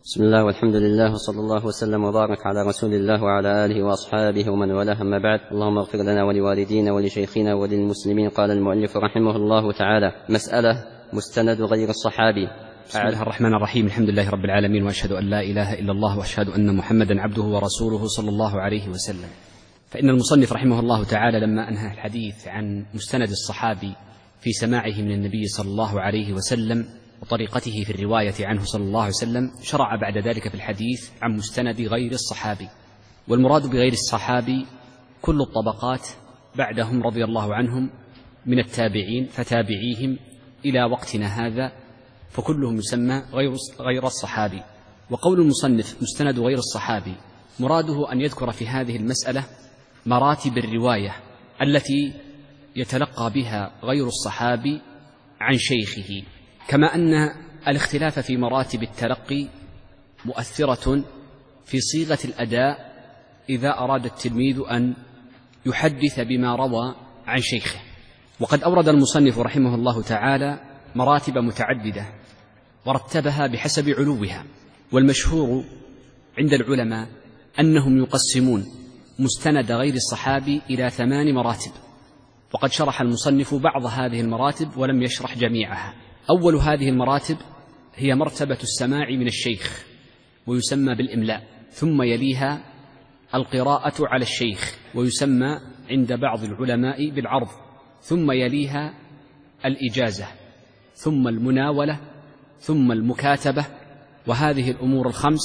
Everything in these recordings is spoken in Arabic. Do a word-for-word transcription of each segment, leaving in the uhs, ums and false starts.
بسم الله والحمد لله وصلى الله وسلم وبارك على رسول الله وعلى آله وأصحابه ومن والاه، أما بعد. اللهم اغفر لنا ولوالدينا ولشيخنا وللمسلمين. قال المؤلف رحمه الله تعالى: مسألة مستند غير الصحابي. بسم الله الرحمن الرحيم. الحمد لله رب العالمين، وأشهد أن لا إله إلا الله، وأشهد أن محمدا عبده ورسوله صلى الله عليه وسلم. فإن المصنف رحمه الله تعالى لما أنهى الحديث عن مستند الصحابي في سماعه من النبي صلى الله عليه وسلم وطريقته في الرواية عنه صلى الله عليه وسلم، شرع بعد ذلك في الحديث عن مستند غير الصحابي. والمراد بغير الصحابي كل الطبقات بعدهم رضي الله عنهم من التابعين فتابعيهم إلى وقتنا هذا، فكلهم يسمى غير الصحابي. وقول المصنف مستند غير الصحابي مراده أن يذكر في هذه المسألة مراتب الرواية التي يتلقى بها غير الصحابي عن شيخه، كما أن الاختلاف في مراتب التلقي مؤثرة في صيغة الأداء إذا أراد التلميذ أن يحدث بما روى عن شيخه. وقد أورد المصنف رحمه الله تعالى مراتب متعددة ورتبها بحسب علوها، والمشهور عند العلماء أنهم يقسمون مستند غير الصحابي إلى ثمان مراتب، وقد شرح المصنف بعض هذه المراتب ولم يشرح جميعها. أول هذه المراتب هي مرتبة السماع من الشيخ ويسمى بالإملاء، ثم يليها القراءة على الشيخ ويسمى عند بعض العلماء بالعرض، ثم يليها الإجازة، ثم المناولة، ثم المكاتبة. وهذه الأمور الخمس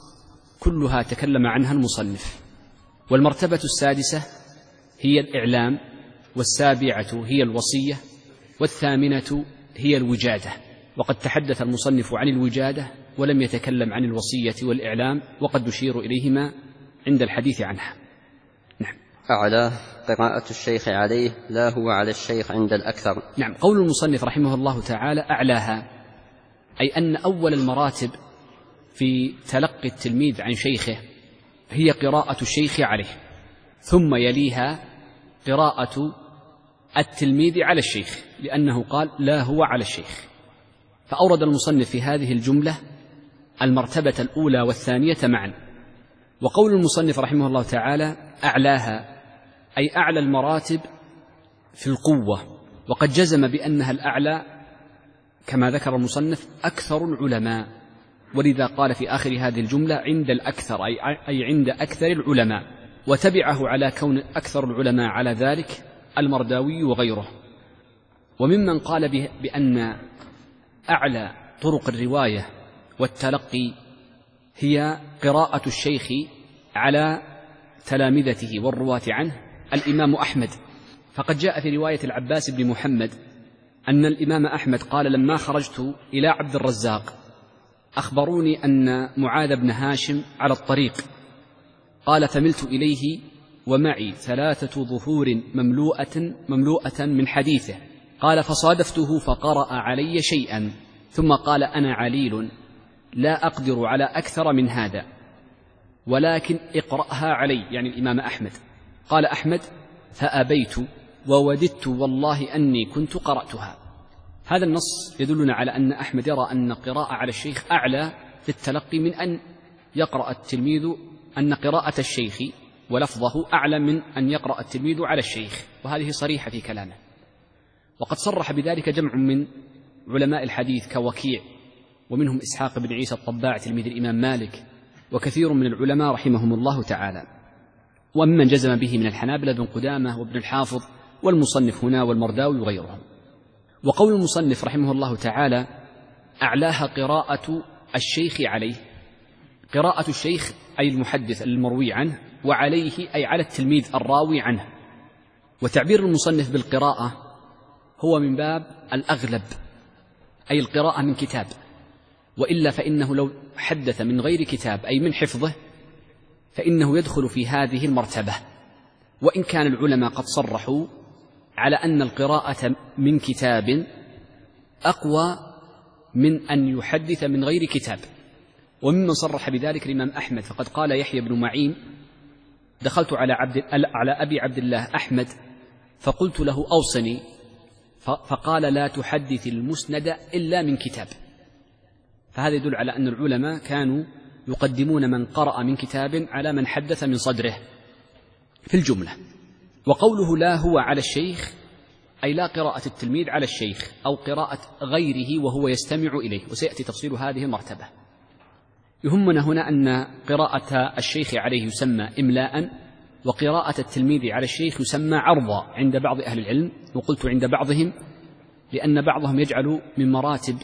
كلها تكلم عنها المصنف. والمرتبة السادسة هي الإعلام، والسابعة هي الوصية، والثامنة هي الوجادة. وقد تحدث المصنف عن الوجادة ولم يتكلم عن الوصية والإعلام، وقد نشير إليهما عند الحديث عنها. نعم. أعلاه قراءة الشيخ عليه، لا هو على الشيخ عند الأكثر. نعم. قول المصنف رحمه الله تعالى أعلاها، أي أن أول المراتب في تلقي التلميذ عن شيخه هي قراءة الشيخ عليه، ثم يليها قراءة التلميذ على الشيخ، لأنه قال لا هو على الشيخ. فأورد المصنف في هذه الجملة المرتبة الأولى والثانية معا. وقول المصنف رحمه الله تعالى أعلاها، أي أعلى المراتب في القوة، وقد جزم بأنها الأعلى كما ذكر المصنف أكثر العلماء، ولذا قال في آخر هذه الجملة عند الأكثر، أي عند أكثر العلماء. وتبعه على كون أكثر العلماء على ذلك المرداوي وغيره. وممن قال بأن أعلى طرق الرواية والتلقي هي قراءة الشيخ على تلامذته والرواة عنه الإمام أحمد. فقد جاء في رواية العباس بن محمد أن الإمام أحمد قال: لما خرجت إلى عبد الرزاق أخبروني أن معاذ بن هاشم على الطريق، قال: فملت إليه ومعي ثلاثة ظهور مملوءة, مملوءة من حديثه، قال: فصادفته فقرأ علي شيئا، ثم قال: أنا عليل لا أقدر على أكثر من هذا، ولكن اقرأها علي، يعني الإمام أحمد. قال أحمد: فأبيت ووددت والله أني كنت قرأتها. هذا النص يدلنا على أن أحمد يرى أن قراءة على الشيخ أعلى في التلقي من أن يقرأ التلميذ، أن قراءة الشيخ ولفظه أعلى من أن يقرأ التلميذ على الشيخ، وهذه صريحة في كلامه. وقد صرح بذلك جمع من علماء الحديث كوكيع، ومنهم إسحاق بن عيسى الطباع تلميذ الإمام مالك، وكثير من العلماء رحمهم الله تعالى. وممن جزم به من الحنابلة بن قدامة وابن الحافظ والمصنف هنا والمرداوي وغيرهم. وقول المصنف رحمه الله تعالى أعلاها قراءة الشيخ عليه، قراءة الشيخ أي المحدث المروي عنه، وعليه أي على التلميذ الراوي عنه. وتعبير المصنف بالقراءة هو من باب الأغلب، أي القراءة من كتاب، وإلا فإنه لو حدث من غير كتاب أي من حفظه فإنه يدخل في هذه المرتبة. وإن كان العلماء قد صرحوا على أن القراءة من كتاب أقوى من أن يحدث من غير كتاب. وممن صرح بذلك الإمام أحمد، فقد قال يحيى بن معين: دخلت على, عبد على أبي عبد الله أحمد فقلت له أوصني، فقال: لا تحدث المسند إلا من كتاب. فهذا يدل على أن العلماء كانوا يقدمون من قرأ من كتاب على من حدث من صدره في الجملة. وقوله لا هو على الشيخ أي لا قراءة التلميذ على الشيخ أو قراءة غيره وهو يستمع إليه، وسيأتي تفصيل هذه المرتبة. يهمنا هنا أن قراءة الشيخ عليه يسمى إملاء، وقراءة التلميذ على الشيخ يسمى عرضا عند بعض أهل العلم، وقلت عند بعضهم لأن بعضهم يجعل من مراتب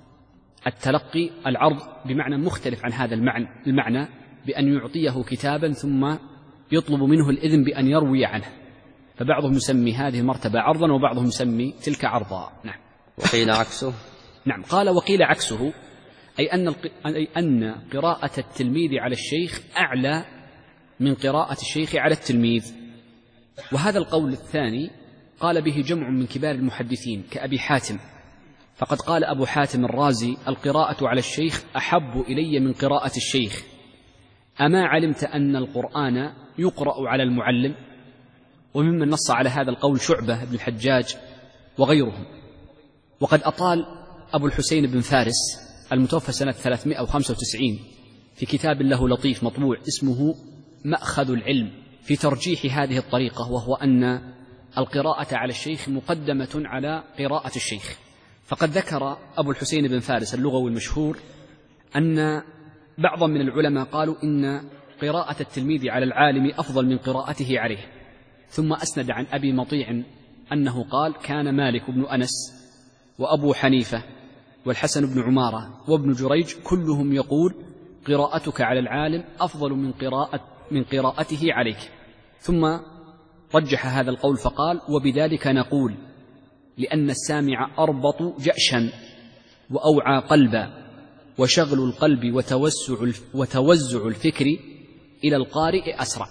التلقي العرض بمعنى مختلف عن هذا المعنى, المعنى بأن يعطيه كتابا ثم يطلب منه الإذن بأن يروي عنه، فبعضهم يسمي هذه المرتبة عرضا وبعضهم يسمي تلك عرضا. نعم. وقيل عكسه. نعم. قال وقيل عكسه أي أن, أي أن قراءة التلميذ على الشيخ أعلى من قراءة الشيخ على التلميذ. وهذا القول الثاني قال به جمع من كبار المحدثين كأبي حاتم، فقد قال أبو حاتم الرازي القراءة على الشيخ أحب إلي من قراءة الشيخ، أما علمت أن القرآن يقرأ على المعلم؟ وممن نص على هذا القول شعبة بن الحجاج وغيرهم. وقد أطال أبو الحسين بن فارس المتوفى سنة ثلاثمائة وخمسة وتسعين في كتاب له لطيف مطبوع اسمه مأخذ العلم في ترجيح هذه الطريقة، وهو أن القراءة على الشيخ مقدمة على قراءة الشيخ. فقد ذكر أبو الحسين بن فارس اللغوي المشهور أن بعضا من العلماء قالوا إن قراءة التلميذ على العالم أفضل من قراءته عليه، ثم أسند عن أبي مطيع أنه قال كان مالك بن أنس وأبو حنيفة والحسن بن عمارة وابن جريج كلهم يقول قراءتك على العالم أفضل من قراءة من قراءته عليك. ثم رجح هذا القول فقال وبذلك نقول لأن السامع أربط جأشا وأوعى قلبا وشغل القلب وتوسع وتوزع الفكر إلى القارئ أسرع.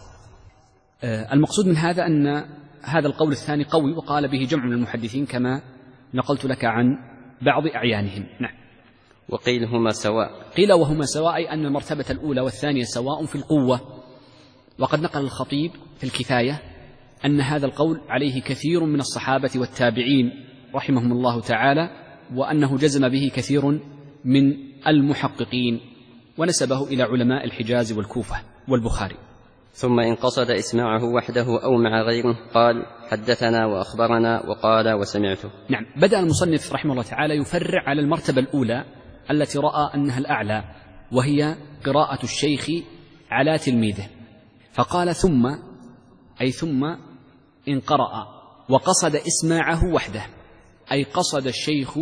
المقصود من هذا أن هذا القول الثاني قوي، وقال به جمع من المحدثين كما نقلت لك عن بعض أعيانهم. نعم. وقيل هما سواء. قيل وهما سواء أي أن المرتبة الأولى والثانية سواء في القوة. وقد نقل الخطيب في الكفاية أن هذا القول عليه كثير من الصحابة والتابعين رحمهم الله تعالى، وأنه جزم به كثير من المحققين، ونسبه إلى علماء الحجاز والكوفة والبخاري. ثم إن قصد إسماعه وحده أو مع غيره قال حدثنا وأخبرنا وقال وسمعته. نعم. بدأ المصنف رحمه الله تعالى يفرع على المرتبة الأولى التي رأى أنها الأعلى، وهي قراءة الشيخ على تلميذه، فقال ثم أي ثم إن قرأ وقصد إسماعه وحده، أي قصد الشيخ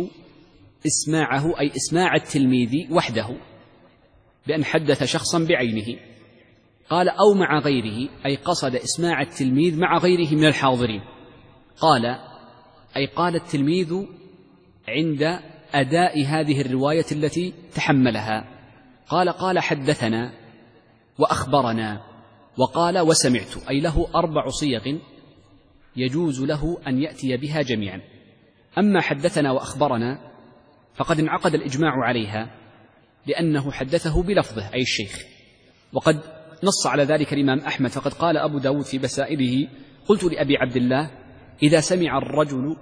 إسماعه أي إسماع التلميذ وحده بأن حدث شخصا بعينه. قال أو مع غيره أي قصد إسماع التلميذ مع غيره من الحاضرين. قال أي قال التلميذ عند أداء هذه الرواية التي تحملها. قال قال حدثنا وأخبرنا وقال وسمعت، أي له أربع صيغ يجوز له أن يأتي بها جميعا. أما حدثنا وأخبرنا فقد انعقد الإجماع عليها لأنه حدثه بلفظه أي الشيخ، وقد نص على ذلك الإمام أحمد، فقد قال أبو داود في بسائله قلت لأبي عبد الله إذا سمع الرجل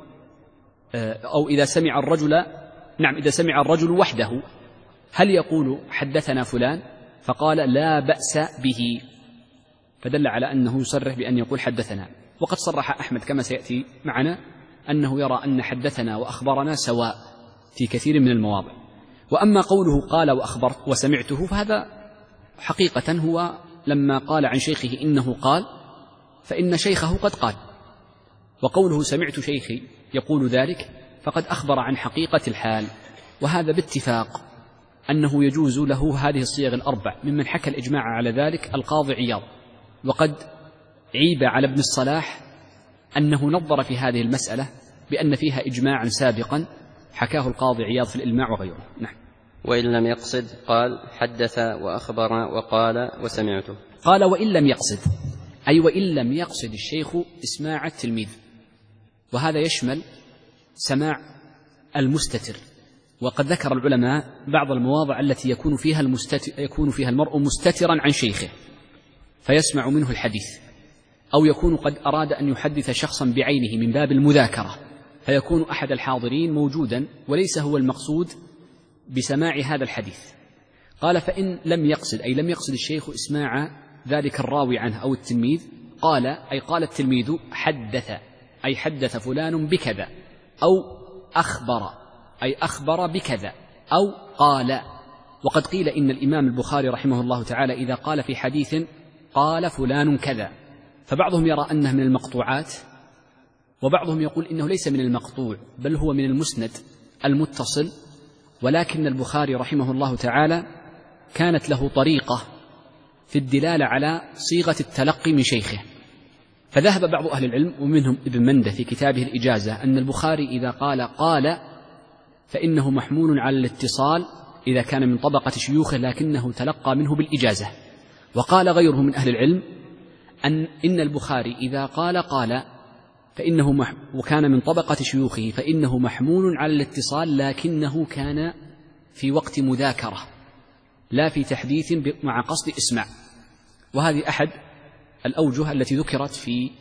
أو إذا سمع الرجل نعم إذا سمع الرجل وحده هل يقول حدثنا فلان؟ فقال لا بأس به، فدل على أنه يصرح بأن يقول حدثنا. وقد صرح أحمد كما سيأتي معنا أنه يرى أن حدثنا وأخبرنا سواء في كثير من المواضع. وأما قوله قال وأخبرت وسمعته فهذا حقيقة هو لما قال عن شيخه إنه قال فإن شيخه قد قال، وقوله سمعت شيخي يقول ذلك فقد أخبر عن حقيقة الحال. وهذا باتفاق أنه يجوز له هذه الصيغ الأربع، ممن حكى الإجماع على ذلك القاضي عياض، وقد عيب على ابن الصلاح أنه نظر في هذه المسألة بأن فيها إجماعا سابقا حكاه القاضي عياض في الإلماع وغيره. نعم. وإن لم يقصد قال حدث وأخبر وقال وسمعته. قال وإن لم يقصد أي وإن لم يقصد الشيخ إسماع التلميذ، وهذا يشمل سماع المستتر. وقد ذكر العلماء بعض المواضع التي يكون فيها, المستتر يكون فيها المرء مستترا عن شيخه فيسمع منه الحديث، أو يكون قد أراد أن يحدث شخصا بعينه من باب المذاكرة فيكون أحد الحاضرين موجودا وليس هو المقصود بسماع هذا الحديث. قال فإن لم يقصد أي لم يقصد الشيخ إسماع ذلك الراوي عنه أو التلميذ، قال أي قال التلميذ حدث أي حدث فلان بكذا، أو أخبر أي أخبر بكذا، أو قال. وقد قيل إن الإمام البخاري رحمه الله تعالى إذا قال في حديث قال فلان كذا، فبعضهم يرى أنه من المقطوعات، وبعضهم يقول إنه ليس من المقطوع بل هو من المسند المتصل، ولكن البخاري رحمه الله تعالى كانت له طريقة في الدلالة على صيغة التلقي من شيخه، فذهب بعض أهل العلم ومنهم ابن منده في كتابه الإجازة أن البخاري إذا قال قال فإنه محمول على الاتصال إذا كان من طبقة شيوخه لكنه تلقى منه بالإجازة. وقال غيره من أهل العلم أن إن البخاري إذا قال قال فإنه مح وكان من طبقة شيوخه فإنه محمول على الاتصال لكنه كان في وقت مذاكرة لا في تحديث مع قصد إسماع. وهذه أحد الأوجه التي ذكرت في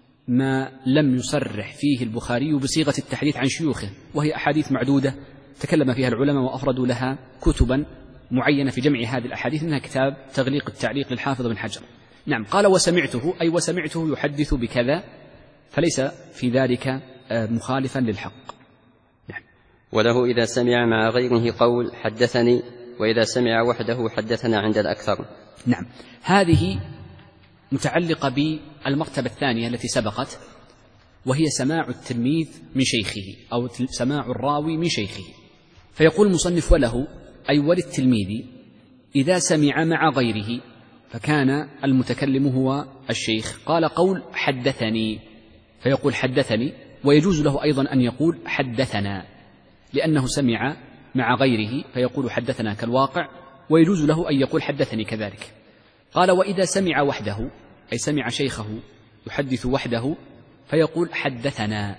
ما لم يصرح فيه البخاري بصيغة التحديث عن شيوخه، وهي أحاديث معدودة تكلم فيها العلماء وأفردوا لها كتبا معينة في جمع هذه الأحاديث، منها كتاب تغليق التعليق للحافظ بن حجر. نعم، قال وسمعته أي وسمعته يحدث بكذا، فليس في ذلك مخالفا للحق. نعم. وله إذا سمع مع غيره قول حدثني، وإذا سمع وحده حدثنا عند الأكثر. نعم، هذه متعلقة بالمرتبة الثانية التي سبقت، وهي سماع التلميذ من شيخه أو سماع الراوي من شيخه. فيقول المصنف وله أي وللتلميذ إذا سمع مع غيره، فكان المتكلم هو الشيخ، قال قول حدثني فيقول حدثني، ويجوز له أيضا أن يقول حدثنا لأنه سمع مع غيره فيقول حدثنا كالواقع، ويجوز له أن يقول حدثني كذلك. قال وإذا سمع وحده أي سمع شيخه يحدث وحده فيقول حدثنا،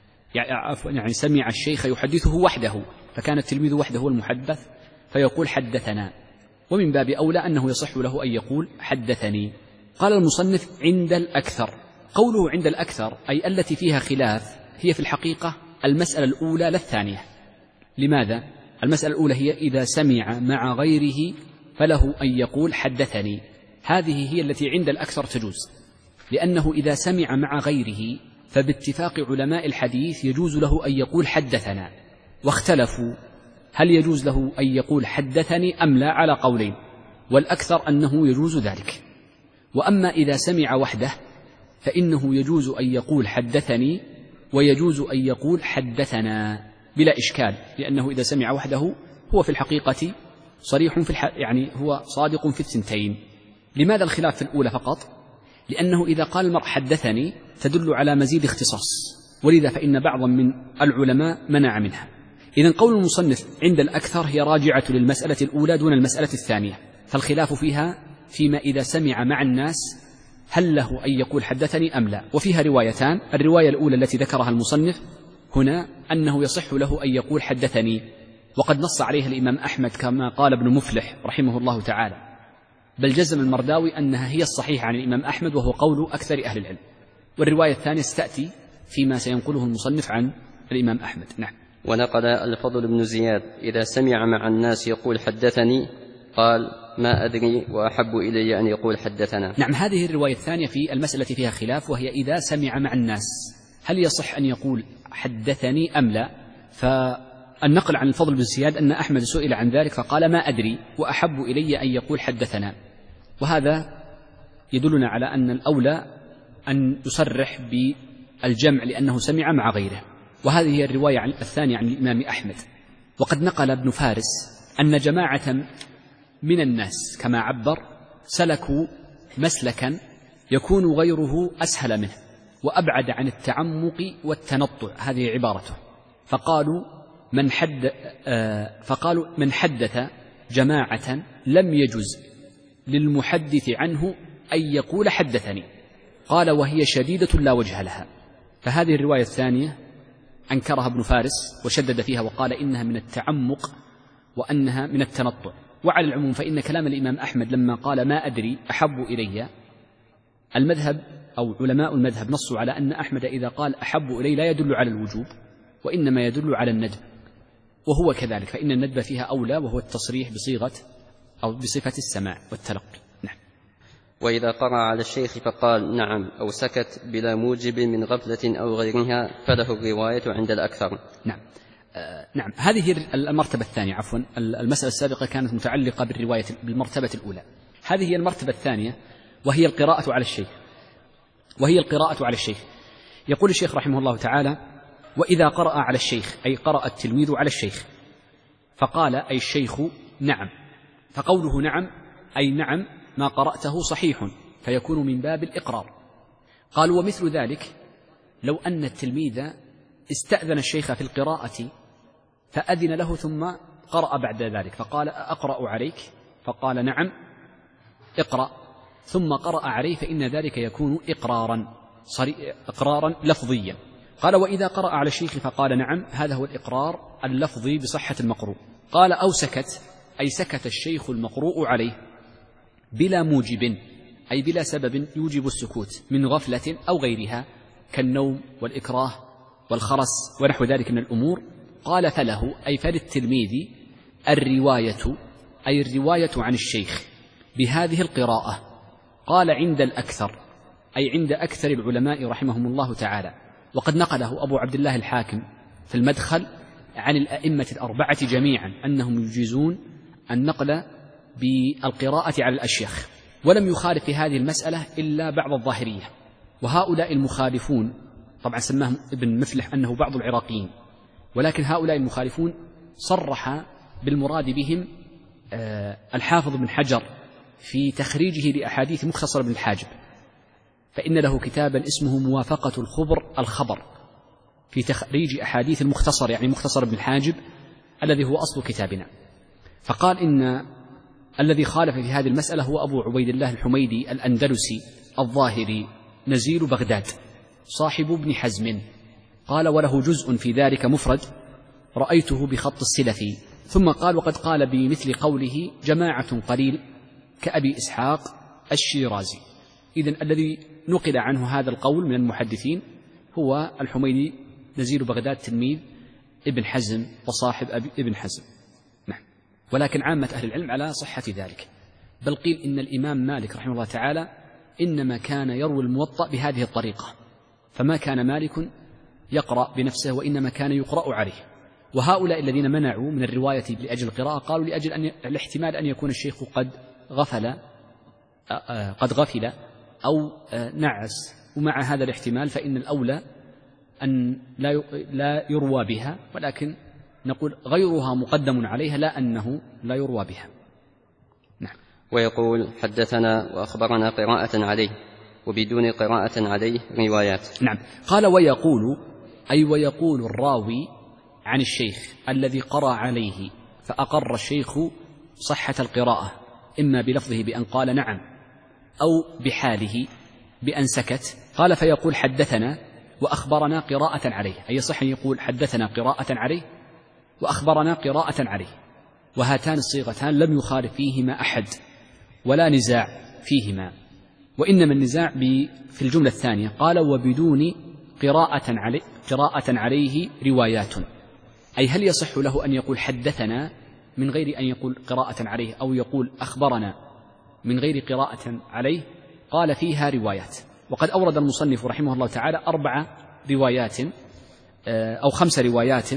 يعني سمع الشيخ يحدثه وحده فكان التلميذ وحده هو المحدث فيقول حدثنا، ومن باب أولى أنه يصح له أن يقول حدثني. قال المصنف عند الأكثر، قوله عند الأكثر أي التي فيها خلاف هي في الحقيقة المسألة الأولى لا الثانية. لماذا؟ المسألة الأولى هي إذا سمع مع غيره فله أن يقول حدثني، هذه هي التي عند الأكثر تجوز، لأنه إذا سمع مع غيره فباتفاق علماء الحديث يجوز له أن يقول حدثنا، واختلفوا هل يجوز له أن يقول حدثني أم لا على قولين، والأكثر أنه يجوز ذلك. وأما إذا سمع وحده فإنه يجوز أن يقول حدثني ويجوز أن يقول حدثنا بلا إشكال، لأنه إذا سمع وحده هو في الحقيقة صريح في الح... يعني هو صادق في الثنتين. لماذا الخلاف في الأولى فقط؟ لأنه إذا قال المرء حدثني تدل على مزيد اختصاص، ولذا فإن بعضا من العلماء منع منها. إذن قول المصنف عند الأكثر هي راجعة للمسألة الأولى دون المسألة الثانية، فالخلاف فيها فيما إذا سمع مع الناس هل له أن يقول حدثني أم لا، وفيها روايتان. الرواية الأولى التي ذكرها المصنف هنا أنه يصح له أن يقول حدثني، وقد نص عليها الإمام أحمد كما قال ابن مفلح رحمه الله تعالى، بل جزم المرداوي أنها هي الصحيحة عن الإمام أحمد وهو قول أكثر أهل العلم. والرواية الثانية ستأتي فيما سينقله المصنف عن الإمام أحمد. نعم. ونقل الفضل بن زياد إذا سمع مع الناس يقول حدثني قال ما أدري وأحب إلي أن يقول حدثنا. نعم، هذه الرواية الثانية في المسألة فيها خلاف، وهي إذا سمع مع الناس هل يصح أن يقول حدثني أم لا. فالنقل عن الفضل بن زياد أن أحمد سئل عن ذلك فقال ما أدري وأحب إلي أن يقول حدثنا، وهذا يدلنا على أن الأولى أن يصرح بالجمع لأنه سمع مع غيره. وهذه هي الرواية الثانية عن الإمام أحمد. وقد نقل ابن فارس أن جماعة من الناس كما عبر سلكوا مسلكا يكون غيره أسهل منه وأبعد عن التعمق والتنطع، هذه عبارته، فقالوا من حد آه فقالوا من حدث جماعة لم يجز للمحدث عنه أن يقول حدثني، قال وهي شديدة لا وجه لها. فهذه الرواية الثانية أنكرها ابن فارس وشدد فيها وقال إنها من التعمق وأنها من التنطع. وعلى العموم فإن كلام الإمام أحمد لما قال ما أدري أحب إلي، المذهب أو علماء المذهب نصوا على أن أحمد إذا قال أحب إلي لا يدل على الوجوب وإنما يدل على الندب، وهو كذلك، فإن الندب فيها أولى، وهو التصريح بصيغة أو بصفة السماع والتلقي. نعم. وإذا قرأ على الشيخ فقال نعم أو سكت بلا موجب من غفلة أو غيرها فله الرواية عند الأكثر. نعم. آه نعم، هذه هي المرتبة الثانية. عفوا، المسألة السابقة كانت متعلقة بالرواية بالمرتبة الأولى. هذه هي المرتبة الثانية، وهي القراءة على الشيخ وهي القراءة على الشيخ يقول الشيخ رحمه الله تعالى: وإذا قرأ على الشيخ، أي قرأ التلميذ على الشيخ، فقال أي الشيخ نعم، فقوله نعم أي نعم ما قرأته صحيح، فيكون من باب الإقرار. قال: ومثل ذلك لو أن التلميذ استأذن الشيخ في القراءة فأذن له ثم قرأ بعد ذلك، فقال: أقرأ عليك، فقال: نعم اقرأ، ثم قرأ عليه، فإن ذلك يكون إقرارا إقرارا لفظيا. قال: وإذا قرأ على الشيخ فقال نعم، هذا هو الإقرار اللفظي بصحة المقروء. قال: أو سكت، أي سكت الشيخ المقروء عليه بلا موجب، أي بلا سبب يوجب السكوت من غفلة أو غيرها كالنوم والإكراه والخرس ونحو ذلك من الأمور. قال: فله، أي فللتلميذ الرواية، أي الرواية عن الشيخ بهذه القراءة. قال: عند الأكثر، أي عند أكثر العلماء رحمهم الله تعالى. وقد نقله أبو عبد الله الحاكم في المدخل عن الأئمة الأربعة جميعا أنهم يجيزون النقل بالقراءة على الأشياخ، ولم يخالف في هذه المسألة إلا بعض الظاهرية، وهؤلاء المخالفون طبعا سماهم ابن مفلح أنه بعض العراقيين، ولكن هؤلاء المخالفون صرح بالمراد بهم الحافظ بن حجر في تخريجه لأحاديث مختصر بن الحاجب، فإن له كتابا اسمه موافقة الخبر الخبر في تخريج أحاديث المختصر، يعني مختصر بن الحاجب الذي هو أصل كتابنا. فقال إن الذي خالف في هذه المسألة هو أبو عبيد الله الحميدي الأندلسي الظاهري نزيل بغداد صاحب ابن حزم. قال: وله جزء في ذلك مفرد رأيته بخط السلفي. ثم قال: وقد قال بمثل قوله جماعة قليل كأبي إسحاق الشيرازي. إذن الذي نقل عنه هذا القول من المحدثين هو الحميدي نزيل بغداد تلميذ ابن حزم وصاحب أبي ابن حزم. نعم. ولكن عامة أهل العلم على صحة ذلك، بل قيل إن الإمام مالك رحمه الله تعالى إنما كان يروي الموطأ بهذه الطريقة، فما كان مالك يقرأ بنفسه وإنما كان يقرأ عليه. وهؤلاء الذين منعوا من الرواية لأجل القراءة قالوا لأجل أن الاحتمال أن يكون الشيخ قد غفل قد غفل أو نعس، ومع هذا الاحتمال فإن الأولى أن لا يروى بها، ولكن نقول غيرها مقدم عليها لا أنه لا يروى بها. نعم. ويقول: حدثنا وأخبرنا قراءة عليه، وبدون قراءة عليه روايات. نعم. قال: ويقول، أي ويقول الراوي عن الشيخ الذي قرأ عليه فأقر الشيخ صحة القراءة، إما بلفظه بأن قال نعم أو بحاله بأن سكت. قال: فيقول حدثنا وأخبرنا قراءة عليه، أي صح أن يقول حدثنا قراءة عليه وأخبرنا قراءة عليه، وهاتان الصيغتان لم يخالف فيهما أحد ولا نزاع فيهما، وإنما النزاع في الجملة الثانية. قال: وبدون قراءة عليه, قراءة عليه روايات، أي هل يصح له أن يقول حدثنا من غير أن يقول قراءة عليه، أو يقول أخبرنا من غير قراءة عليه؟ قال: فيها روايات. وقد أورد المصنف رحمه الله تعالى أربع روايات أو خمس روايات،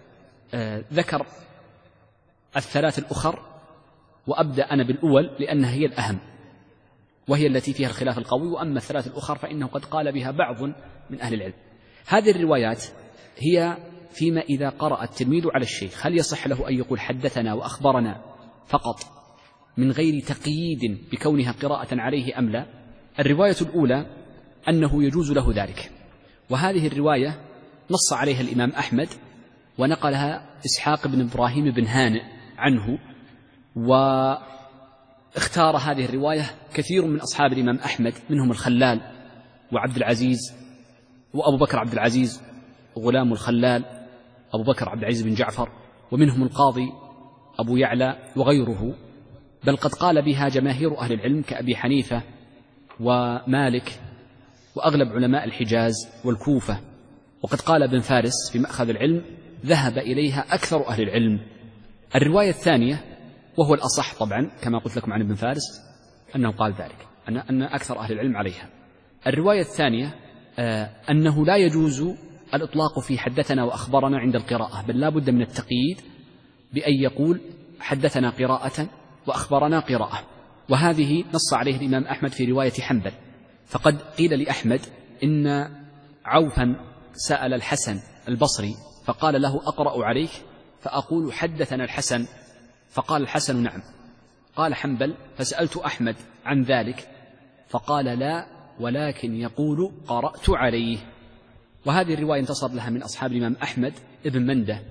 ذكر الثلاث الأخر، وأبدأ أنا بالأول لأنها هي الأهم وهي التي فيها الخلاف القوي، وأما الثلاث الأخر فإنه قد قال بها بعض من أهل العلم. هذه الروايات هي فيما إذا قرأ التلميذ على الشيخ هل يصح له أن يقول حدثنا وأخبرنا فقط من غير تقييد بكونها قراءة عليه أم لا؟ الرواية الأولى أنه يجوز له ذلك، وهذه الرواية نص عليها الإمام أحمد ونقلها إسحاق بن إبراهيم بن هانئ عنه، واختار هذه الرواية كثير من أصحاب الإمام أحمد، منهم الخلال وعبد العزيز وأبو بكر عبد العزيز غلام الخلال أبو بكر عبد العزيز بن جعفر، ومنهم القاضي أبو يعلى وغيره، بل قد قال بها جماهير أهل العلم كأبي حنيفة ومالك وأغلب علماء الحجاز والكوفة. وقد قال ابن فارس في مأخذ العلم ذهب إليها أكثر أهل العلم. الرواية الثانية وهو الأصح طبعا كما قلت لكم عن ابن فارس أنه قال ذلك، أن, أن أكثر أهل العلم عليها. الرواية الثانية آه أنه لا يجوز الإطلاق في حدثنا وأخبرنا عند القراءة، بل لا بد من التقييد بأن يقول حدثنا قراءة وأخبرنا قراءة، وهذه نص عليه الإمام أحمد في رواية حنبل. فقد قيل لأحمد إن عوفا سأل الحسن البصري فقال له أقرأ عليك فأقول حدثنا الحسن، فقال الحسن نعم. قال حنبل فسألت أحمد عن ذلك فقال لا، ولكن يقول قرأت عليه. وهذه الرواية انتصر لها من أصحاب الإمام أحمد ابن منده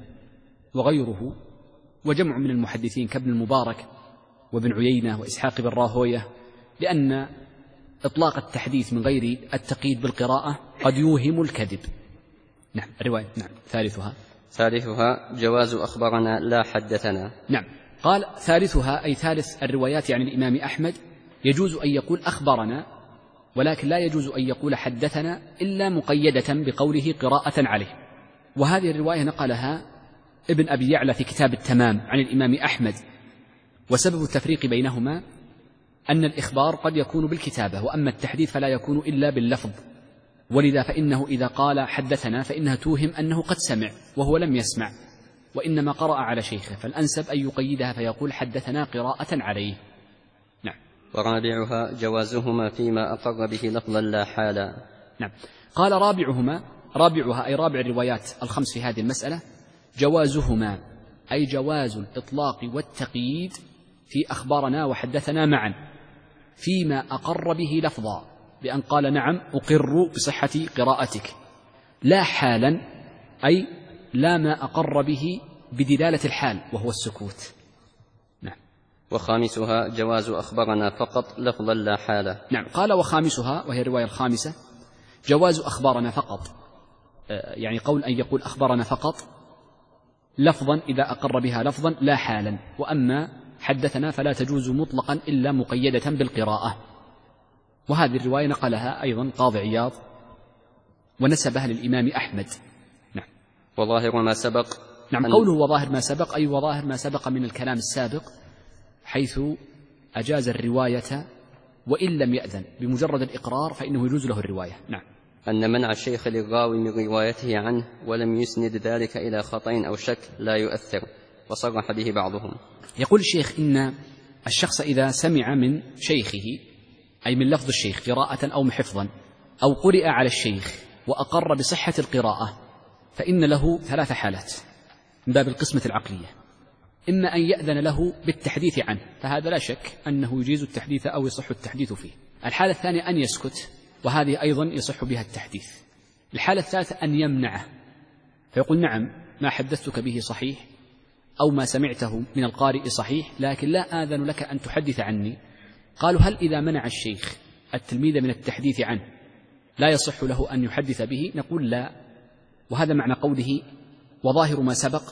وغيره وجمع من المحدثين كابن المبارك وابن عيينة وإسحاق بن راهوية، لأن إطلاق التحديث من غير التقييد بالقراءة قد يوهم الكذب. نعم. الرواية نعم. ثالثها ثالثها جواز أخبرنا لا حدثنا. نعم. قال ثالثها أي ثالث الروايات عن الإمام أحمد يجوز أن يقول أخبرنا، ولكن لا يجوز أن يقول حدثنا إلا مقيدة بقوله قراءة عليه. وهذه الرواية نقلها ابن أبي يعلى في كتاب التمام عن الإمام أحمد. وسبب التفريق بينهما أن الإخبار قد يكون بالكتابة، وأما التحديث فلا يكون إلا باللفظ، ولذا فإنه إذا قال حدثنا فإنها توهم أنه قد سمع وهو لم يسمع وإنما قرأ على شيخه، فالأنسب أن يقيدها فيقول حدثنا قراءة عليه. نعم. ورابعها جوازهما فيما أقر به لفظا لا حالا. نعم. قال رابعهما رابعها أي رابع الروايات الخمس في هذه المسألة جوازهما أي جواز الإطلاق والتقييد في أخبارنا وحدثنا معا فيما أقر به لفظا، بأن قال نعم أقر بصحة قراءتك، لا حالا أي لا ما أقر به بدلالة الحال وهو السكوت. نعم. وخامسها جواز أخبرنا فقط لفظا لا حالا. نعم. قال وخامسها وهي الرواية الخامسة جواز أخبارنا فقط، يعني قول أن يقول أخبرنا فقط لفظا إذا أقر بها لفظا لا حالا، وأما حدثنا فلا تجوز مطلقا إلا مقيدة بالقراءة. وهذه الرواية نقلها أيضا قاضي عياض ونسبها للإمام أحمد. نعم. وظاهر ما سبق. نعم. قوله وظاهر ما سبق أي وظاهر ما سبق من الكلام السابق، حيث أجاز الرواية وإن لم يأذن، بمجرد الإقرار فإنه يجوز له الرواية. نعم. أن منع الشيخ للراوي من روايته عنه ولم يسند ذلك إلى خطأ أو شك لا يؤثر، وصرح به بعضهم. يقول الشيخ إن الشخص إذا سمع من شيخه أي من لفظ الشيخ قراءة أو حفظا أو قرئ على الشيخ وأقر بصحة القراءة فإن له ثلاث حالات من باب القسمة العقلية: إما أن يأذن له بالتحديث عنه، فهذا لا شك أنه يجيز التحديث أو يصح التحديث فيه. الحالة الثانية أن يسكت، وهذه أيضا يصح بها التحديث. الحالة الثالثة أن يمنعه فيقول نعم ما حدثتك به صحيح أو ما سمعته من القارئ صحيح، لكن لا آذن لك أن تحدث عني. قالوا هل إذا منع الشيخ التلميذ من التحديث عنه لا يصح له أن يحدث به؟ نقول لا. وهذا معنى قوله وظاهر ما سبق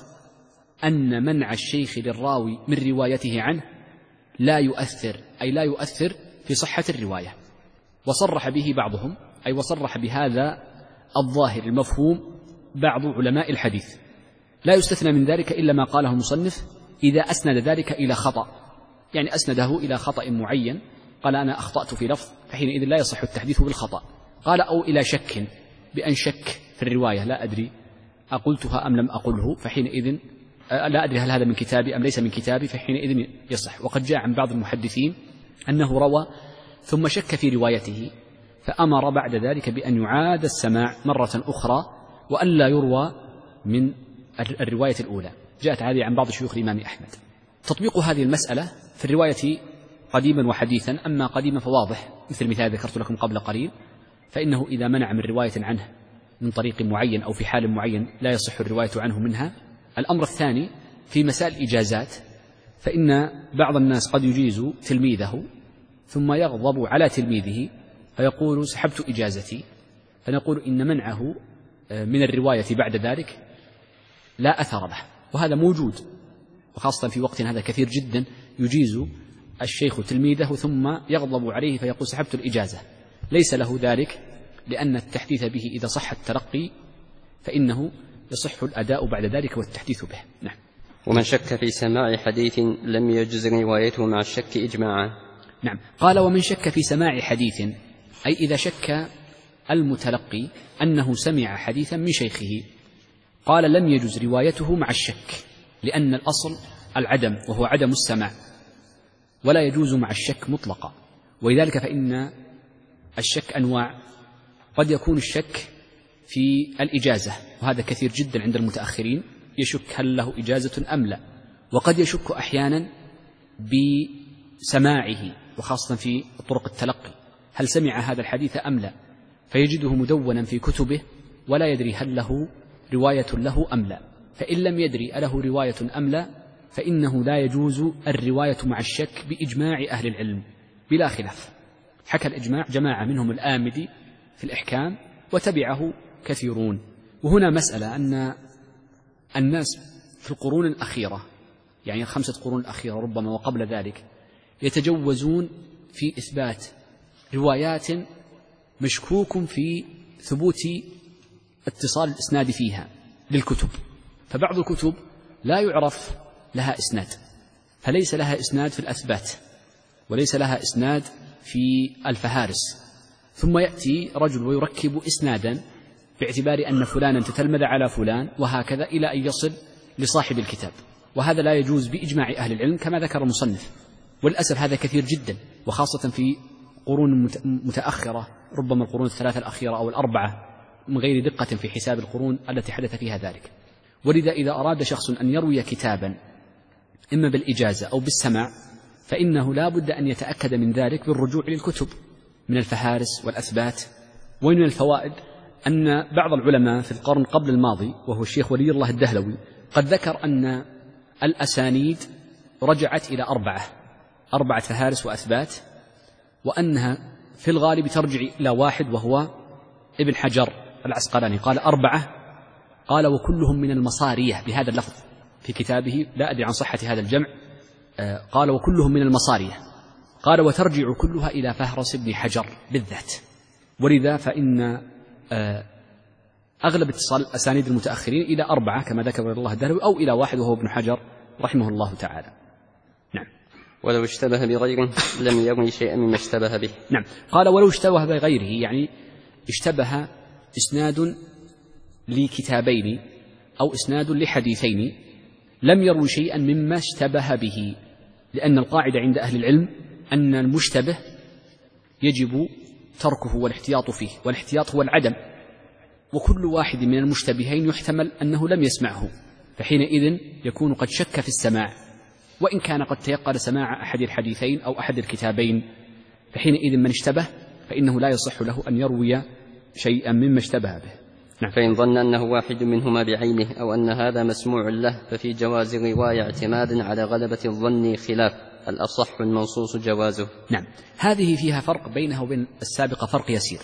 أن منع الشيخ للراوي من روايته عنه لا يؤثر، أي لا يؤثر في صحة الرواية. وصرح به بعضهم، أي وصرح بهذا الظاهر المفهوم بعض علماء الحديث. لا يستثنى من ذلك إلا ما قاله المصنف إذا أسند ذلك إلى خطأ، يعني أسنده إلى خطأ معين، قال أنا أخطأت في لفظ، فحينئذ لا يصح التحديث بالخطأ. قال أو إلى شك، بأن شك في الرواية لا أدري أقلتها أم لم أقله، فحينئذ لا أدري هل هذا من كتابي أم ليس من كتابي، فحينئذ يصح. وقد جاء عن بعض المحدثين أنه روى ثم شك في روايته فأمر بعد ذلك بأن يعاد السماع مرة أخرى وأن لا يروى من الرواية الأولى. جاءت هذه عن بعض شيوخ الإمام أحمد. تطبيق هذه المسألة في الرواية قديما وحديثا. أما قديما فواضح مثل مثال ذكرت لكم قبل قليل، فإنه إذا منع من رواية عنه من طريق معين أو في حال معين لا يصح الرواية عنه منها. الأمر الثاني في مسائل الإجازات، فإن بعض الناس قد يجيز تلميذه ثم يغضب على تلميذه فيقول سحبت إجازتي، فنقول إن منعه من الرواية بعد ذلك لا أثر له، وهذا موجود، وخاصة في وقت هذا كثير جدا يجيز الشيخ تلميذه ثم يغضب عليه فيقول سحبت الإجازة. ليس له ذلك، لأن التحديث به إذا صح التلقي فإنه يصح الأداء بعد ذلك والتحديث به. نعم. ومن شك في سماع حديث لم يجز روايته مع الشك إجماعا. نعم. قال ومن شك في سماع حديث، أي إذا شك المتلقي أنه سمع حديثا من شيخه، قال لم يجز روايته مع الشك، لأن الأصل العدم وهو عدم السماع، ولا يجوز مع الشك مطلقا. ولذلك فإن الشك أنواع، قد يكون الشك في الإجازة، وهذا كثير جدا عند المتأخرين، يشك هل له إجازة أم لا، وقد يشك أحيانا بسماعه، وخاصة في طرق التلقي، هل سمع هذا الحديث أم لا، فيجده مدونا في كتبه ولا يدري هل له رواية له أم لا. فإن لم يدري أله رواية أم لا فإنه لا يجوز الرواية مع الشك بإجماع أهل العلم بلا خلاف. حكى الإجماع جماعة منهم الآمدي في الإحكام وتبعه كثيرون. وهنا مسألة أن الناس في القرون الأخيرة، يعني الخمسة قرون الأخيرة ربما وقبل ذلك، يتجوزون في إثبات روايات مشكوك في ثبوت اتصال الإسناد فيها للكتب. فبعض الكتب لا يعرف لها إسناد، فليس لها إسناد في الأثبات، وليس لها إسناد في الفهارس، ثم يأتي رجل ويركب إسنادا باعتبار أن فلانا تتلمذ على فلان، وهكذا إلى أن يصل لصاحب الكتاب. وهذا لا يجوز بإجماع أهل العلم كما ذكر المصنف. والأسف هذا كثير جدا، وخاصة في قرون متأخرة، ربما القرون الثلاثة الأخيرة أو الأربعة، من غير دقة في حساب القرون التي حدث فيها ذلك. ولذا إذا أراد شخص أن يروي كتابا إما بالإجازة أو بالسماع، فإنه لا بد أن يتأكد من ذلك بالرجوع للكتب من الفهارس والأثبات. ومن الفوائد أن بعض العلماء في القرن قبل الماضي، وهو الشيخ ولي الله الدهلوي، قد ذكر أن الأسانيد رجعت إلى أربعة أربعة فهارس وأثبات، وأنها في الغالب ترجع إلى واحد وهو ابن حجر العسقلاني، قال أربعة، قال وكلهم من المصارية بهذا اللفظ في كتابه، لا أدري عن صحة هذا الجمع، قال وكلهم من المصارية، قال وترجع كلها إلى فهرس ابن حجر بالذات. ولذا فإن أغلب اتصال الأسانيد المتأخرين إلى أربعة كما ذكر الله الدهلوي، أو إلى واحد وهو ابن حجر رحمه الله تعالى. نعم. ولو اشتبه بغيره لم يروي شيئا مما اشتبه به. نعم. قال ولو اشتبه بغيره، يعني اشتبه إسناد لكتابين أو إسناد لحديثين، لم يروي شيئا مما اشتبه به، لأن القاعدة عند أهل العلم أن المشتبه يجب تركه والاحتياط فيه، والاحتياط هو العدم، وكل واحد من المشتبهين يحتمل أنه لم يسمعه، فحينئذ يكون قد شك في السماع، وإن كان قد تيقن سماع أحد الحديثين أو أحد الكتابين، فحينئذ من اشتبه فإنه لا يصح له أن يروي شيئا مما اشتبه به. نعم. فإن ظن أنه واحد منهما بعينه أو أن هذا مسموع له، ففي جواز الرواية اعتماد على غلبة الظن خلاف الأصح المنصوص جوازه. نعم. هذه فيها فرق بينها وبين السابقة، فرق يسير.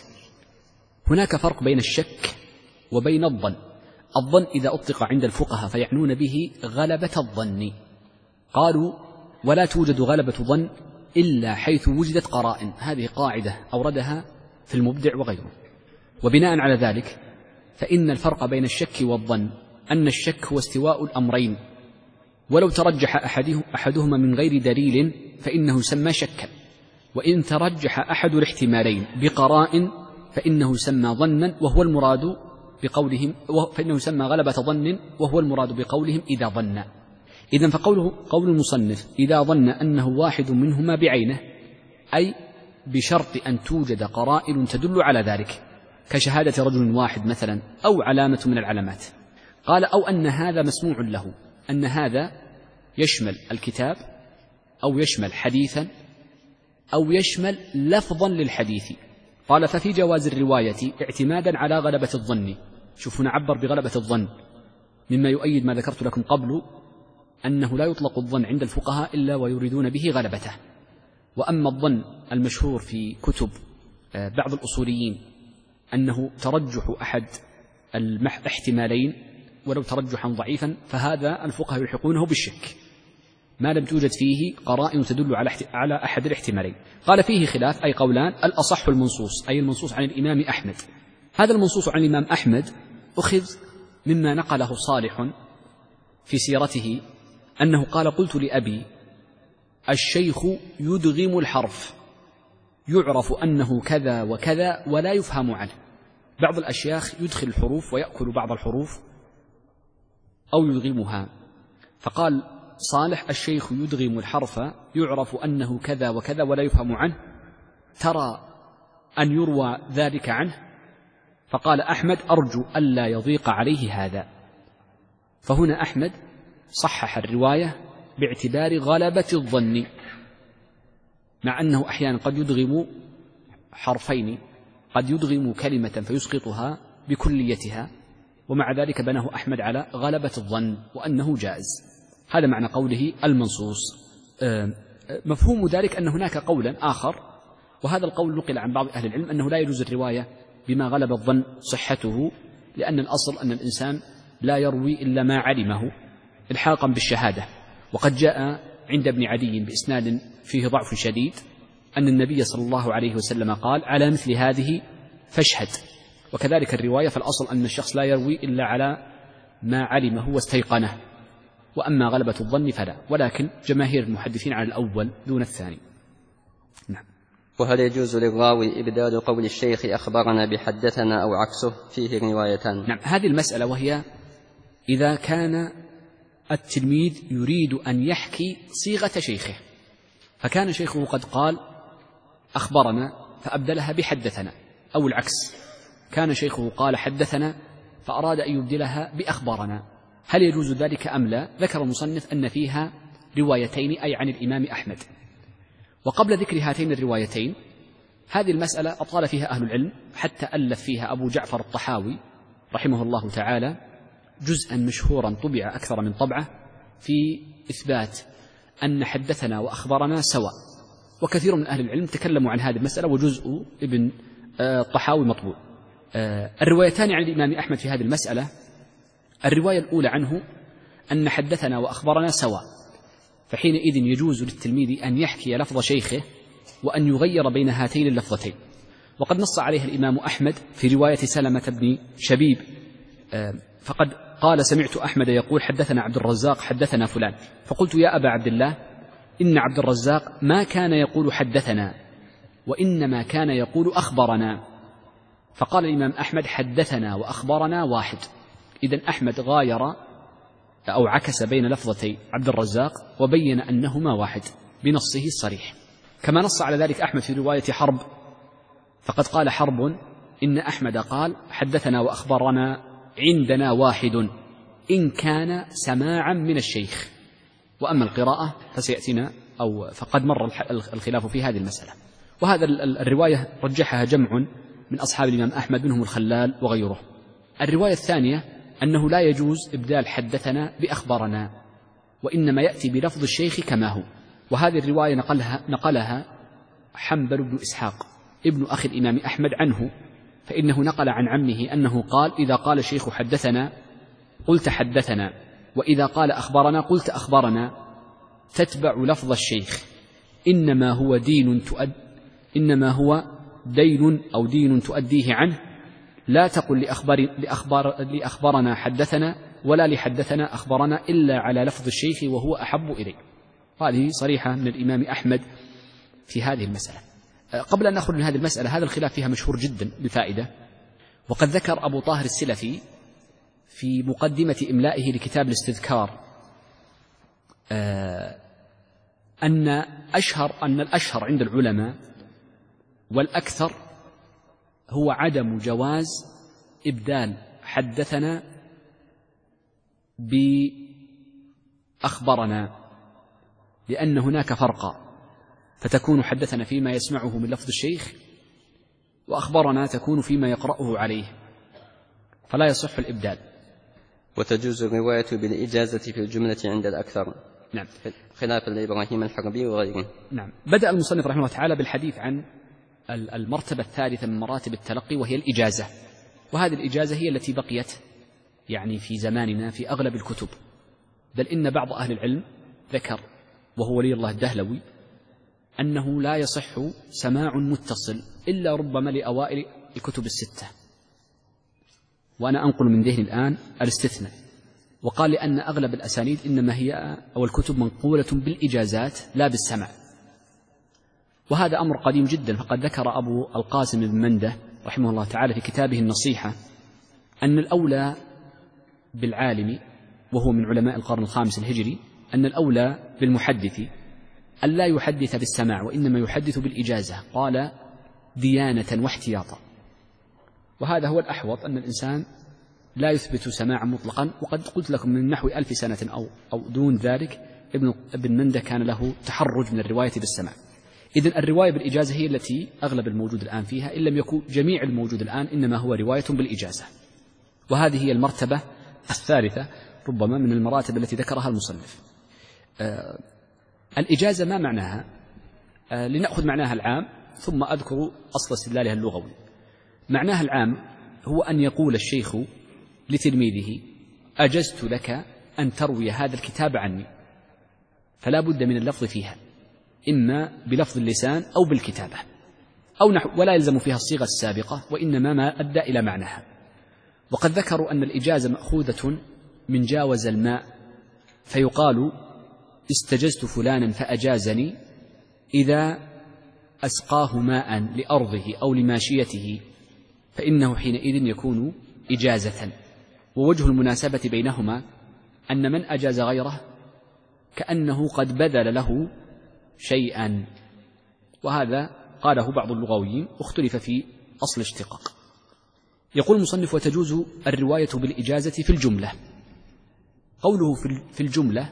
هناك فرق بين الشك وبين الظن. الظن إذا أطلق عند الفقهاء فيعنون به غلبة الظن، قالوا ولا توجد غلبة ظن إلا حيث وجدت قرائن. هذه قاعدة أوردها في المبدع وغيره. وبناء على ذلك فإن الفرق بين الشك والظن أن الشك هو استواء الأمرين، ولو ترجح أحدهما من غير دليل فإنه يسمى شكا، وإن ترجح أحد الاحتمالين بقرائن فإنه يسمى ظنا، وهو المراد بقولهم فإنه يسمى غلبة ظن، وهو المراد بقولهم إذا ظن. إذن فقوله قول المصنف إذا ظن أنه واحد منهما بعينه، أي بشرط أن توجد قرائن تدل على ذلك، كشهادة رجل واحد مثلا أو علامة من العلامات. قال أو أن هذا مسموع له، أن هذا يشمل الكتاب أو يشمل حديثا أو يشمل لفظا للحديث. قال ففي جواز الرواية اعتمادا على غلبة الظن. شوف هنا عبر بغلبة الظن، مما يؤيد ما ذكرت لكم قبل أنه لا يطلق الظن عند الفقهاء إلا ويريدون به غلبته. وأما الظن المشهور في كتب بعض الأصوليين أنه ترجح أحد الاحتمالين ولو ترجحا ضعيفا، فهذا الفقهاء يلحقونه بالشك ما لم توجد فيه قرائن تدل على أحد الاحتمالين. قال فيه خلاف، أي قولان: الأصح المنصوص، أي المنصوص عن الإمام أحمد. هذا المنصوص عن الإمام أحمد أخذ مما نقله صالح في سيرته أنه قال: قلت لأبي: الشيخ يدغم الحرف، يعرف أنه كذا وكذا ولا يفهم عنه. بعض الأشياخ يدخل الحروف ويأكل بعض الحروف أو يدغمها، فقال صالح: الشيخ يدغم الحرف يعرف أنه كذا وكذا ولا يفهم عنه، ترى أن يروى ذلك عنه؟ فقال أحمد: أرجو ألا يضيق عليه هذا. فهنا أحمد صحح الرواية باعتبار غلبة الظن، مع أنه أحيانا قد يدغم حرفين، قد يدغم كلمة فيسقطها بكليتها، ومع ذلك بناه أحمد على غلبة الظن وأنه جائز. هذا معنى قوله المنصوص. مفهوم ذلك أن هناك قولا آخر، وهذا القول نقل عن بعض أهل العلم، أنه لا يجوز الرواية بما غلب الظن صحته، لأن الأصل أن الإنسان لا يروي إلا ما علمه إلحاقا بالشهادة. وقد جاء عند ابن عدي بإسناد فيه ضعف شديد أن النبي صلى الله عليه وسلم قال: على مثل هذه فاشهد. وكذلك الرواية، فالأصل أن الشخص لا يروي إلا على ما علمه واستيقنه، وأما غلبة الظن فلا، ولكن جماهير المحدثين على الأول دون الثاني. نعم. وهل يجوز للراوي إبدال قول الشيخ أخبرنا بحدثنا أو عكسه؟ فيه روايتان. نعم، هذه المسألة، وهي إذا كان التلميذ يريد أن يحكي صيغة شيخه، فكان شيخه قد قال أخبرنا فأبدلها بحدثنا، أو العكس، كان شيخه قال حدثنا فأراد أن يبدلها بأخبرنا، هل يجوز ذلك أم لا؟ ذكر المصنف أن فيها روايتين، أي عن الإمام أحمد. وقبل ذكر هاتين الروايتين، هذه المسألة أطال فيها أهل العلم، حتى ألف فيها أبو جعفر الطحاوي رحمه الله تعالى جزءا مشهورا طبع أكثر من طبعة في إثبات أن حدثنا وأخبرنا سواء، وكثير من أهل العلم تكلموا عن هذه المسألة، وجزء ابن الطحاوي مطبوع. الروايتان عن الإمام أحمد في هذه المسألة: الرواية الأولى عنه أن حدثنا وأخبرنا سواء، فحينئذ يجوز للتلميذ أن يحكي لفظ شيخه وأن يغير بين هاتين اللفظتين. وقد نص عليها الإمام أحمد في رواية سلمة بن شبيب، فقد قال: سمعت أحمد يقول حدثنا عبد الرزاق حدثنا فلان، فقلت: يا أبا عبد الله، إن عبد الرزاق ما كان يقول حدثنا، وإنما كان يقول أخبرنا. فقال الإمام أحمد: حدثنا وأخبرنا واحد. إذن أحمد غاير أو عكس بين لفظتي عبد الرزاق وبين أنهما واحد بنصه الصريح، كما نص على ذلك أحمد في رواية حرب، فقد قال حرب: إن أحمد قال حدثنا وأخبرنا عندنا واحد، إن كان سماعا من الشيخ. وأما القراءة فسيأتينا، أو فقد مر الخلاف في هذه المسألة. وهذا الرواية رجحها جمع من أصحاب الإمام أحمد منهم الخلال وغيره. الرواية الثانية أنه لا يجوز إبدال حدثنا بأخبرنا، وإنما يأتي بلفظ الشيخ كما هو. وهذه الرواية نقلها, نقلها حنبل بن إسحاق ابن أخي الإمام أحمد عنه، فإنه نقل عن عمه أنه قال: إذا قال الشيخ حدثنا قلت حدثنا، وإذا قال أخبرنا قلت أخبرنا، تتبع لفظ الشيخ، إنما هو دين تؤد إنما هو دين أو دين تؤديه عنه، لا تقل لأخبر لأخبر لأخبرنا حدثنا ولا لحدثنا أخبرنا إلا على لفظ الشيخ وهو أحب إليه. هذه صريحة من الإمام أحمد في هذه المسألة. قبل أن نخرج من هذه المسألة، هذا الخلاف فيها مشهور جدا بالفائدة. وقد ذكر أبو طاهر السلفي في مقدمة إملائه لكتاب الاستذكار أن أشهر أن الأشهر عند العلماء والأكثر هو عدم جواز إبدال حدثنا بأخبرنا، لأن هناك فرقا، فتكون حدثنا فيما يسمعه من لفظ الشيخ، وأخبرنا تكون فيما يقرأه عليه، فلا يصح الإبدال. وتجوز الرواية بالإجازة في الجملة عند الأكثر، نعم، خلافا لإبراهيم الحربي وغيره. نعم. بدأ المصنف رحمه الله تعالى بالحديث عن المرتبة الثالثة من مراتب التلقي، وهي الإجازة. وهذه الإجازة هي التي بقيت يعني في زماننا في أغلب الكتب، بل إن بعض أهل العلم ذكر، وهو ولي الله الدهلوي، أنه لا يصح سماع متصل إلا ربما لأوائل الكتب الستة، وأنا أنقل من ذهني الآن الاستثناء، وقال لأن أغلب الأسانيد إنما هي أو الكتب منقولة بالإجازات لا بالسمع، وهذا أمر قديم جدا. فقد ذكر أبو القاسم بن منده رحمه الله تعالى في كتابه النصيحة أن الأولى بالعالم، وهو من علماء القرن الخامس الهجري، أن الأولى بالمحدث أن لا يحدث بالسماع وإنما يحدث بالإجازة، قال ديانة واحتياطا. وهذا هو الأحوط، أن الإنسان لا يثبت سماعا مطلقا. وقد قلت لكم من نحو ألف سنة أو, أو دون ذلك ابن, ابن منده كان له تحرج من الرواية بالسماع. إذن الرواية بالإجازة هي التي أغلب الموجود الآن فيها، إن لم يكن جميع الموجود الآن إنما هو رواية بالإجازة. وهذه هي المرتبة الثالثة ربما من المراتب التي ذكرها المصنف. آه الإجازة ما معناها؟ آه لنأخذ معناها العام ثم أذكر أصل استدلالها اللغوي. معناها العام هو أن يقول الشيخ لتلميذه أجزت لك أن تروي هذا الكتاب عني، فلا بد من اللفظ فيها، إما بلفظ اللسان أو بالكتابة أو نحو، ولا يلزم فيها الصيغة السابقة، وإنما ما أدى إلى معناها. وقد ذكروا أن الإجازة مأخوذة من جاوز الماء، فيقال استجزت فلانا فأجازني إذا أسقاه ماء لأرضه أو لماشيته، فإنه حينئذ يكون إجازة. ووجه المناسبة بينهما أن من أجاز غيره كأنه قد بذل له شيئا، وهذا قاله بعض اللغويين، اختلف في أصل اشتقاق. يقول المصنف وتجوز الرواية بالإجازة في الجملة. قوله في الجملة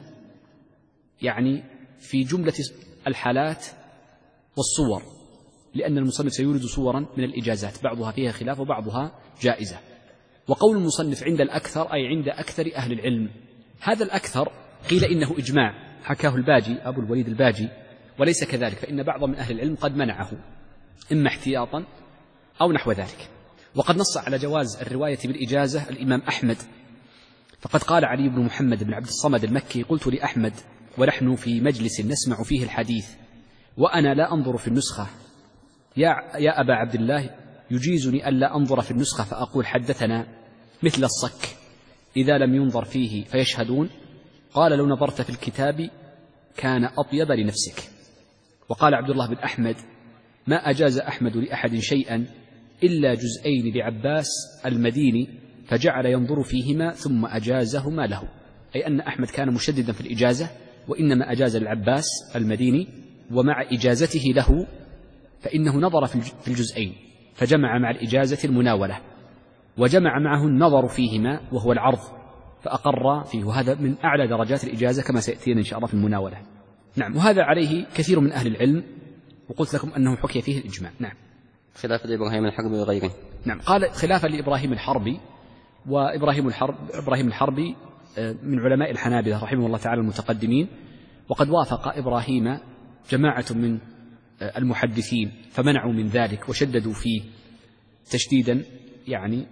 يعني في جملة الحالات والصور، لأن المصنف سيورد صورا من الإجازات بعضها فيها خلاف وبعضها جائزة. وقول المصنف عند الأكثر أي عند أكثر أهل العلم. هذا الأكثر قيل إنه إجماع حكاه الباجي أبو الوليد الباجي، وليس كذلك، فإن بعض من أهل العلم قد منعه إما احتياطا أو نحو ذلك. وقد نص على جواز الرواية بالإجازة الإمام أحمد، فقد قال علي بن محمد بن عبد الصمد المكي قلت لأحمد ونحن في مجلس نسمع فيه الحديث وأنا لا أنظر في النسخة، يا, يا أبا عبد الله يجيزني ألا أنظر في النسخة فأقول حدثنا مثل الصك إذا لم ينظر فيه فيشهدون؟ قال لو نظرت في الكتاب كان أطيب لنفسك. وقال عبد الله بن أحمد ما أجاز أحمد لأحد شيئا إلا جزئين لعباس المديني فجعل ينظر فيهما ثم أجازهما له، أي أن أحمد كان مشددا في الإجازة، وإنما أجاز للعباس المديني، ومع إجازته له فإنه نظر في الجزئين فجمع مع الإجازة المناولة، وجمع معه النظر فيهما وهو العرض فأقر فيه، وهذا من أعلى درجات الإجازة كما سيأتينا إن شاء الله في المناولة. نعم، وهذا عليه كثير من أهل العلم، وقلت لكم أنه حكي فيه الإجماع. نعم، خلاف لإبراهيم الحربي وغيره. نعم، قال خلافا لإبراهيم الحربي، وإبراهيم الحرب إبراهيم الحربي من علماء الحنابلة رحمه الله تعالى المتقدمين، وقد وافق إبراهيم جماعة من المحدثين فمنعوا من ذلك وشددوا فيه تشديدا يعني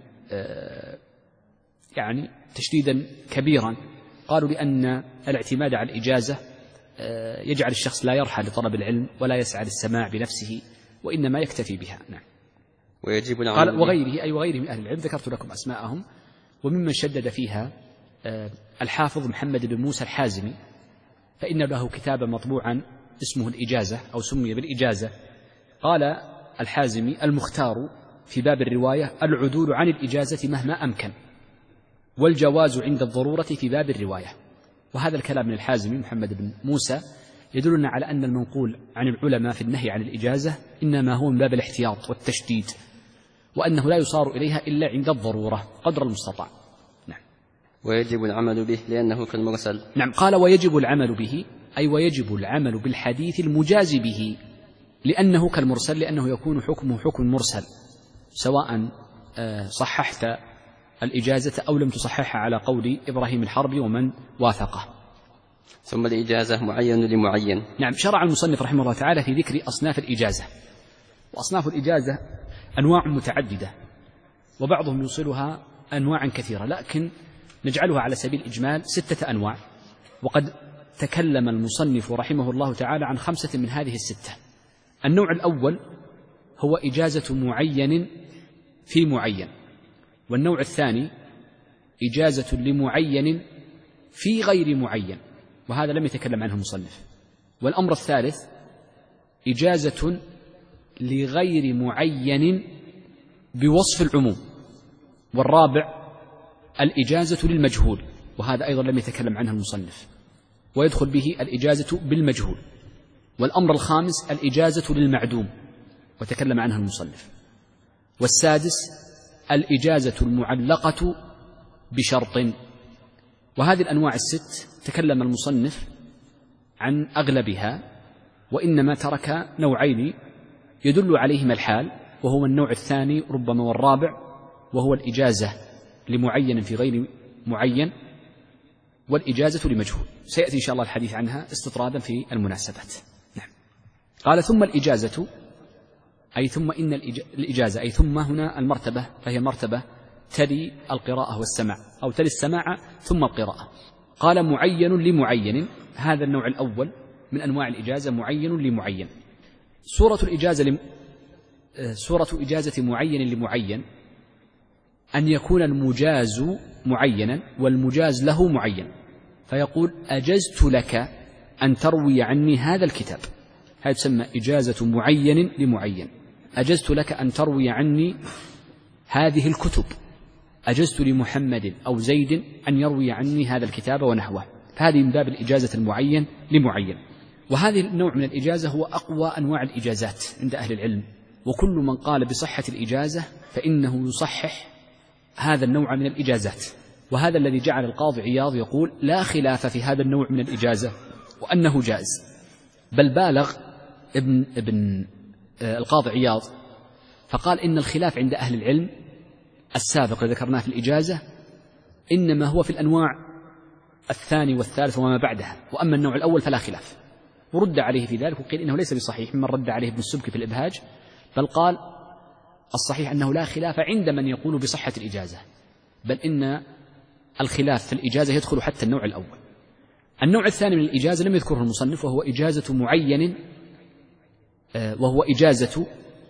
يعني تشديدا كبيرا. قالوا لأن الاعتماد على الإجازة يجعل الشخص لا يرحل لطلب العلم ولا يسعى للسماع بنفسه، وإنما يكتفي بها. نعم. ويجب قال وغيره أي وغيره من أهل العلم، ذكرت لكم أسماءهم، وممن شدد فيها الحافظ محمد بن موسى الحازمي، فإن له كتابا مطبوعا اسمه الإجازة أو سمي بالإجازة. قال الحازمي المختار في باب الرواية العدول عن الإجازة مهما أمكن، والجواز عند الضرورة في باب الرواية. وهذا الكلام من الحازمي محمد بن موسى يدلنا على أن المنقول عن العلماء في النهي عن الإجازة إنما هو من باب الاحتياط والتشديد، وأنه لا يصار إليها إلا عند الضرورة قدر المستطاع. نعم. ويجب العمل به لأنه كالمرسل. نعم، قال ويجب العمل به أي ويجب العمل بالحديث المجاز به لأنه كالمرسل، لأنه يكون حكمه حكم مرسل سواء صححت الإجازة أو لم تصححها على قول إبراهيم الحربي ومن وافقه. ثم الإجازة معين لمعين. نعم، شرع المصنف رحمه الله تعالى في ذكر أصناف الإجازة، وأصناف الإجازة أنواع متعددة، وبعضهم يوصلها أنواعا كثيرة، لكن نجعلها على سبيل الإجمال ستة أنواع. وقد تكلم المصنف رحمه الله تعالى عن خمسة من هذه الستة. النوع الأول هو إجازة معين في معين، والنوع الثاني إجازة لمعين في غير معين، وهذا لم يتكلم عنه المصنف. والأمر الثالث إجازة لغير معين بوصف العموم. والرابع الإجازة للمجهول، وهذا أيضا لم يتكلم عنه المصنف، ويدخل به الإجازة بالمجهول. والأمر الخامس الإجازة للمعدوم، وتكلم عنها المصنف. والسادس الإجازة المعلقة بشرط. وهذه الأنواع الست تكلم المصنف عن أغلبها، وإنما ترك نوعين يدل عليهما الحال، وهو النوع الثاني ربما والرابع، وهو الإجازة لمعين في غير معين، والإجازة لمجهول. سيأتي إن شاء الله الحديث عنها استطرادا في المناسبات. نعم. قال ثم الإجازة، أي ثم إن الإجازة، أي ثم هنا المرتبة، فهي مرتبة تلي القراءة والسماع، أو تلي السماع ثم القراءة. قال معين لمعين، هذا النوع الأول من أنواع الإجازة، معين لمعين. سورة الإجازة لم... سورة إجازة معين لمعين أن يكون المجاز معينا والمجاز له معين، فيقول أجزت لك أن تروي عني هذا الكتاب، هذا تسمى إجازة معين لمعين. أجزت لك أن تروي عني هذه الكتب، أجزت لمحمد أو زيد أن يروي عني هذا الكتاب ونحوه، فهذه من باب الإجازة المعين لمعين. وهذه النوع من الإجازة هو أقوى أنواع الإجازات عند أهل العلم، وكل من قال بصحة الإجازة فإنه يصحح هذا النوع من الإجازات. وهذا الذي جعل القاضي عياض يقول لا خلاف في هذا النوع من الإجازة وأنه جائز، بل بالغ ابن, ابن القاضي عياض فقال إن الخلاف عند أهل العلم السابق الذي ذكرناه في الإجازة إنما هو في الأنواع الثاني والثالث وما بعدها، وأما النوع الأول فلا خلاف. ورد عليه في ذلك وقيل إنه ليس بصحيح ممن رد عليه ابن السبكي في الإبهاج، بل قال الصحيح أنه لا خلاف عند من يقول بصحة الإجازة، بل إن الخلاف في الإجازة يدخل حتى النوع الأول. النوع الثاني من الإجازة لم يذكره المصنف، وهو إجازة معين، وهو إجازة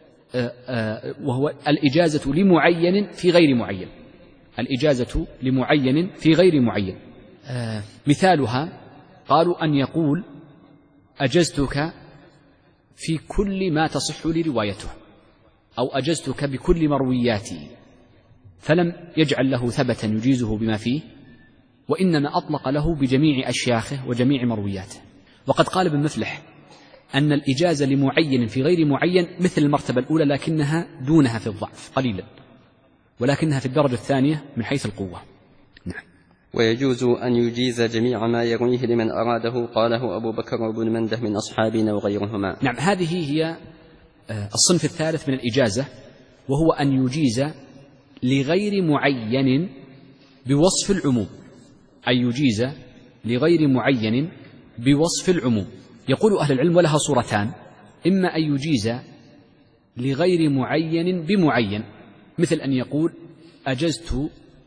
وهو الإجازة لمعين في غير معين، الإجازة لمعين في غير معين. مثالها قالوا أن يقول أجزتك في كل ما تصح لي روايته، أو أجزتك بكل مروياتي، فلم يجعل له ثبتا يجيزه بما فيه، وإنما أطلق له بجميع أشياخه وجميع مروياته. وقد قال ابن مفلح أن الإجازة لمعين في غير معين مثل المرتبة الأولى، لكنها دونها في الضعف قليلا، ولكنها في الدرجة الثانية من حيث القوة. نعم. ويجوز أن يجيز جميع ما يرويه لمن أراده، قاله أبو بكر وابن منده من أصحابنا وغيرهما. نعم، هذه هي الصنف الثالث من الإجازة، وهو أن يجيز لغير معين بوصف العموم، أن يجيز لغير معين بوصف العموم. يقول أهل العلم ولها صورتان، إما أن يجيز لغير معين بمعين، مثل أن يقول أجزت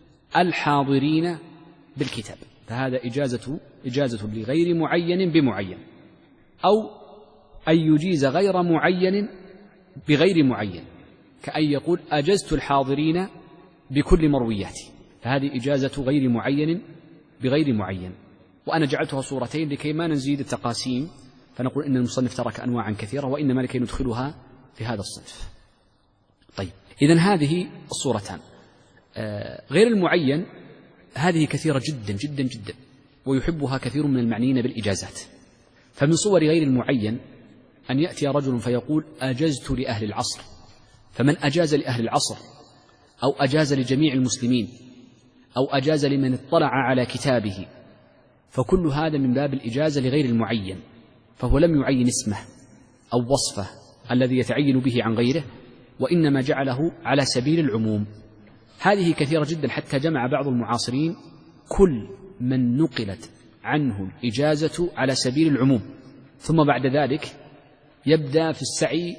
الحاضرين بالكتاب، فهذا إجازة إجازة لغير معين بمعين. أو أن يجيز غير معين بغير معين، كأن يقول أجزت الحاضرين بكل مروياتي، فهذه إجازة غير معين بغير معين. وأنا جعلتها صورتين لكي ما نزيد التقاسيم فنقول إن المصنف ترك أنواعا كثيرة، وإنما لكي ندخلها في هذا الصنف. طيب، إذن هذه الصورتان. آه غير المعين هذه كثيرة جدا جدا جدا، ويحبها كثير من المعنيين بالإجازات. فمن صور غير المعين أن يأتي رجل فيقول أجزت لأهل العصر، فمن أجاز لأهل العصر أو أجاز لجميع المسلمين أو أجاز لمن اطلع على كتابه، فكل هذا من باب الإجازة لغير المعين، فهو لم يعين اسمه أو وصفه الذي يتعين به عن غيره، وإنما جعله على سبيل العموم. هذه كثيرة جدا، حتى جمع بعض المعاصرين كل من نقلت عنه الإجازة على سبيل العموم، ثم بعد ذلك يبدأ في السعي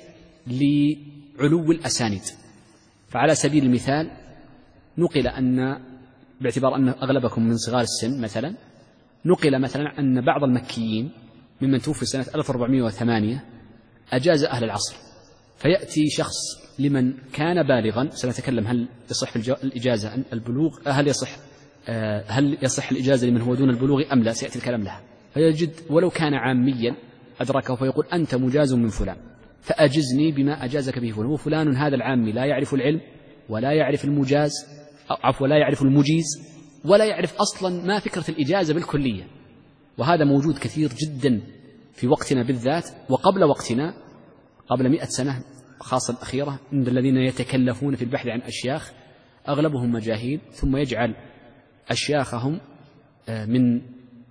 لعلو الأسانيد. فعلى سبيل المثال نقل أن، باعتبار أن أغلبكم من صغار السن مثلا، نقل مثلا أن بعض المكيين ممن توفي سنة ألف وأربعمائة وثمانية أجاز أهل العصر، فيأتي شخص لمن كان بالغا، سنتكلم هل يصح الإجازة البلوغ، هل يصح هل يصح الإجازة لمن هو دون البلوغ أم لا، سيأتي الكلام لها. فيجد ولو كان عاميا أدركه فيقول أنت مجاز من فلان فأجزني بما أجازك به فلان، وفلان هذا العامي لا يعرف العلم ولا يعرف المجاز، عفوا لا يعرف المجيز ولا يعرف أصلا ما فكرة الإجازة بالكلية. وهذا موجود كثير جدا في وقتنا بالذات وقبل وقتنا، قبل مئة سنة خاصة الأخيرة، عند الذين يتكلفون في البحث عن أشياخ أغلبهم مجاهيل، ثم يجعل أشياخهم من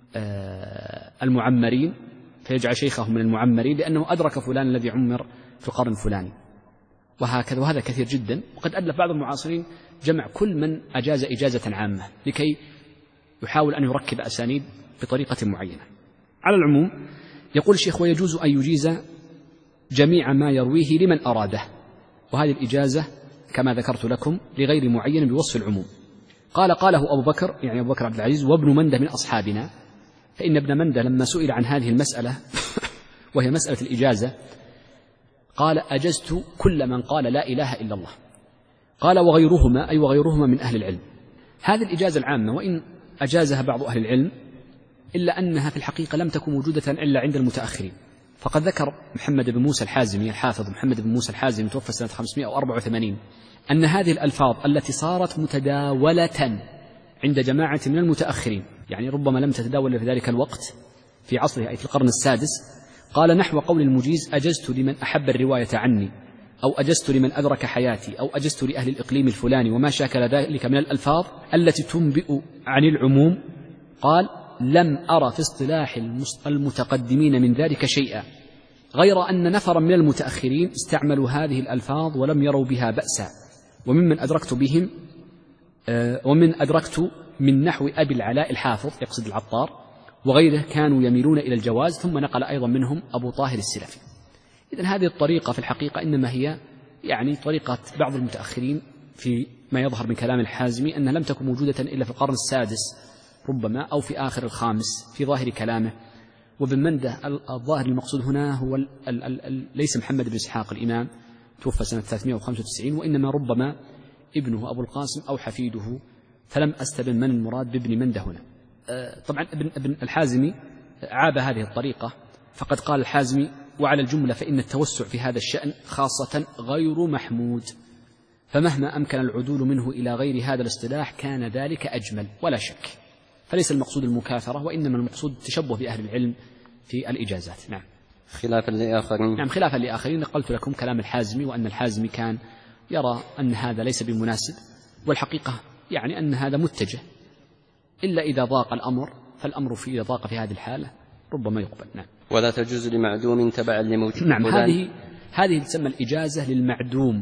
المعمرين، فيجعل شيخهم من المعمرين لأنه أدرك فلان الذي عمر في القرن الفلاني، وهكذا. وهذا كثير جدا. وقد ألف بعض المعاصرين جمع كل من أجاز إجازة عامة لكي يحاول أن يركب أسانيد بطريقة معينة. على العموم يقول الشيخ ويجوز أن يجيز جميع ما يرويه لمن أراده، وهذه الإجازة كما ذكرت لكم لغير معين بوصف العموم. قال قاله أبو بكر، يعني أبو بكر عبد العزيز، وابن منده من أصحابنا. فإن ابن منده لما سئل عن هذه المسألة وهي مسألة الإجازة قال أجزت كل من قال لا إله إلا الله. قال وغيرهما، أي وغيرهما من أهل العلم. هذه الإجازة العامة وإن أجازها بعض أهل العلم إلا أنها في الحقيقة لم تكن موجودة إلا عند المتأخرين. فقد ذكر محمد بن موسى الحازمي، الحافظ محمد بن موسى الحازمي توفى سنة خمسمائة وأربعة وثمانين، أن هذه الألفاظ التي صارت متداولة عند جماعة من المتأخرين، يعني ربما لم تتداول في ذلك الوقت في عصره أي في القرن السادس، قال نحو قول المجيز أجزت لمن أحب الرواية عني، أو أجزت لمن أدرك حياتي، أو أجزت لأهل الإقليم الفلاني، وما شاكل ذلك من الألفاظ التي تنبئ عن العموم. قال لم أرى في اصطلاح المتقدمين من ذلك شيئا، غير أن نفرا من المتأخرين استعملوا هذه الألفاظ ولم يروا بها بأسا، وممن أدركت بهم ومن أدركت من نحو أبي العلاء الحافظ، يقصد العطار، وغيره كانوا يميلون إلى الجواز. ثم نقل أيضا منهم أبو طاهر السلفي. إذن هذه الطريقة في الحقيقة إنما هي يعني طريقة بعض المتأخرين في ما يظهر من كلام الحازمي، أنها لم تكن موجودة إلا في القرن السادس ربما أو في آخر الخامس في ظاهر كلامه. وابن منده الظاهر المقصود هنا هو ال ال ال ليس محمد بن إسحاق الإمام توفى سنة ثلاثمائة وخمسة وتسعين، وإنما ربما ابنه أبو القاسم أو حفيده، فلم أستبن من المراد بابن منده هنا. طبعا ابن, ابن الحازمي عاب هذه الطريقة، فقد قال الحازمي وعلى الجملة فإن التوسع في هذا الشأن خاصة غير محمود، فمهما أمكن العدول منه إلى غير هذا الاصطلاح كان ذلك أجمل ولا شك. فليس المقصود المكاثرة، وإنما المقصود التشبه بأهل العلم في الإجازات. نعم خلافا لآخرين. نعم خلافا لآخرين. نقلت لكم كلام الحازمي، وأن الحازمي كان يرى أن هذا ليس بمناسب، والحقيقة يعني أن هذا متجه، إلا إذا ضاق الأمر، فالأمر في إذا ضاق في هذه الحالة ربما يقبل. نعم ولا تجوز لمعدوم تبعا لموجود. نعم هذه هذه تسمى الإجازة للمعدوم،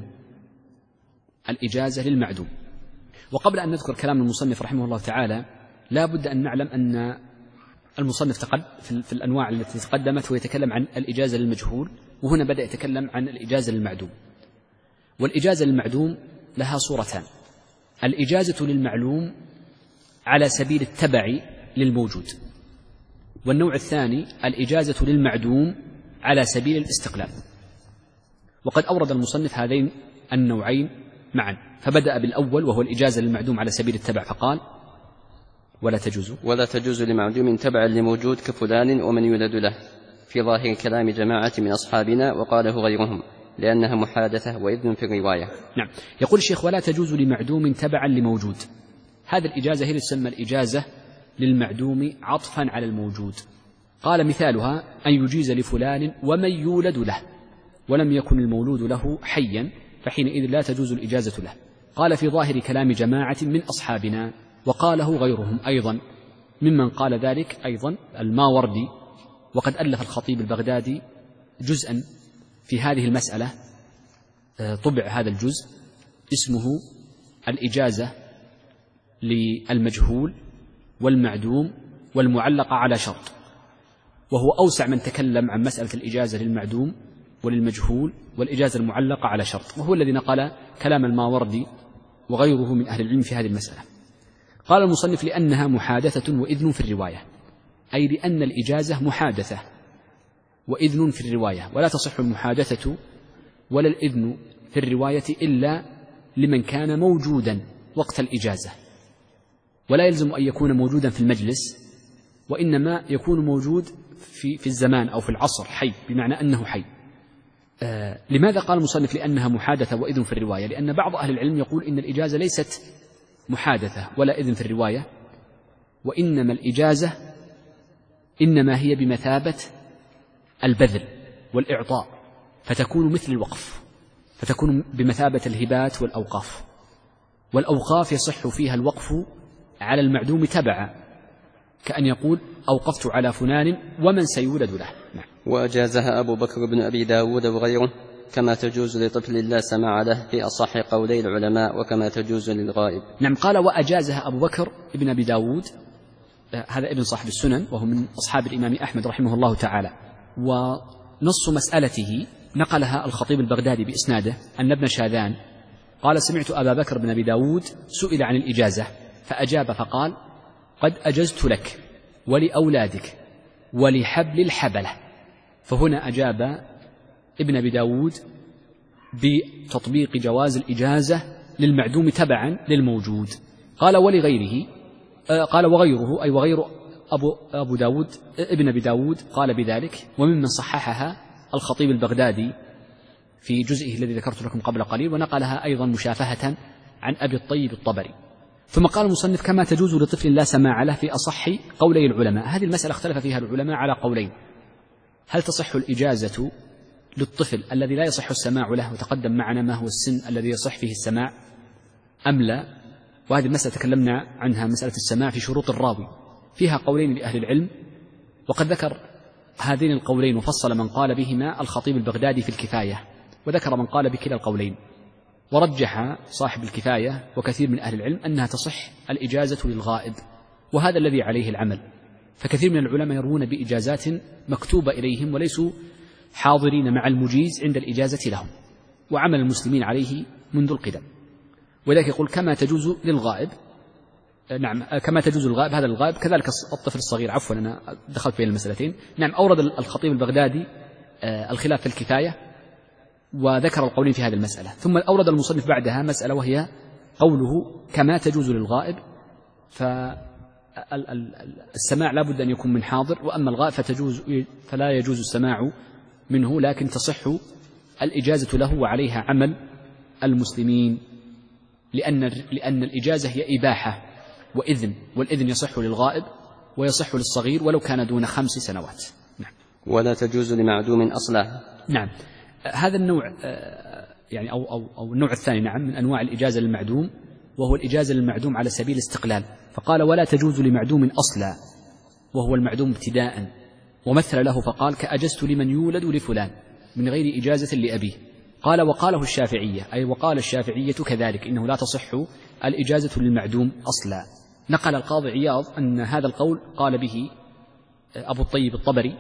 الإجازة للمعدوم. وقبل أن نذكر كلام المصنف رحمه الله تعالى لا بد أن نعلم أن المصنف تقد في الأنواع التي تقدمت ويتكلم عن الإجازة للمجهول، وهنا بدأ يتكلم عن الإجازة للمعدوم. والإجازة للمعدوم لها صورتان: الإجازة للمعلوم على سبيل التبع للموجود، والنوع الثاني الإجازة للمعدوم على سبيل الاستقلال. وقد أورد المصنف هذين النوعين معا، فبدأ بالأول وهو الإجازة للمعدوم على سبيل التبع، فقال ولا تجوز ولا تجوز لمعدوم تبعا لموجود كفلان ومن يولد له، في ظاهر كلام جماعة من أصحابنا وقاله غيرهم، لأنها محادثة وإذن في الرواية. نعم يقول الشيخ ولا تجوز لمعدوم تبعا لموجود. هذه الإجازة هي اللي تسمى الإجازة للمعدوم عطفا على الموجود. قال مثالها أن يجيز لفلان ومن يولد له، ولم يكن المولود له حيا، فحينئذ لا تجوز الإجازة له. قال في ظاهر كلام جماعة من أصحابنا وقاله غيرهم أيضا، ممن قال ذلك أيضا الماوردي. وقد ألف الخطيب البغدادي جزءا في هذه المسألة، طبع هذا الجزء اسمه الإجازة للمجهول والمعدوم والمعلقة على شرط، وهو أوسع من تكلم عن مسألة الإجازة للمعدوم وللمجهول والإجازة المعلقة على شرط، وهو الذي نقل كلام الماوردي وغيره من أهل العلم في هذه المسألة. قال المصنف لأنها محادثة وإذن في الرواية، أي لأن الإجازة محادثة وإذن في الرواية، ولا تصح المحادثة ولا الإذن في الرواية إلا لمن كان موجودا وقت الإجازة، ولا يلزم أن يكون موجودا في المجلس، وإنما يكون موجود في, في الزمان أو في العصر حي، بمعنى أنه حي. آه لماذا قال المصنف لأنها محادثة وإذن في الرواية؟ لأن بعض أهل العلم يقول إن الإجازة ليست محادثة ولا إذن في الرواية، وإنما الإجازة إنما هي بمثابة البذل والإعطاء، فتكون مثل الوقف، فتكون بمثابة الهبات والأوقاف. والأوقاف يصح فيها الوقف على المعدوم تبعا، كأن يقول أوقفت على فلان ومن سيولد له. نعم. وأجازها أبو بكر بن أبي داود وغيره، كما تجوز لطفل لا سماع له في أصح قولي العلماء، وكما تجوز للغائب. نعم. قال وأجازها أبو بكر بن أبي داود، هذا ابن صاحب السنن وهو من أصحاب الإمام أحمد رحمه الله تعالى. ونص مسألته نقلها الخطيب البغدادي بإسناده أن ابن شاذان قال سمعت أبا بكر بن أبي داود سئل عن الإجازة فأجاب فقال قد أجزت لك ولأولادك ولحبل الحبلة. فهنا أجاب ابن أبي داود بتطبيق جواز الإجازة للمعدوم تبعا للموجود. قال ولغيره، قال وغيره أي وغير أبو, أبو داود ابن أبي داود قال بذلك، وممن صححها الخطيب البغدادي في جزئه الذي ذكرت لكم قبل قليل، ونقلها أيضا مشافهة عن أبي الطيب الطبري. ثم قال المصنف كما تجوز لطفل لا سماع له في أصح قولي العلماء. هذه المسألة اختلف فيها العلماء على قولين: هل تصح الإجازة للطفل الذي لا يصح السماع له، وتقدم معنا ما هو السن الذي يصح فيه السماع، أم لا؟ وهذه المسألة تكلمنا عنها، مسألة السماع في شروط الراوي، فيها قولين لأهل العلم، وقد ذكر هذين القولين وفصل من قال بهما الخطيب البغدادي في الكفاية، وذكر من قال بكلا القولين. ورجح صاحب الكفاية وكثير من أهل العلم أنها تصح الإجازة للغائب، وهذا الذي عليه العمل. فكثير من العلماء يروون بإجازات مكتوبة إليهم وليسوا حاضرين مع المجيز عند الإجازة لهم، وعمل المسلمين عليه منذ القدم. وذلك يقول كما تجوز للغائب، نعم كما تجوز الغائب، هذا الغائب كذلك الطفل الصغير. عفوا أنا دخلت بين المسألتين. نعم. أورد الخطيب البغدادي الخلاف في الكفاية وذكر القولين في هذه المسألة، ثم أورد المصنف بعدها مسألة وهي قوله كما تجوز للغائب، فالسماع لا بد أن يكون من حاضر، وأما الغائب فتجوز فلا يجوز السماع منه، لكن تصح الإجازة له وعليها عمل المسلمين، لأن لأن الإجازة هي إباحة وإذن، والإذن يصح للغائب ويصح للصغير ولو كان دون خمس سنوات. نعم. ولا تجوز لمعدوم أصلا. نعم. هذا النوع يعني أو, أو, أو النوع الثاني نعم من أنواع الإجازة للمعدوم، وهو الإجازة للمعدوم على سبيل الاستقلال. فقال ولا تجوز لمعدوم أصلا، وهو المعدوم ابتداء، ومثل له فقال كأجزت لمن يولد لفلان من غير إجازة لأبيه. قال وقاله الشافعية، أي وقال الشافعية كذلك إنه لا تصح الإجازة للمعدوم أصلا. نقل القاضي عياض أن هذا القول قال به أبو الطيب الطبري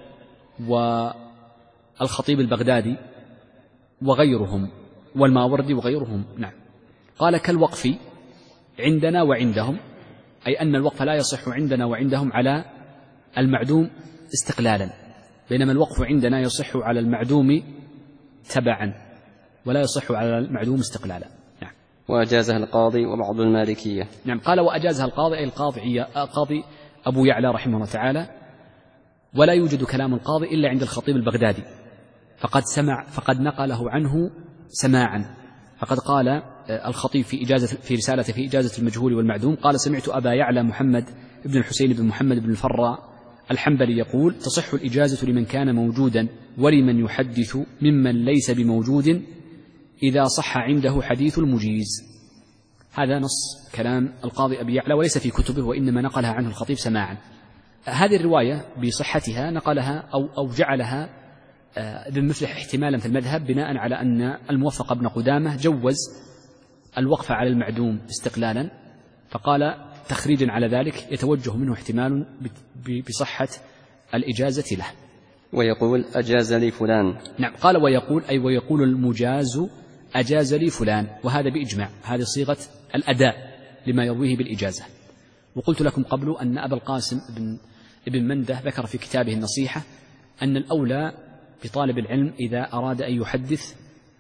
والخطيب البغدادي وغيرهم والماوردي وغيرهم. نعم. قال كالوقف عندنا وعندهم، أي أن الوقف لا يصح عندنا وعندهم على المعدوم استقلالا، بينما الوقف عندنا يصح على المعدوم تبعا ولا يصح على المعدوم استقلالا. نعم. وأجازها القاضي وبعض المالكية. نعم. قال وأجازها القاضي، أي القاضي قاضي أبو يعلى رحمه الله تعالى، ولا يوجد كلام القاضي إلا عند الخطيب البغدادي، فقد سمع فقد نقله عنه سماعا. فقد قال الخطيب في إجازة في رسالته في إجازة المجهول والمعدوم، قال سمعت أبا يعلى محمد بن الحسين بن محمد بن الفراء الحنبلي يقول تصح الإجازة لمن كان موجودا ولمن يحدث ممن ليس بموجود إذا صح عنده حديث المجيز. هذا نص كلام القاضي أبي يعلى وليس في كتبه، وإنما نقلها عنه الخطيب سماعا. هذه الرواية بصحتها نقلها أو, أو جعلها ابن مفلح احتمالا في المذهب، بناء على أن الموفق ابن قدامة جوز الوقف على المعدوم استقلالا، فقال تخريجا على ذلك يتوجه منه احتمال بصحة الإجازة له. ويقول أجاز لي فلان. نعم. قال ويقول أي ويقول المجاز أجاز لي فلان، وهذا بإجماع، هذه صيغة الأداء لما يرويه بالإجازة. وقلت لكم قبل أن أبا القاسم ابن, ابن منده ذكر في كتابه النصيحة أن الأولى بطالب العلم إذا أراد أن يحدث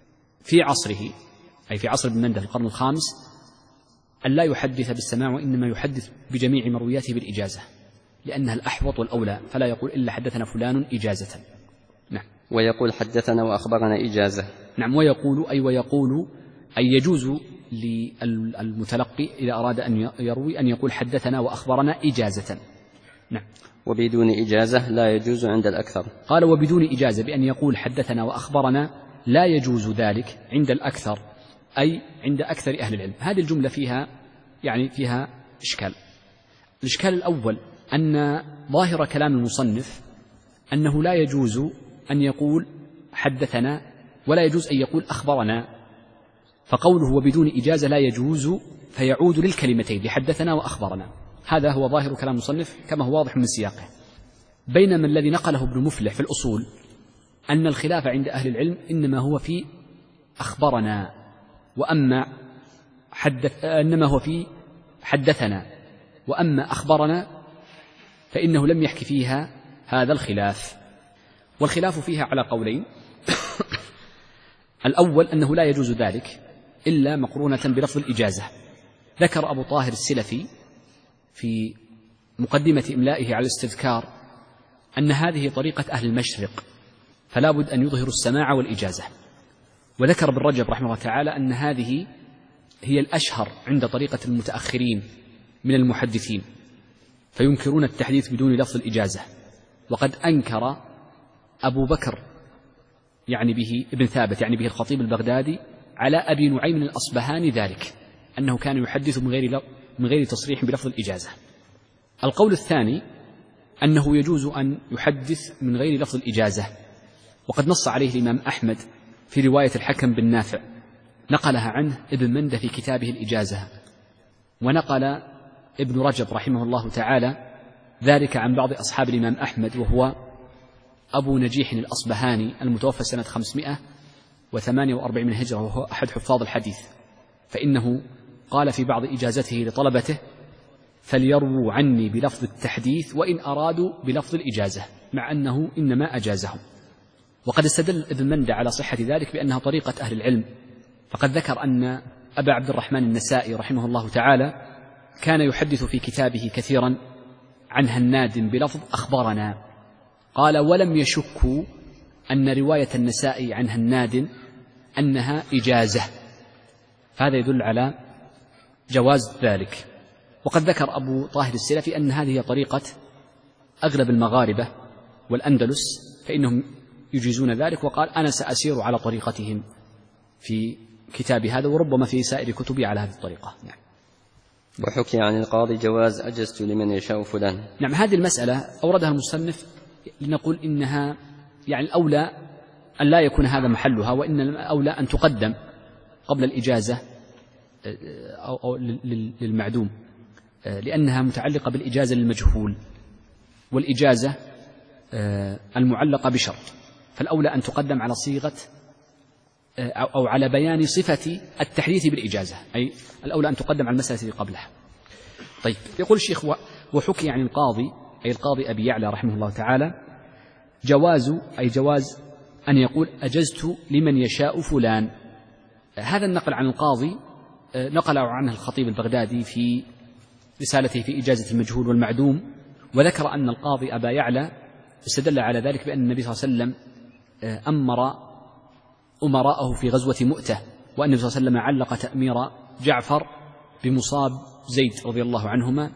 في عصره أي في عصر ابن مندة في القرن الخامس أن لا يحدث بالسماع، وإنما يحدث بجميع مروياته بالإجازة، لأنها الأحوط والأولى، فلا يقول إلا حدثنا فلان إجازة. نعم. ويقول حدثنا وأخبرنا إجازة. نعم. ويقول أي ويقول أي يجوز للمتلقي إذا أراد أن يروي أن يقول حدثنا وأخبرنا إجازة. نعم. وبدون إجازة لا يجوز عند الأكثر. قال وبدون إجازة بأن يقول حدثنا وأخبرنا لا يجوز ذلك عند الأكثر، أي عند أكثر أهل العلم. هذه الجملة فيها يعني فيها إشكال. الإشكال الأول أن ظاهر كلام المصنف أنه لا يجوز أن يقول حدثنا ولا يجوز أن يقول أخبرنا، فقوله وبدون إجازة لا يجوز فيعود للكلمتين لحدثنا وأخبرنا. هذا هو ظاهر كلام المصنف كما هو واضح من سياقه. بينما الذي نقله ابن مفلح في الأصول أن الخلاف عند أهل العلم إنما هو في أخبرنا، وأما حدث إنما هو في حدثنا، وأما أخبرنا فإنه لم يحكي فيها هذا الخلاف. والخلاف فيها على قولين. الأول أنه لا يجوز ذلك إلا مقرونة بلفظ الإجازة. ذكر أبو طاهر السلفي في مقدمة إملائه على الاستذكار أن هذه طريقة أهل المشرق، فلا بد أن يظهروا السماع والإجازة. وذكر ابن رجب رحمه الله تعالى أن هذه هي الأشهر عند طريقة المتأخرين من المحدثين، فينكرون التحديث بدون لفظ الإجازة. وقد أنكر أبو بكر يعني به ابن ثابت يعني به الخطيب البغدادي على أبي نعيم الأصبهاني ذلك، أنه كان يحدث من غير من غير تصريح بلفظ الإجازة. القول الثاني أنه يجوز أن يحدث من غير لفظ الإجازة، وقد نص عليه الإمام أحمد في رواية الحكم بن نافع، نقلها عنه ابن مندة في كتابه الإجازة، ونقل ابن رجب رحمه الله تعالى ذلك عن بعض أصحاب الإمام أحمد، وهو أبو نجيح الأصبهاني المتوفى سنة خمسمائة وثمانية وأربعين من الهجرة، وهو أحد حفاظ الحديث، فإنه قال في بعض إجازته لطلبته فليروا عني بلفظ التحديث وإن أرادوا بلفظ الإجازة، مع أنه إنما أجازهم. وقد استدل ابن مندة على صحة ذلك بأنها طريقة أهل العلم، فقد ذكر أن أبا عبد الرحمن النسائي رحمه الله تعالى كان يحدث في كتابه كثيرا عن هناد بلفظ أخبرنا، قال ولم يشكوا أن رواية النسائي عن هناد أنها إجازة، فهذا يدل على جواز ذلك. وقد ذكر أبو طاهر السلفي أن هذه طريقة أغلب المغاربة والأندلس، فإنهم يجيزون ذلك، وقال أنا سأسير على طريقتهم في كتاب هذا، وربما في سائر كتبي على هذه الطريقة. نعم. وحكي عن القاضي جواز أجزت لمن يشاء فلان. نعم. هذه المسألة أوردها المصنف لنقول إنها يعني الأولى أن لا يكون هذا محلها، وإن الأولى أن تقدم قبل الإجازة أو للمعدوم، لأنها متعلقة بالإجازة للمجهول، والإجازة المعلقة بشرط، فالأولى أن تقدم على صيغة أو على بيان صفة التحديث بالإجازة، أي الأولى أن تقدم على المسألة التي قبلها. طيب، يقول الشيخ وحكي عن القاضي أي القاضي أبي يعلى رحمه الله تعالى جواز أي جواز أن يقول أجزت لمن يشاء فلان. هذا النقل عن القاضي نقل عنه الخطيب البغدادي في رسالته في إجازة المجهول والمعدوم، وذكر أن القاضي أبا يعلى استدل على ذلك بأن النبي صلى الله عليه وسلم أمر أمراءه في غزوة مؤتة، وأن النبي صلى الله عليه وسلم علق تأمير جعفر بمصاب زيد رضي الله عنهما،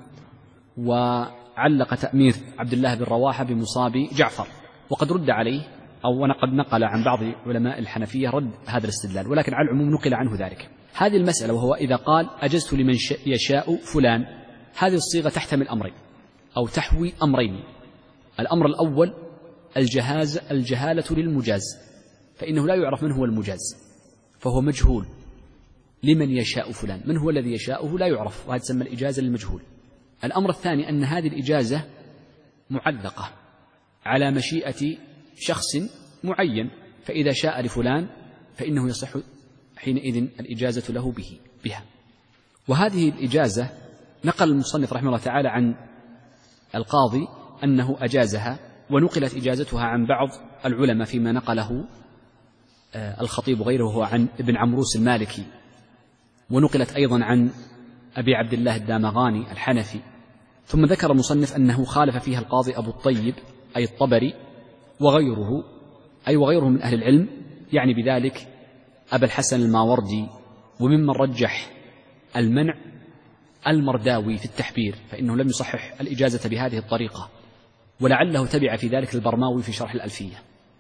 وعلق تأمير عبد الله بن رواحة بمصاب جعفر. وقد رد عليه أو قد نقل عن بعض علماء الحنفية رد هذا الاستدلال، ولكن على العموم نقل عنه ذلك. هذه المسألة وهو إذا قال أجزت لمن يشاء فلان، هذه الصيغة تحتمل أمرين أو تحوي أمرين. الأمر الأول الجهاز الجهالة للمجاز، فإنه لا يعرف من هو المجاز، فهو مجهول. لمن يشاء فلان، من هو الذي يشاءه لا يعرف، وهذا تسمى الإجازة للمجهول. الأمر الثاني أن هذه الإجازة معلقة على مشيئة شخص معين، فإذا شاء لفلان فإنه يصح حينئذ الإجازة له به بها. وهذه الإجازة نقل المصنف رحمه الله تعالى عن القاضي أنه أجازها، ونقلت إجازتها عن بعض العلماء فيما نقله الخطيب وغيره هو عن ابن عمروس المالكي، ونقلت أيضا عن أبي عبد الله الدامغاني الحنفي. ثم ذكر المصنف أنه خالف فيها القاضي أبو الطيب أي الطبري وغيره أي وغيره من أهل العلم، يعني بذلك أبا الحسن الماوردي، وممن رجح المنع المرداوي في التحبير، فإنه لم يصحح الإجازة بهذه الطريقة، ولعله تبع في ذلك البرماوي في شرح الألفية.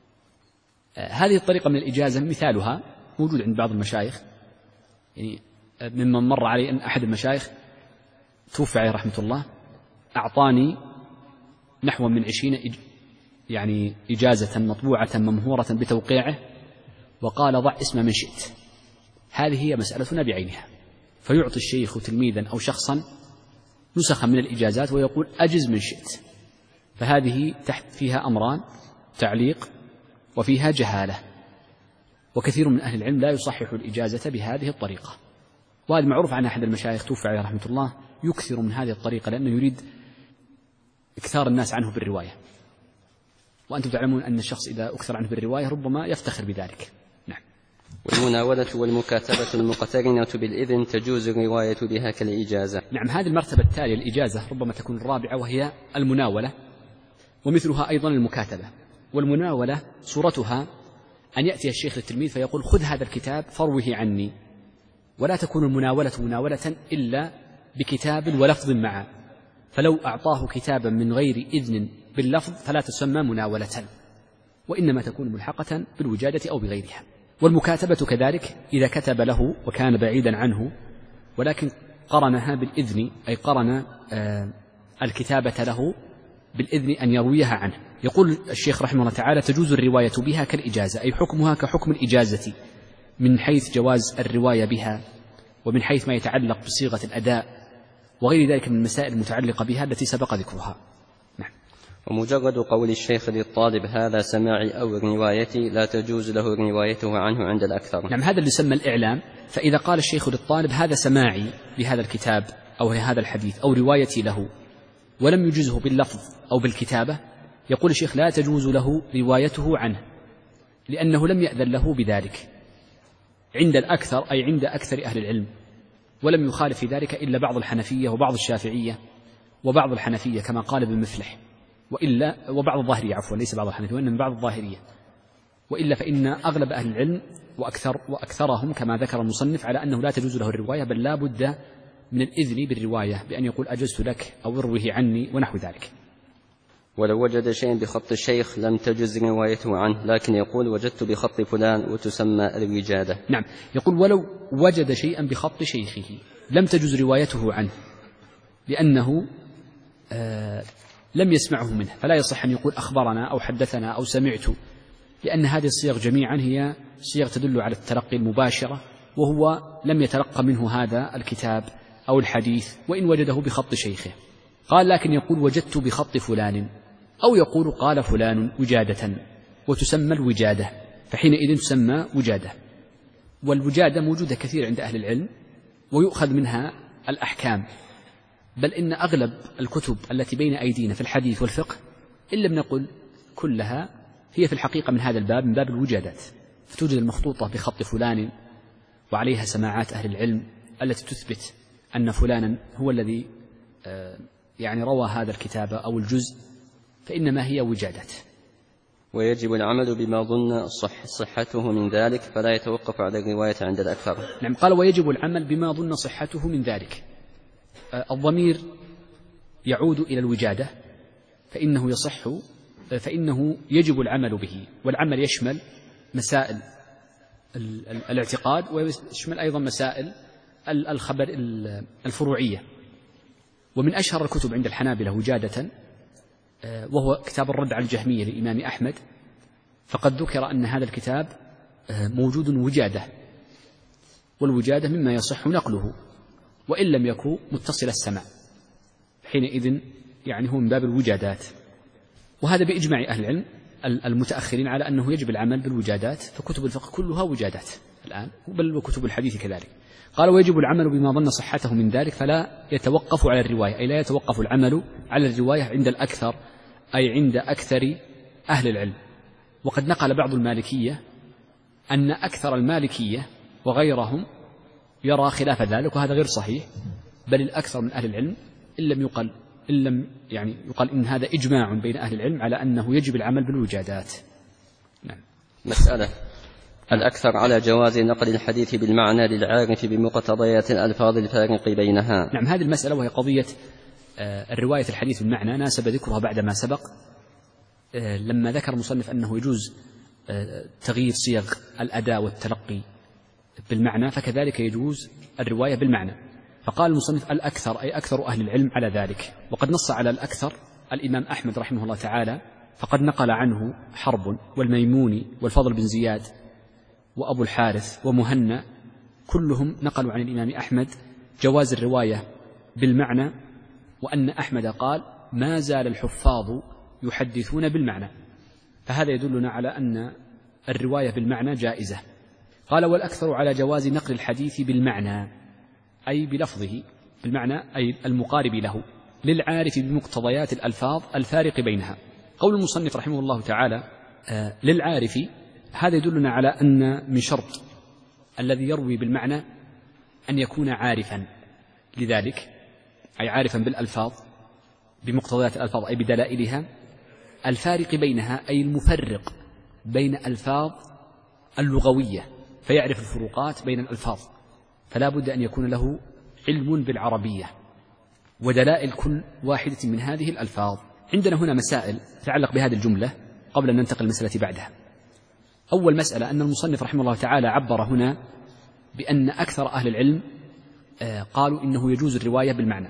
هذه الطريقة من الإجازة مثالها موجود عند بعض المشايخ، يعني ممن مر علي أن أحد المشايخ توفى عليه رحمة الله أعطاني نحو من عشرين يعني إجازة مطبوعة ممهورة بتوقيعه، وقال ضع اسم من شئت. هذه هي مسألتنا بعينها، فيعطي الشيخ تلميذا أو شخصا نسخا من الإجازات ويقول أجز من شئت، فهذه تحت فيها أمران: تعليق وفيها جهالة، وكثير من أهل العلم لا يصحح الإجازة بهذه الطريقة. وهذا معروف عن أحد المشايخ توفى عليه رحمة الله يكثر من هذه الطريقة، لأنه يريد إكثار الناس عنه بالرواية، وأنتم تعلمون أن الشخص إذا أكثر عنه بالرواية ربما يفتخر بذلك. نعم. والمناولة والمكاتبة المقترنة بالإذن تجوز الرواية بها كالإجازة. نعم، هذه المرتبة التالية الإجازة ربما تكون الرابعة، وهي المناولة، ومثلها أيضا المكاتبة. والمناولة صورتها أن يأتي الشيخ للتلميذ فيقول خذ هذا الكتاب فروه عني، ولا تكون المناولة مناولة إلا بكتاب ولفظ معا، فلو أعطاه كتابا من غير إذن باللفظ فلا تسمى مناولة، وإنما تكون ملحقة بالوجادة أو بغيرها. والمكاتبة كذلك إذا كتب له وكان بعيدا عنه ولكن قرنها بالإذن، أي قرن آه الكتابة له بالإذن أن يرويها عنه. يقول الشيخ رحمه الله تعالى تجوز الرواية بها كالإجازة، أي حكمها كحكم الإجازة من حيث جواز الرواية بها، ومن حيث ما يتعلق بصيغة الأداء وغير ذلك من المسائل المتعلقة بها التي سبق ذكرها. نعم. ومجرد قول الشيخ للطالب هذا سماعي أو روايتي لا تجوز له روايته عنه عند الأكثر. نعم، هذا اللي يسمى الإعلام. فإذا قال الشيخ للطالب هذا سماعي بهذا الكتاب أو هذا الحديث أو روايتي له، ولم يجزه باللفظ أو بالكتابة، يقول الشيخ لا تجوز له روايته عنه، لأنه لم يأذن له بذلك عند الأكثر، أي عند أكثر أهل العلم، ولم يخالف في ذلك إلا بعض الحنفية وبعض الشافعية وبعض الحنفية كما قال ابن مفلح، وإلا وبعض الظاهرية عفوا ليس بعض الحنفية وإنما بعض الظاهرية، وإلا فإن أغلب أهل العلم وأكثر وأكثرهم كما ذكر المصنف على أنه لا تجوز له الرواية، بل لا بد من الإذن بالرواية بأن يقول أجزت لك أو اروه عني ونحو ذلك. ولو وجد شيئا بخط الشيخ لم تجز روايته عنه، لكن يقول وجدت بخط فلان وتسمى الوجادة. نعم، يقول ولو وجد شيئا بخط شيخه لم تجز روايته عنه، لأنه آه لم يسمعه منه، فلا يصح أن يقول أخبرنا أو حدثنا أو سمعت، لأن هذه الصيغ جميعا هي صيغ تدل على التلقي المباشرة، وهو لم يتلقى منه هذا الكتاب أو الحديث وإن وجده بخط شيخه. قال لكن يقول وجدت بخط فلان، أو يقول قال فلان وجادة وتسمى الوجادة، فحينئذ تسمى وجادة. والوجادة موجودة كثير عند أهل العلم ويؤخذ منها الأحكام، بل إن أغلب الكتب التي بين أيدينا في الحديث والفقه إن لم نقل كلها هي في الحقيقة من هذا الباب، من باب الوجادات. فتوجد المخطوطة بخط فلان وعليها سماعات أهل العلم التي تثبت أن فلانا هو الذي يعني روى هذا الكتاب أو الجزء، فإنما هي وجادات. ويجب العمل بما ظن صح صحته من ذلك، فلا يتوقف على الرواية عند الأكثر. نعم، قال ويجب العمل بما ظن صحته من ذلك. الضمير يعود إلى الوجادة، فإنه يصح فإنه يجب العمل به، والعمل يشمل مسائل الاعتقاد ويشمل أيضا مسائل الخبر الفروعية. ومن أشهر الكتب عند الحنابلة وجادة وهو كتاب الرد على الجهمية للإمام أحمد، فقد ذكر أن هذا الكتاب موجود وجادة، والوجادة مما يصح نقله وإن لم يكن متصل السمع، حينئذ يعني هو من باب الوجادات. وهذا بإجماع أهل العلم المتأخرين على أنه يجب العمل بالوجادات، فكتب الفقه كلها وجادات الآن، بل وكتب الحديث كذلك. قال ويجب العمل بما ظن صحته من ذلك، فلا يتوقف على الرواية، أي لا يتوقف العمل على الرواية عند الأكثر، أي عند أكثر أهل العلم. وقد نقل بعض المالكية أن أكثر المالكية وغيرهم يرى خلاف ذلك، وهذا غير صحيح، بل الأكثر من أهل العلم إن لم يقل إن لم يعني يقال إن هذا إجماع بين أهل العلم على أنه يجب العمل بالوجادات. نعم. مسألة الأكثر على جواز نقل الحديث بالمعنى للعارف بمقتضيات الألفاظ الفارق بينها. نعم، هذه المسألة وهي قضية الرواية الحديث بالمعنى ناسب ذكرها بعد ما سبق، لما ذكر المصنف أنه يجوز تغيير صيغ الأداء والتلقي بالمعنى، فكذلك يجوز الرواية بالمعنى. فقال المصنف الأكثر أي أكثر أهل العلم على ذلك، وقد نص على الأكثر الإمام أحمد رحمه الله تعالى، فقد نقل عنه حرب والميموني والفضل بن زياد وأبو الحارث ومهنا، كلهم نقلوا عن الإمام أحمد جواز الرواية بالمعنى، وأن أحمد قال ما زال الحفاظ يحدثون بالمعنى، فهذا يدلنا على أن الرواية بالمعنى جائزة. قال والأكثر على جواز نقل الحديث بالمعنى أي بلفظه بالمعنى أي المقارب له للعارف بمقتضيات الألفاظ الفارق بينها. قول المصنف رحمه الله تعالى آه للعارف، هذا يدلنا على أن من شرط الذي يروي بالمعنى أن يكون عارفا لذلك، أي عارفا بالألفاظ بمقتضيات الألفاظ أي بدلائلها الفارق بينها، أي المفرق بين ألفاظ اللغوية، فيعرف الفروقات بين الألفاظ، فلا بد أن يكون له علم بالعربية ودلائل كل واحدة من هذه الألفاظ. عندنا هنا مسائل تتعلق بهذه الجملة قبل أن ننتقل المسألة بعدها. أول مسألة أن المصنف رحمه الله تعالى عبر هنا بأن أكثر أهل العلم قالوا إنه يجوز الرواية بالمعنى،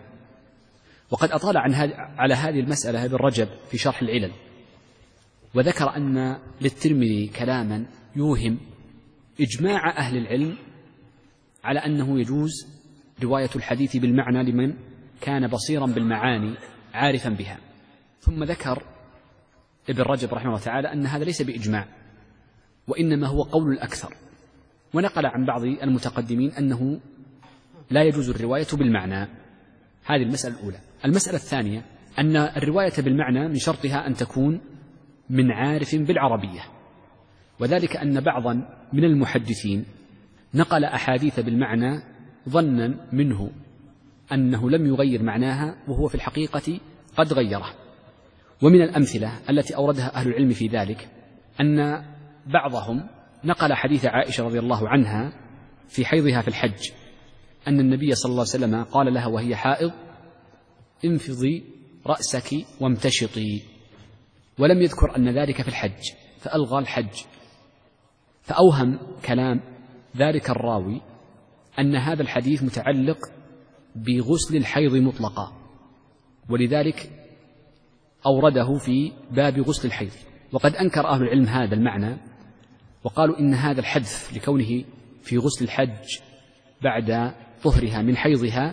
وقد أطال عن على هذه المسألة ابن رجب في شرح العلل، وذكر أن للترمذي كلاما يوهم إجماع أهل العلم على أنه يجوز رواية الحديث بالمعنى لمن كان بصيرا بالمعاني عارفا بها. ثم ذكر ابن رجب رحمه الله تعالى أن هذا ليس بإجماع، وإنما هو قول الأكثر، ونقل عن بعض المتقدمين أنه لا يجوز الرواية بالمعنى. هذه المسألة الأولى. المسألة الثانية أن الرواية بالمعنى من شرطها أن تكون من عارف بالعربية، وذلك أن بعضا من المحدثين نقل أحاديث بالمعنى ظنا منه أنه لم يغير معناها، وهو في الحقيقة قد غيره. ومن الأمثلة التي أوردها أهل العلم في ذلك أن بعضهم نقل حديث عائشة رضي الله عنها في حيضها في الحج، أن النبي صلى الله عليه وسلم قال لها وهي حائض انفضي رأسك وامتشطي، ولم يذكر أن ذلك في الحج، فألغى الحج، فأوهم كلام ذلك الراوي أن هذا الحديث متعلق بغسل الحيض مطلقا، ولذلك أورده في باب غسل الحيض. وقد أنكر أهل العلم هذا المعنى، وقالوا إن هذا الحذف لكونه في غسل الحج بعد طهرها من حيضها،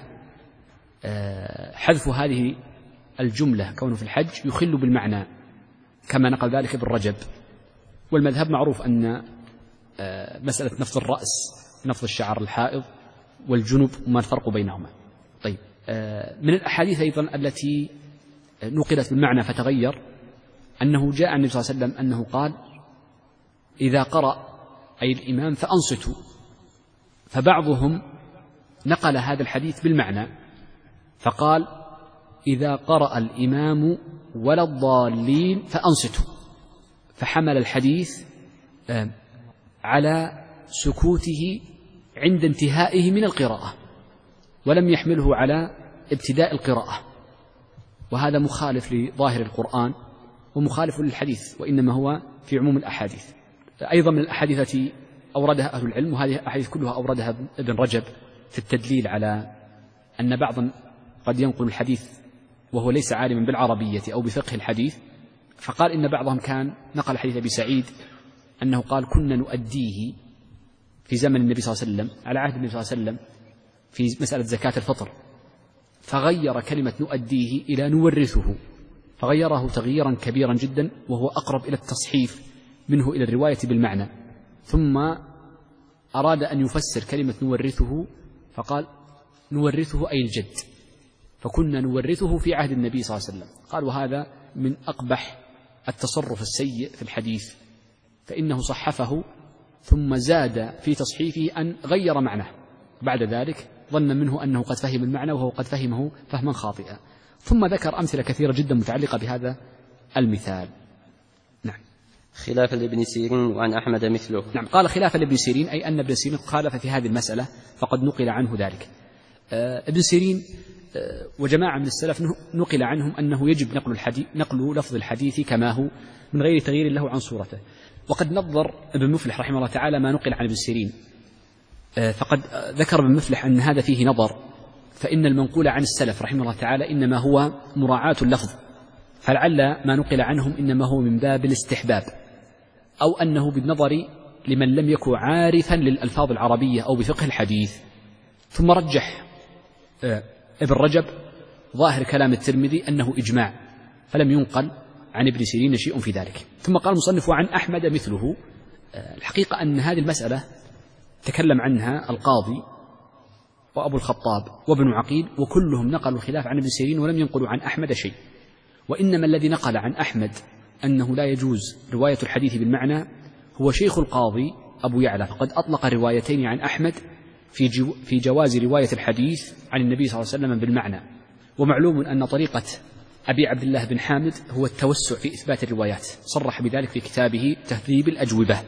حذف هذه الجملة كونه في الحج يخل بالمعنى، كما نقل ذلك ابن رجب. والمذهب معروف أن مسألة نفض الرأس نفض الشعر الحائض والجنب وما الفرق بينهما. طيب، من الأحاديث أيضا التي نقلت بالمعنى فتغير أنه جاء عن النبي صلى الله عليه وسلم أنه قال إذا قرأ أي الإمام فأنصتوا، فبعضهم نقل هذا الحديث بالمعنى فقال إذا قرأ الإمام ولا الضالين فأنصتوا، فحمل الحديث على سكوته عند انتهائه من القراءة، ولم يحمله على ابتداء القراءة، وهذا مخالف لظاهر القرآن ومخالف للحديث، وإنما هو في عموم الأحاديث. أيضا من الأحاديث التي أوردها أهل العلم، وهذه الأحاديث كلها أوردها ابن رجب في التدليل على أن بعضا قد ينقل الحديث وهو ليس عالما بالعربية أو بفقه الحديث، فقال إن بعضهم كان نقل حديث أبي سعيد أنه قال كنا نؤديه في زمن النبي صلى الله عليه وسلم على عهد النبي صلى الله عليه وسلم في مسألة زكاة الفطر، فغير كلمة نؤديه إلى نورثه، فغيره تغييرا كبيرا جدا، وهو أقرب إلى التصحيف منه إلى الرواية بالمعنى. ثم أراد أن يفسر كلمة نورثه فقال نورثه أي الجد، فكنا نورثه في عهد النبي صلى الله عليه وسلم. قال وهذا من أقبح التصرف السيء في الحديث، فإنه صحفه ثم زاد في تصحيفه أن غير معناه، بعد ذلك ظن منه أنه قد فهم المعنى وهو قد فهمه فهما خاطئا، ثم ذكر أمثلة كثيرة جدا متعلقة بهذا المثال. نعم. خلافا لابن سيرين وعن أحمد مثله. نعم، قال خلافا لابن سيرين أي أن ابن سيرين خالف في هذه المسألة فقد نقل عنه ذلك. آه ابن سيرين آه وجماعة من السلف نقل عنهم أنه يجب نقل, الحديث نقل لفظ الحديث كما هو من غير تغيير له عن صورته. وقد نظر ابن مفلح رحمه الله تعالى ما نقل عن ابن سيرين، آه فقد ذكر ابن مفلح أن هذا فيه نظر، فإن المنقول عن السلف رحمه الله تعالى إنما هو مراعاة اللفظ، فلعل ما نقل عنهم إنما هو من باب الاستحباب، أو أنه بالنظر لمن لم يكن عارفا للألفاظ العربية أو بفقه الحديث. ثم رجح ابن رجب ظاهر كلام الترمذي أنه إجماع، فلم ينقل عن ابن سيرين شيء في ذلك. ثم قال المصنف عن أحمد مثله. الحقيقة أن هذه المسألة تكلم عنها القاضي وأبو الخطاب وابن عقيل، وكلهم نقلوا الخلاف عن ابن سيرين ولم ينقلوا عن أحمد شيء، وإنما الذي نقل عن أحمد أنه لا يجوز رواية الحديث بالمعنى هو شيخ القاضي أبو يعلى، فقد أطلق روايتين عن أحمد في, جو في جواز رواية الحديث عن النبي صلى الله عليه وسلم بالمعنى. ومعلوم أن طريقة أبي عبد الله بن حامد هو التوسع في إثبات الروايات، صرح بذلك في كتابه تهذيب الأجوبة.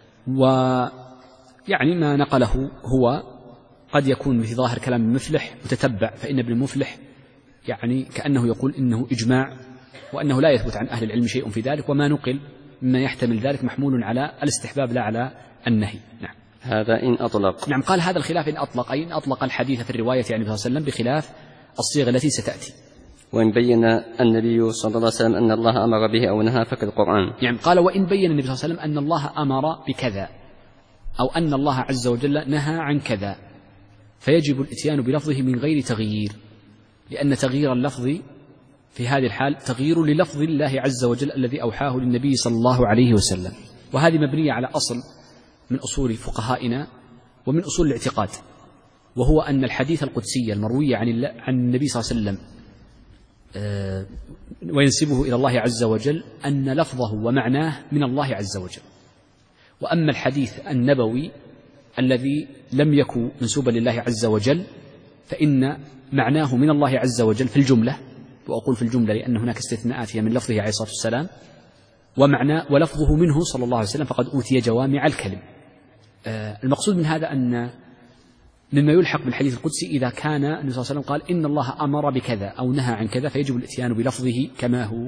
ويعني ما نقله هو قد يكون في ظاهر كلام ابن مفلح متتبع، فإن ابن مفلح يعني كأنه يقول إنه إجماع وأنه لا يثبت عن أهل العلم شيء في ذلك، وما نقل مما يحتمل ذلك محمول على الاستحباب لا على النهي. نعم. هذا إن أطلق. نعم، قال هذا الخلاف إن أطلق، أي إن أطلق الحديث في الرواية عن النبي صلى الله عليه وسلم بخلاف الصيغة التي ستأتي. وإن بين النبي صلى الله عليه وسلم أن الله أمر به أو نهى فكالقرآن. يعني قال وإن بين النبي صلى الله عليه وسلم أن الله أمر بكذا أو أن الله عز وجل نهى عن كذا، فيجب الإتيان بلفظه من غير تغيير، لأن تغيير اللفظ في هذه الحال تغيير للفظ الله عز وجل الذي أوحاه للنبي صلى الله عليه وسلم. وهذه مبنية على أصل من أصول فقهائنا ومن أصول الاعتقاد، وهو أن الحديث القدسي المروي عن, عن النبي صلى الله عليه وسلم آه وينسبه إلى الله عز وجل أن لفظه ومعناه من الله عز وجل. وأما الحديث النبوي الذي لم يكن منسوبا لله عز وجل فإن معناه من الله عز وجل في الجملة، وأقول في الجملة لأن هناك استثناءات هي من لفظه عليه الصلاة والسلام، ومعنى ولفظه منه صلى الله عليه وسلم فقد أوتي جوامع الكلم. آه المقصود من هذا أن مما يلحق بالحديث القدسي إذا كان النبي صلى الله عليه وسلم قال إن الله أمر بكذا أو نهى عن كذا فيجب الإتيان بلفظه كما هو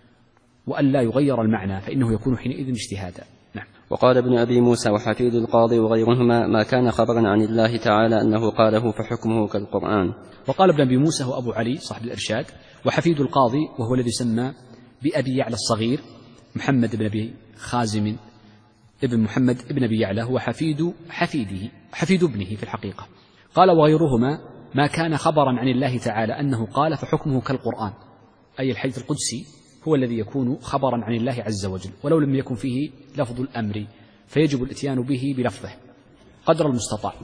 وأن لا يغير المعنى، فإنه يكون حينئذ اجتهادا. نعم. وقال ابن أبي موسى وحفيد القاضي وغيرهما ما كان خبرا عن الله تعالى أنه قاله فحكمه كالقرآن. وقال ابن أبي موسى هو أبو علي صاحب الإرشاد، وحفيد القاضي وهو الذي يسمى بأبي يعلى الصغير محمد بن أبي خازم ابن محمد ابن أبي يعلى، هو حفيد حفيده حفيد ابنه في الحقيقة. قال وغيرهما ما كان خبرا عن الله تعالى أنه قال فحكمه كالقرآن، أي الحديث القدسي هو الذي يكون خبرا عن الله عز وجل ولو لم يكن فيه لفظ الأمر، فيجب الاتيان به بلفظه قدر المستطاع.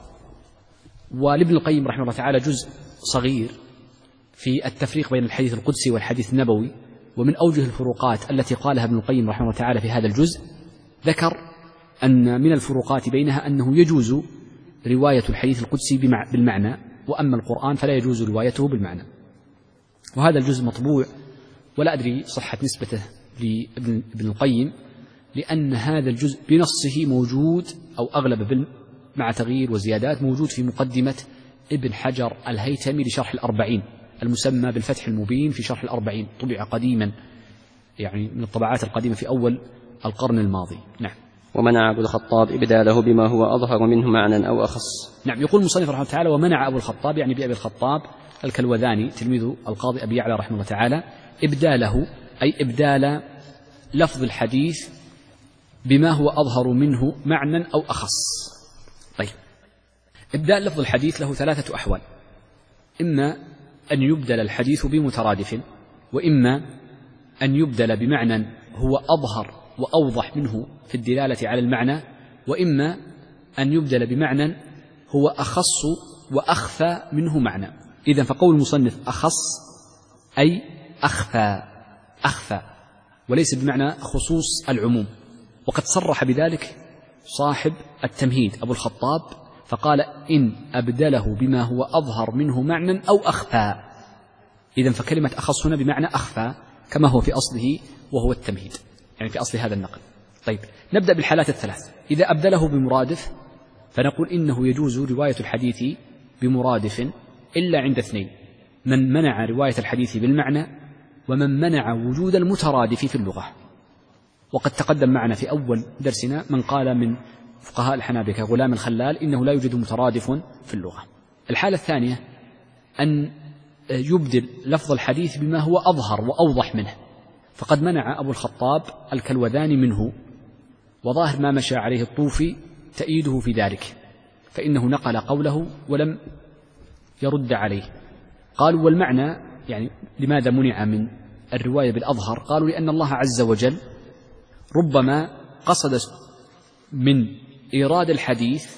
ولابن القيم رحمه الله تعالى جزء صغير في التفريق بين الحديث القدسي والحديث النبوي، ومن أوجه الفروقات التي قالها ابن القيم رحمه الله تعالى في هذا الجزء ذكر أن من الفروقات بينها أنه يجوز رواية الحديث القدسي بالمعنى، وأما القرآن فلا يجوز روايته بالمعنى. وهذا الجزء مطبوع ولا أدري صحة نسبته لابن القيم، لأن هذا الجزء بنصه موجود أو أغلب مع تغيير وزيادات موجود في مقدمة ابن حجر الهيتمي لشرح الأربعين المسمى بالفتح المبين في شرح الأربعين، طبع قديما يعني من الطبعات القديمة في أول القرن الماضي. نعم. ومنع أبو الخطاب إبداله بما هو أظهر منه معنى أو أخص. نعم. يقول المصنف رحمه الله تعالى ومنع أبو الخطاب يعني بأبي الخطاب الكلوذاني تلميذ القاضي أبي يعلى رحمه الله تعالى إبداله أي إبدال لفظ الحديث بما هو أظهر منه معنى أو أخص. طيب، إبدال لفظ الحديث له ثلاثة أحوال: إما أن يبدل الحديث بمترادف، وإما أن يبدل بمعنى هو أظهر وأوضح منه في الدلالة على المعنى، وإما أن يبدل بمعنى هو أخص وأخفى منه معنى. إذن فقول المصنف أخص أي أخفى أخفى وليس بمعنى خصوص العموم، وقد صرح بذلك صاحب التمهيد أبو الخطاب فقال إن أبدله بما هو أظهر منه معنى أو أخفى. إذن فكلمة أخص هنا بمعنى أخفى كما هو في أصله وهو التمهيد، يعني في أصل هذا النقل. طيب نبدأ بالحالات الثلاث. إذا أبدله بمرادف فنقول إنه يجوز رواية الحديث بمرادف إلا عند اثنين: من منع رواية الحديث بالمعنى، ومن منع وجود المترادف في اللغة. وقد تقدم معنا في أول درسنا من قال من فقهاء الحنابلة كغلام الخلال إنه لا يوجد مترادف في اللغة. الحالة الثانية أن يبدل لفظ الحديث بما هو أظهر وأوضح منه، فقد منع أبو الخطاب الكلوذاني منه، وظاهر ما مشى عليه الطوفي تأييده في ذلك، فإنه نقل قوله ولم يرد عليه. قالوا والمعنى يعني لماذا منع من الرواية بالأظهر؟ قالوا لأن الله عز وجل ربما قصد من إيراد الحديث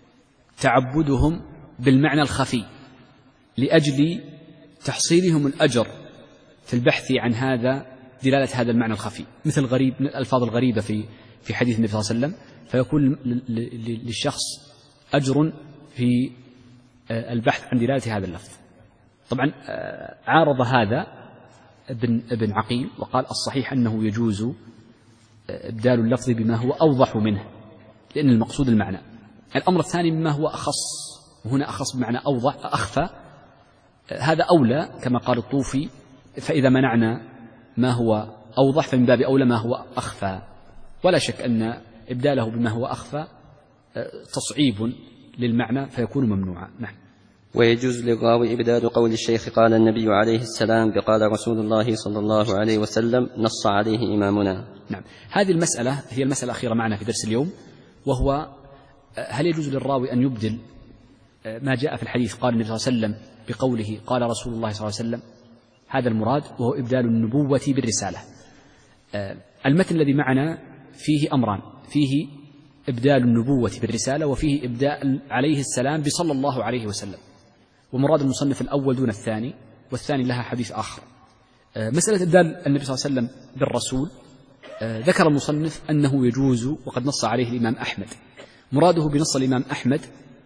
تعبدهم بالمعنى الخفي لأجل تحصيلهم الأجر في البحث عن هذا دلالة هذا المعنى الخفي، مثل غريب من الألفاظ الغريبة في في حديث النبي صلى الله عليه وسلم، فيكون للشخص أجر في البحث عن دلالة هذا اللفظ. طبعا عارض هذا ابن ابن عقيل وقال الصحيح أنه يجوز إبدال اللفظ بما هو أوضح منه، لأن المقصود المعنى. الأمر الثاني مما هو أخص، وهنا أخص بمعنى أوضح أخفى، هذا أولى كما قال الطوفي، فإذا منعنا ما هو أوضح فمن باب أولى ما هو أخفى. ولا شك أن إبداله بما هو أخفى تصعيب للمعنى فيكون ممنوعا. نعم. ويجوز للراوي إبدال قول الشيخ قال النبي عليه السلام بقال رسول الله صلى الله عليه وسلم نص عليه إمامنا. نعم، هذه المسألة هي المسألة الأخيرة معنا في درس اليوم، وهو هل يجوز للراوي أن يبدل ما جاء في الحديث قال النبي صلى الله عليه وسلم بقوله قال رسول الله صلى الله عليه وسلم؟ هذا المراد، وهو إبدال النبوة بالرسالة. المتن الذي معنا فيه أمران: فيه إبدال النبوة بالرسالة، وفيه إبدال عليه السلام بصلى الله عليه وسلم. ومراد المصنف الأول دون الثاني، والثاني لها حديث آخر. مسألة إبدال النبي صلى الله عليه وسلم بالرسول ذكر المصنف أنه يجوز، وقد نص عليه الإمام أحمد. مراده بنص الإمام أحمد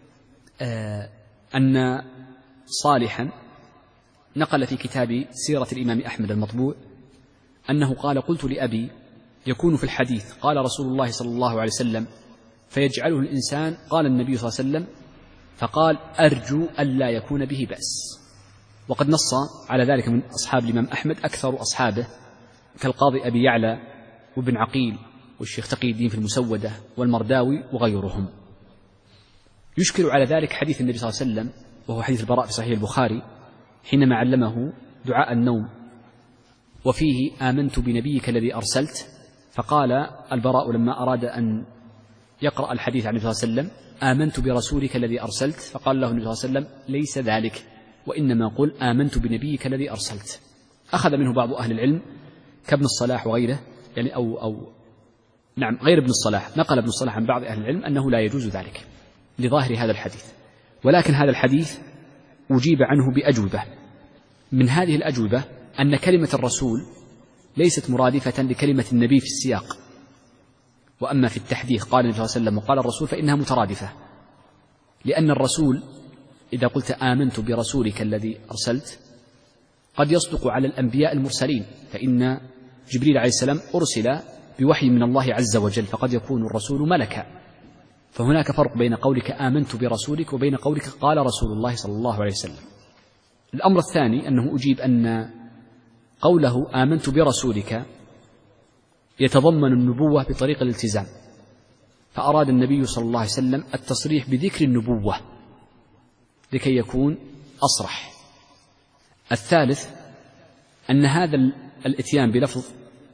أن صالحا نقل في كتاب سيرة الإمام أحمد المطبوع أنه قال قلت لأبي يكون في الحديث قال رسول الله صلى الله عليه وسلم فيجعله الإنسان قال النبي صلى الله عليه وسلم، فقال أرجو ألا يكون به بأس. وقد نص على ذلك من أصحاب الإمام أحمد أكثر أصحابه كالقاضي أبي يعلى وابن عقيل والشيخ تقي الدين في المسودة والمرداوي وغيرهم. يشكل على ذلك حديث النبي صلى الله عليه وسلم، وهو حديث البراء في صحيح البخاري حينما علمه دعاء النوم وفيه آمنت بنبيك الذي أرسلت، فقال البراء لما أراد أن يقرأ الحديث عن النبي صلى الله عليه وسلم آمنت برسولك الذي أرسلت، فقال له النبي صلى الله عليه وسلم ليس ذلك، وإنما قل آمنت بنبيك الذي أرسلت. أخذ منه بعض أهل العلم كابن الصلاح وغيره، يعني أو, أو نعم غير ابن الصلاح، نقل ابن الصلاح عن بعض أهل العلم أنه لا يجوز ذلك لظاهر هذا الحديث. ولكن هذا الحديث أجيب عنه بأجوبة. من هذه الأجوبة أن كلمة الرسول ليست مرادفة لكلمة النبي في السياق، وأما في التحديث قال النبي صلى الله عليه وسلم وقال الرسول فإنها مترادفة، لأن الرسول إذا قلت آمنت برسولك الذي أرسلت قد يصدق على الأنبياء المرسلين، فإن جبريل عليه السلام أرسل بوحي من الله عز وجل، فقد يكون الرسول ملكا. فهناك فرق بين قولك آمنت برسولك وبين قولك قال رسول الله صلى الله عليه وسلم. الأمر الثاني أنه أجيب أن قوله آمنت برسولك يتضمن النبوة بطريق الالتزام، فأراد النبي صلى الله عليه وسلم التصريح بذكر النبوة لكي يكون أصرح. الثالث أن هذا الإتيان بلفظ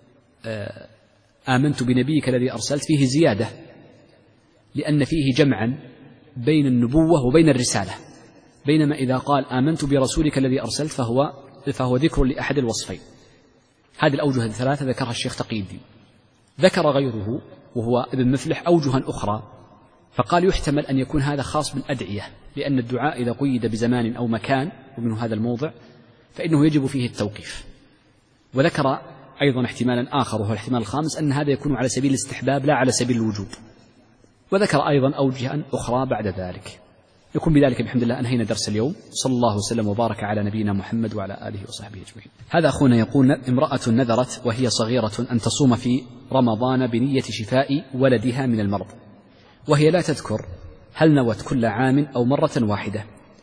آمنت بنبيك الذي أرسلت فيه زيادة، لأن فيه جمعا بين النبوة وبين الرسالة، بينما إذا قال آمنت برسولك الذي أرسلت فهو, فهو ذكر لأحد الوصفين. هذه الأوجه الثلاثة ذكرها الشيخ تقي الدين. ذكر غيره وهو ابن مفلح أوجها أخرى، فقال يحتمل أن يكون هذا خاص بالأدعية، لأن الدعاء إذا قيد بزمان أو مكان ومنه هذا الموضع فإنه يجب فيه التوقيف. وذكر أيضا احتمالا آخر وهو الاحتمال الخامس أن هذا يكون على سبيل الاستحباب لا على سبيل الوجوب، وذكر أيضا أوجها أخرى بعد ذلك. يكون بذلك بحمد الله أنهينا درس اليوم. صلى الله وسلم وبارك على نبينا محمد وعلى آله وصحبه أجمعين. هذا أخونا يقول: امرأة نذرت وهي صغيرة أن تصوم في رمضان بنية شفاء ولدها من المرض، وهي لا تذكر هل نوت كل عام أو مرة واحدة.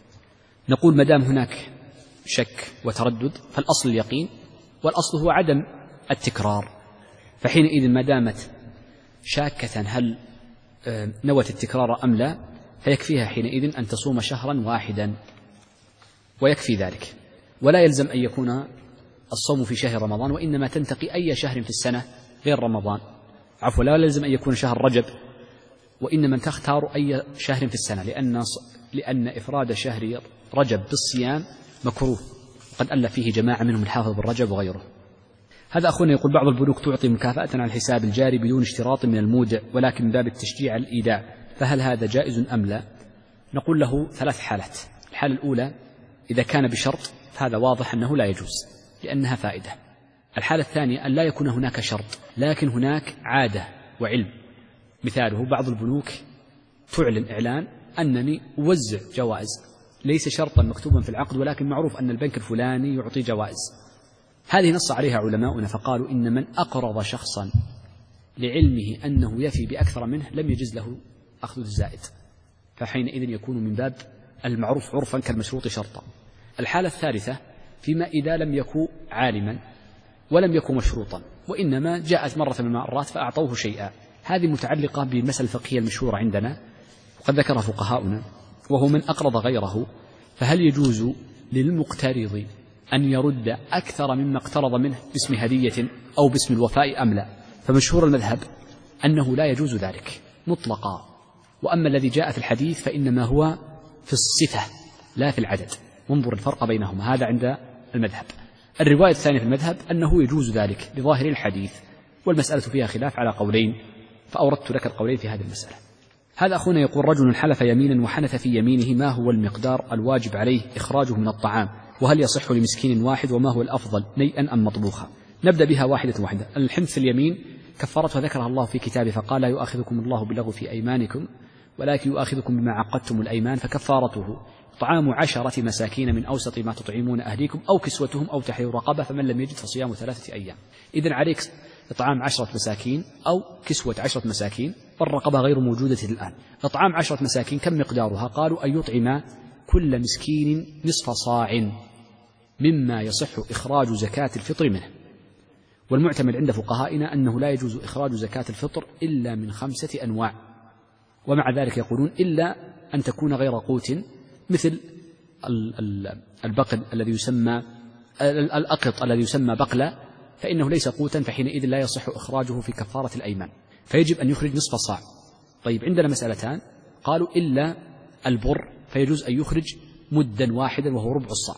نقول: مدام هناك شك وتردد فالأصل اليقين، والأصل هو عدم التكرار، فحينئذ ما دامت شاكة هل نوت التكرار أم لا فيكفيها حينئذ أن تصوم شهرا واحدا ويكفي ذلك، ولا يلزم أن يكون الصوم في شهر رمضان، وإنما تنتقي أي شهر في السنة غير رمضان. عفوا، لا يلزم أن يكون شهر رجب، وإنما تختار أي شهر في السنة، لأن لأن إفراد شهر رجب بالصيام مكروه، وقد ألف فيه جماعة منهم الحافظ بن رجب وغيره. هذا أخونا يقول: بعض البنوك تعطي مكافأة على الحساب الجاري بدون اشتراط من المودع، ولكن من باب التشجيع على الإيداع، فهل هذا جائز أم لا؟ نقول له ثلاث حالات. الحالة الأولى إذا كان بشرط فهذا واضح أنه لا يجوز لأنها فائدة. الحالة الثانية أن لا يكون هناك شرط لكن هناك عادة وعلم، مثاله بعض البنوك تعلن إعلان أنني أوزع جوائز، ليس شرطا مكتوبا في العقد ولكن معروف أن البنك الفلاني يعطي جوائز. هذه نص عليها علماؤنا فقالوا إن من أقرض شخصا لعلمه أنه يفي بأكثر منه لم يجز له أخذ الزائد، فحينئذ يكون من باب المعروف عرفا كالمشروط شرطا. الحالة الثالثة فيما إذا لم يكن عالما ولم يكن مشروطا، وإنما جاءت مرة من المرات فأعطوه شيئا. هذه متعلقة بالمسألة الفقهية المشهورة عندنا وقد ذكرها فقهاؤنا، وهو من أقرض غيره فهل يجوز للمقترض أن يرد أكثر مما اقترض منه باسم هدية أو باسم الوفاء أم لا؟ فمشهور المذهب أنه لا يجوز ذلك مطلقا، وأما الذي جاء في الحديث فإنما هو في الصفة لا في العدد، وانظر الفرق بينهما، هذا عند المذهب. الرواية الثانية في المذهب أنه يجوز ذلك لظاهر الحديث، والمسألة فيها خلاف على قولين، فأوردت لك القولين في هذه المسألة. هذا أخونا يقول: رجل حلف يمينا وحنث في يمينه، ما هو المقدار الواجب عليه إخراجه من الطعام؟ وهل يصح لمسكين واحد؟ وما هو الأفضل نيئا أم مطبوخا؟ نبدأ بها واحدة واحدة. الحنث في اليمين كفارتها ذكرها الله في كتابه فقال: لا يؤاخذكم الله باللغو في أيمانكم ولكن يؤاخذكم بما عقدتم الأيمان، فكفارته طعام عشرة مساكين من أوسط ما تطعمون أهليكم أو كسوتهم أو تحرير رقبة، فمن لم يجد فصيام ثلاثة أيام. إذن عليك إطعام عشرة مساكين أو كسوة عشرة مساكين، والرقبة غير موجودة الآن. إطعام عشرة مساكين كم مقدارها؟ قالوا: أن يطعم كل مسكين نصف صاع مما يصح إخراج زكاة الفطر منه. والمعتمد عند فقهائنا أنه لا يجوز إخراج زكاة الفطر إلا من خمسة أنواع، ومع ذلك يقولون إلا أن تكون غير قوت، مثل البقل الذي يسمى الأقط الذي يسمى بقلة، فإنه ليس قوتا، فحينئذ لا يصح إخراجه في كفارة الأيمان، فيجب أن يخرج نصف صاع. طيب، عندنا مسألتان، قالوا إلا البر فيجوز أن يخرج مدا واحدا وهو ربع الصاع،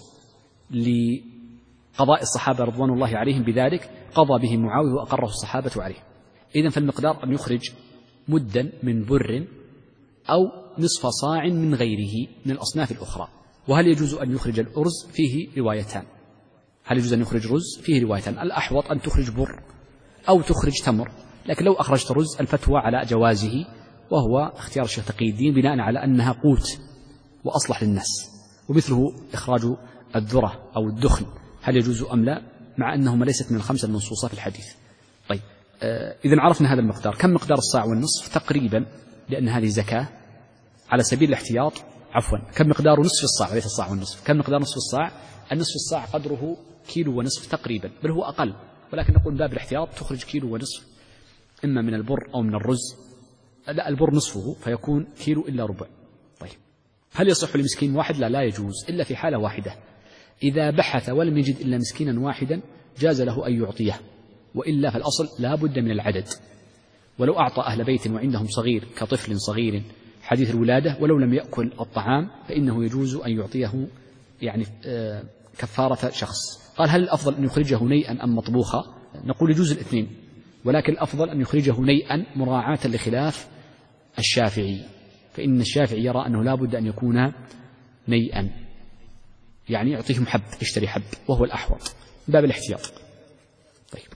لقضاء الصحابة رضوان الله عليهم بذلك، قضى به معاوية وأقره الصحابة عليه. إذن فالمقدار أن يخرج مدا من بر أو نصف صاع من غيره من الأصناف الأخرى. وهل يجوز أن يخرج الأرز؟ فيه روايتان. هل يجوز أن يخرج رز؟ فيه روايتان. الأحوط أن تخرج بر أو تخرج تمر، لكن لو أخرجت رز الفتوى على جوازه، وهو اختيار الشيخ تقي الدين بناء على أنها قوت وأصلح للناس. ومثله إخراج الذرة أو الدخن، هل يجوز أم لا؟ مع أنهما ليست من الخمسة المنصوصة في الحديث. طيب، آه إذن عرفنا هذا المقدار. كم مقدار الصاع والنصف؟ تقريبا، لأن هذه زكاة على سبيل الاحتياط. عفوا، كم مقدار نصف الصاع وليس الصاع والنصف؟ كم مقدار نصف الصاع؟ النصف الصاع قدره كيلو ونصف تقريبا، بل هو أقل، ولكن نقول باب الاحتياط تخرج كيلو ونصف، إما من البر أو من الرز. لا، البر نصفه فيكون كيلو إلا ربع. طيب، هل يصح لمسكين واحد؟ لا، لا يجوز إلا في حالة واحدة، إذا بحث ولم يجد إلا مسكينا واحدا جاز له أن يعطيه، وإلا فالأصل لا بد من العدد. ولو أعطى أهل بيت وعندهم صغير كطفل صغير حديث الولادة ولو لم يأكل الطعام فإنه يجوز أن يعطيه يعني كفارة شخص. قال: هل الأفضل أن يخرجه نيئا أم مطبوخا؟ نقول يجوز الاثنين، ولكن الأفضل أن يخرجه نيئا مراعاة لخلاف الشافعي، فإن الشافعي يرى أنه لا بد أن يكون نيئا، يعني يعطيهم حب، يشتري حب، وهو الأحوط باب الاحتياط. طيب،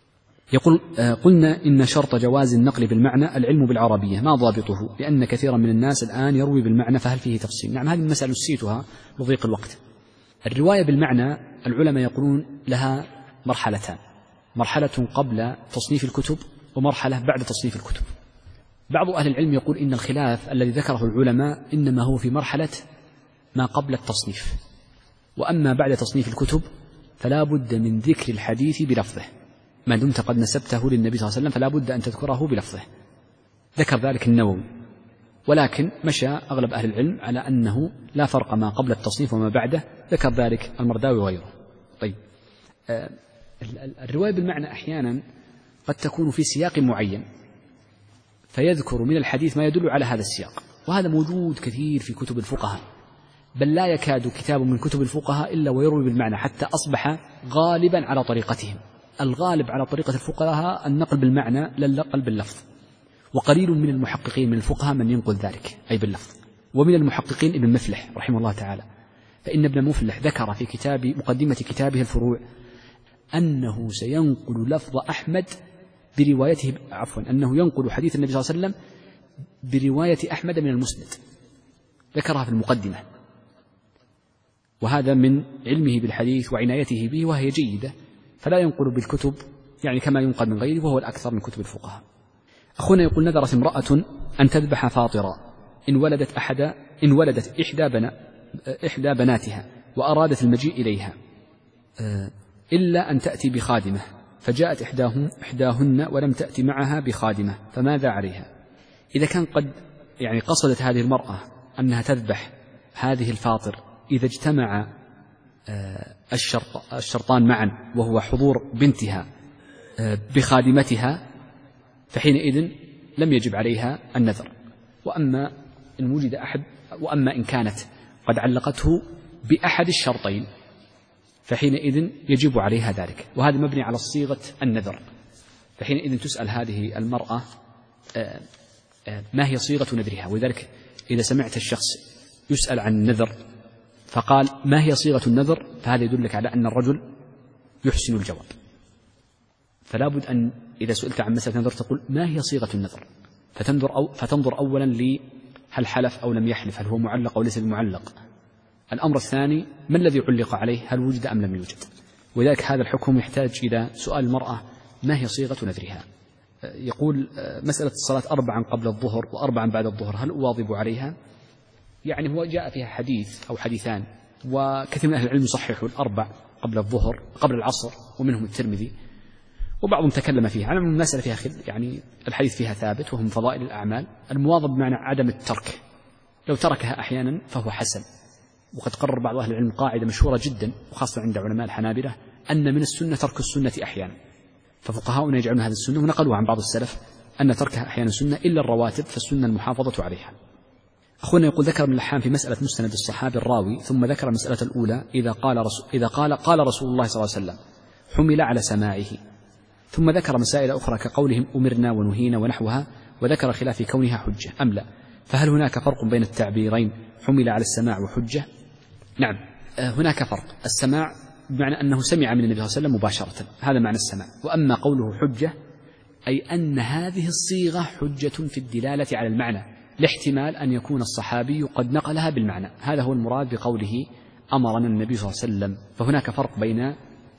يقول قلنا إن شرط جواز النقل بالمعنى العلم بالعربية، ما ضابطه؟ لأن كثيرا من الناس الآن يروي بالمعنى، فهل فيه تفصيل؟ نعم، هذه المسألة نسيتها لضيق الوقت. الرواية بالمعنى العلماء يقولون لها مرحلتان: مرحلة قبل تصنيف الكتب ومرحلة بعد تصنيف الكتب. بعض أهل العلم يقول إن الخلاف الذي ذكره العلماء إنما هو في مرحلة ما قبل التصنيف، وأما بعد تصنيف الكتب فلا بد من ذكر الحديث بلفظه، ما دمت قد نسبته للنبي صلى الله عليه وسلم فلا بد أن تذكره بلفظه. ذكر ذلك النووي، ولكن مشى أغلب أهل العلم على أنه لا فرق ما قبل التصنيف وما بعده، ذكر ذلك المرداوي وغيره. طيب، آه الرواية بالمعنى أحيانا قد تكون في سياق معين فيذكر من الحديث ما يدل على هذا السياق، وهذا موجود كثير في كتب الفقهاء، بل لا يكاد كتاب من كتب الفقهاء إلا ويروي بالمعنى، حتى أصبح غالبا على طريقتهم. الغالب على طريقة الفقهاء النقل بالمعنى لا النقل باللفظ، وقليل من المحققين من الفقهاء من ينقل ذلك أي باللفظ. ومن المحققين ابن مفلح رحمه الله تعالى، فإن ابن مفلح ذكر في كتاب مقدمة كتابه الفروع أنه سينقل لفظ أحمد بروايته، عفوا أنه ينقل حديث النبي صلى الله عليه وسلم برواية أحمد من المسند، ذكرها في المقدمة، وهذا من علمه بالحديث وعنايته به، وهي جيدة، فلا ينقل بالكتب يعني كما ينقل من غيره، وهو الأكثر من كتب الفقهاء. أخونا يقول: نذرت امرأة أن تذبح فاطرا إن ولدت أحد إن ولدت إحدى, بنا إحدى بناتها وأرادت المجيء إليها إلا أن تأتي بخادمة، فجاءت إحداهم إحداهن ولم تأتي معها بخادمة، فماذا عليها؟ إذا كان قد يعني قصدت هذه المرأة أنها تذبح هذه الفاطر إذا اجتمع الشرط الشرطان معا، وهو حضور بنتها بخادمتها، فحينئذ لم يجب عليها النذر. وأما إن وجد أحد وأما إن كانت قد علقته بأحد الشرطين فحينئذ يجب عليها ذلك، وهذا مبني على صيغة النذر. فحينئذ تسأل هذه المرأة ما هي صيغة نذرها، ولذلك إذا سمعت الشخص يسأل عن النذر فقال ما هي صيغة النذر، فهذا يدلك على أن الرجل يحسن الجواب. فلا بد أن إذا سئلت عن مسألة نذر تقول ما هي صيغة النذر، فتنظر, أو فتنظر أولا لهل حلف أو لم يحلف، هل هو معلق أو ليس بمعلق. الأمر الثاني ما الذي علق عليه، هل وجد أم لم يوجد. وذلك هذا الحكم يحتاج إلى سؤال المرأة ما هي صيغة نذرها. يقول مسألة الصلاة أربعا قبل الظهر وأربعا بعد الظهر هل أواظب عليها؟ يعني هو جاء فيها حديث أو حديثان، وكثير من أهل العلم يصححوا الأربع قبل الظهر قبل العصر، ومنهم الترمذي، وبعضهم تكلم فيها على أن المسألة فيها خل، يعني الحديث فيها ثابت وهم فضائل الأعمال. المواظب بمعنى عدم الترك، لو تركها أحيانا فهو حسن. وقد قرر بعض أهل العلم قاعدة مشهورة جدا وخاصة عند علماء الحنابلة أن من السنة ترك السنة أحيانا، ففقهاؤنا يجعلون هذا السنة، ونقلوا عن بعض السلف أن تركها أحيانا سنة إلا الرواتب، فالسنة المحافظة عليها. أخونا يقول ذكر ابن اللحام في مسألة مستند الصحابي الراوي، ثم ذكر المسألة الأولى إذا قال رسول, إذا قال, قال رسول الله صلى الله عليه وسلم حمل على سماعه، ثم ذكر مسائل أخرى كقولهم أمرنا ونهينا ونحوها، وذكر خلاف كونها حجة أم لا. فهل هناك فرق بين التعبيرين حمل على السماع وحجة؟ نعم، هناك فرق. السماع بمعنى أنه سمع من النبي صلى الله عليه وسلم مباشرة، هذا معنى السماع. وأما قوله حجة أي أن هذه الصيغة حجة في الدلالة على المعنى، لاحتمال أن يكون الصحابي قد نقلها بالمعنى، هذا هو المراد بقوله أمرنا النبي صلى الله عليه وسلم. فهناك فرق بين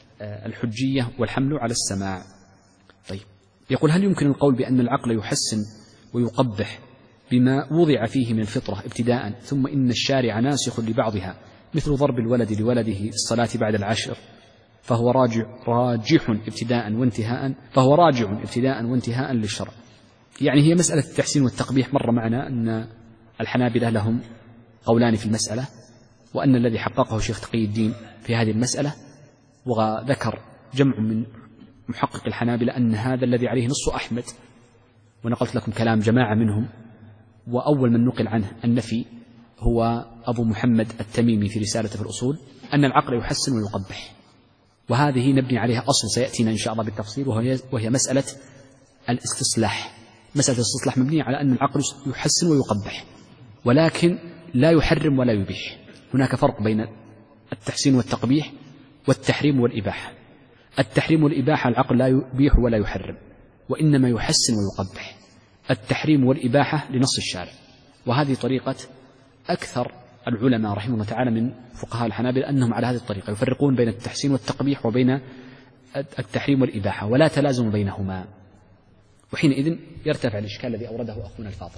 الحجية والحمل على السماع. طيب، يقول هل يمكن القول بأن العقل يحسن ويقبح بما وضع فيه من الفطرة ابتداء، ثم إن الشارع ناسخ لبعضها مثل ضرب الولد لولده الصلاة بعد العشر، فهو راجع راجح ابتداء وانتهاء فهو راجع ابتداء وانتهاء للشرع. يعني هي مسألة التحسين والتقبيح مر معنا أن الحنابلة لهم قولان في المسألة، وأن الذي حققه شيخ تقي الدين في هذه المسألة، وذكر جمع من محقق الحنابلة أن هذا الذي عليه نص أحمد، ونقلت لكم كلام جماعة منهم، وأول من نقل عنه النفي هو أبو محمد التميمي في رسالته في الأصول، أن العقل يحسن ويقبح. وهذه نبني عليها أصل سيأتينا إن شاء الله بالتفصيل، وهي, وهي مسألة الاستصلاح. مسألة الاستصلاح مبنية على أن العقل يحسن ويقبح، ولكن لا يحرم ولا يبيح. هناك فرق بين التحسين والتقبيح والتحريم والإباحة. التحريم والإباحة العقل لا يبيح ولا يحرم، وإنما يحسن ويقبح. التحريم والإباحة لنص الشارع، وهذه طريقة أكثر العلماء رحمه الله تعالى من فقهاء الحنابلة، أنهم على هذه الطريقة يفرقون بين التحسين والتقبيح وبين التحريم والإباحة، ولا تلازم بينهما، وحينئذ يرتفع الإشكال الذي أورده أخونا الفاضل.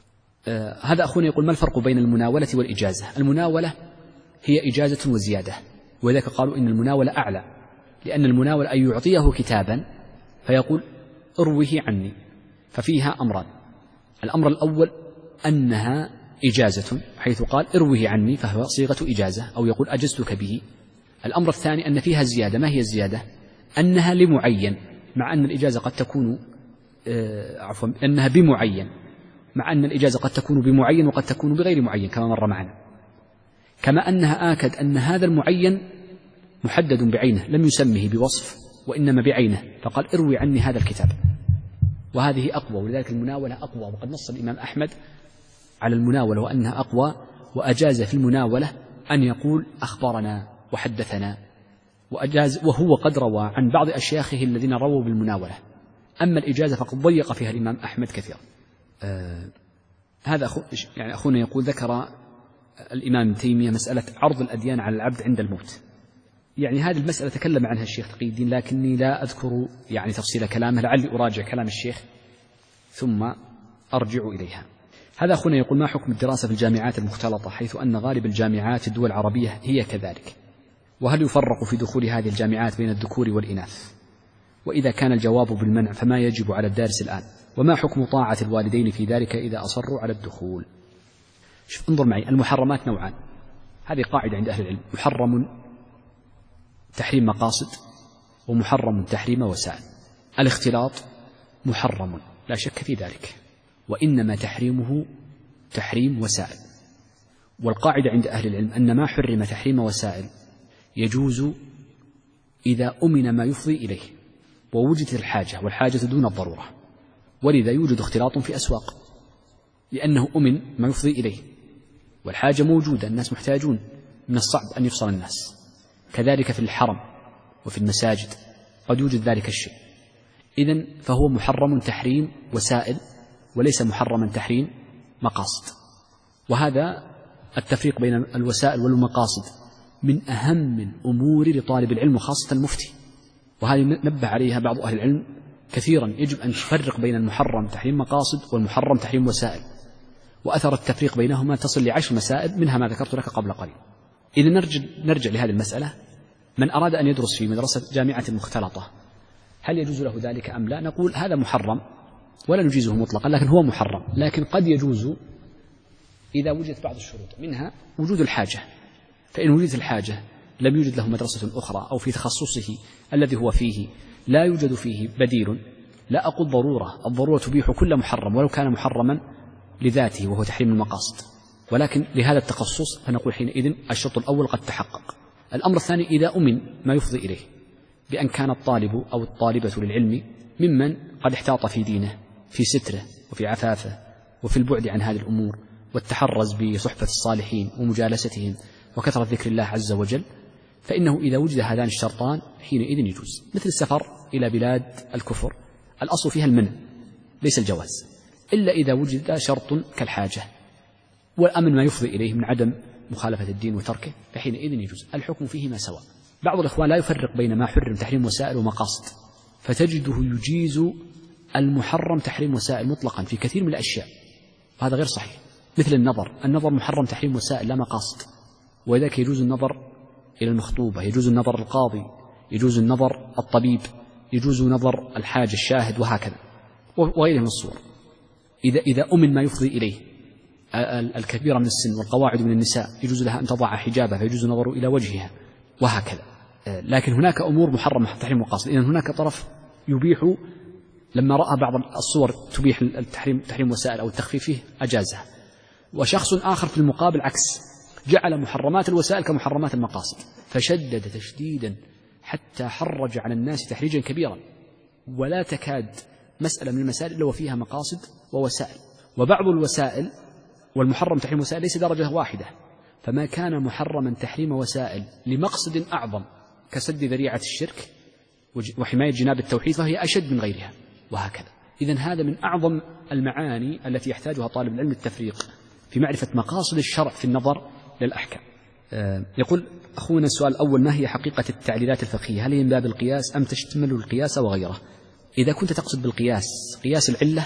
آه هذا أخونا يقول: ما الفرق بين المناولة والإجازة؟ المناولة هي إجازة وزيادة، وذلك قالوا إن المناولة أعلى، لأن المناولة أن يعطيه كتابا فيقول اروه عني، ففيها أمران: الأمر الأول أنها إجازة، حيث قال اروه عني فهو صيغة إجازة، أو يقول أجزتك به. الأمر الثاني أن فيها زيادة. ما هي الزيادة؟ أنها لمعين، مع أن الإجازة قد تكون آه عفوا أنها بمعين، مع أن الإجازة قد تكون بمعين وقد تكون بغير معين كما مر معنا. كما أنها آكد أن هذا المعين محدد بعينه، لم يسمه بوصف وإنما بعينه، فقال اروي عني هذا الكتاب، وهذه أقوى، ولذلك المناولة أقوى. وقد نص الإمام أحمد على المناولة وأنها أقوى، وأجاز في المناولة أن يقول أخبرنا وحدثنا، وأجاز وهو قد روى عن بعض أشياخه الذين رووا بالمناولة. أما الإجازة فقد ضيق فيها الإمام أحمد كثيرا. آه هذا أخو يعني أخونا يقول: ذكر الإمام ابن تيمية مسألة عرض الأديان على العبد عند الموت. يعني هذه المسألة تكلم عنها الشيخ تقي الدين، لكني لا أذكر يعني تفصيل كلامه، لعلي أراجع كلام الشيخ ثم أرجع إليها. هذا أخونا يقول: ما حكم الدراسة في الجامعات المختلطة، حيث أن غالب الجامعات في الدول العربية هي كذلك، وهل يفرق في دخول هذه الجامعات بين الذكور والإناث؟ وإذا كان الجواب بالمنع فما يجب على الدارس الآن؟ وما حكم طاعة الوالدين في ذلك إذا أصروا على الدخول؟ شوف انظر معي، المحرمات نوعان، هذه قاعدة عند أهل العلم: محرم تحريم مقاصد، ومحرم تحريم وسائل. الاختلاط محرم لا شك في ذلك، وإنما تحريمه تحريم وسائل. والقاعدة عند أهل العلم أن ما حرم تحريم وسائل يجوز إذا أمن ما يفضي إليه ووجدت الحاجة، والحاجة دون الضرورة، ولذا يوجد اختلاط في أسواق لأنه أمن ما يفضي إليه، والحاجة موجودة، الناس محتاجون، من الصعب أن يفصل الناس. كذلك في الحرم وفي المساجد قد يوجد ذلك الشيء. إذن فهو محرم تحريم وسائل، وليس محرما تحريم مقاصد. وهذا التفريق بين الوسائل والمقاصد من أهم الأمور لطالب العلم وخاصة المفتي، وهذه نبه عليها بعض أهل العلم كثيرا. يجب أن تفرق بين المحرم تحريم مقاصد والمحرم تحريم وسائل، وأثر التفريق بينهما تصل لعشر مسائل، منها ما ذكرت لك قبل قليل. إذا نرجع, نرجع لهذه المسألة: من أراد أن يدرس في مدرسة جامعة مختلطة هل يجوز له ذلك أم لا؟ نقول هذا محرم ولا نجيزه مطلقا، لكن هو محرم، لكن قد يجوز إذا وجدت بعض الشروط، منها وجود الحاجة، فإن وجدت الحاجة لم يوجد له مدرسة أخرى أو في تخصصه الذي هو فيه لا يوجد فيه بديل، لا أقول ضرورة، الضرورة تبيح كل محرم ولو كان محرما لذاته وهو تحريم المقاصد، ولكن لهذا التخصص فنقول حينئذ الشرط الأول قد تحقق. الأمر الثاني إذا أمن ما يفضي إليه، بأن كان الطالب أو الطالبة للعلم ممن قد احتاط في دينه، في ستره وفي عفافه وفي البعد عن هذه الأمور، والتحرز بصحبة الصالحين ومجالستهم وكثرة ذكر الله عز وجل، فإنه إذا وجد هذان الشرطان حينئذ يجوز. مثل السفر إلى بلاد الكفر، الأصل فيها المنع ليس الجواز، إلا إذا وجد شرط كالحاجة والأمن ما يفضي إليه من عدم مخالفة الدين وتركه، فحينئذ يجوز. الحكم فيهما سواء. بعض الإخوان لا يفرق بين ما حرم تحريم وسائل ومقاصد، فتجده يجيز المحرم تحريم وسائل مطلقا في كثير من الأشياء، هذا غير صحيح. مثل النظر، النظر محرم تحريم وسائل لا مقاصد، وذلك يجوز النظر إلى المخطوبة، يجوز النظر القاضي، يجوز النظر الطبيب، يجوز نظر الحاج الشاهد، وهكذا وغيره من الصور، إذا إذا أمن ما يفضي إليه. الكبيرة من السن والقواعد من النساء يجوز لها أن تضع حجابها فيجوز النظر إلى وجهها، وهكذا. لكن هناك أمور محرمة تحريم مقاصد، إذن هناك طرف يبيح، لما رأى بعض الصور تبيح التحريم تحريم وسائل أو التخفيف فيه أجازها، وشخص آخر في المقابل عكس، جعل محرمات الوسائل كمحرمات المقاصد، فشدد تشديدا حتى حرج على الناس تحريجا كبيرا، ولا تكاد مسألة من المسائل إلا وفيها مقاصد ووسائل. وبعض الوسائل والمحرم تحريم وسائل ليس درجة واحدة، فما كان محرما تحريم وسائل لمقصد أعظم كسد ذريعة الشرك وحماية جناب التوحيد فهي أشد من غيرها، وهكذا. إذن هذا من أعظم المعاني التي يحتاجها طالب العلم التفريق في معرفة مقاصد الشرع في النظر للأحكام. يقول أخونا السؤال الأول: ما هي حقيقة التعليلات الفقهية؟ هل هي من باب القياس أم تشتمل القياس وغيره؟ إذا كنت تقصد بالقياس قياس العلة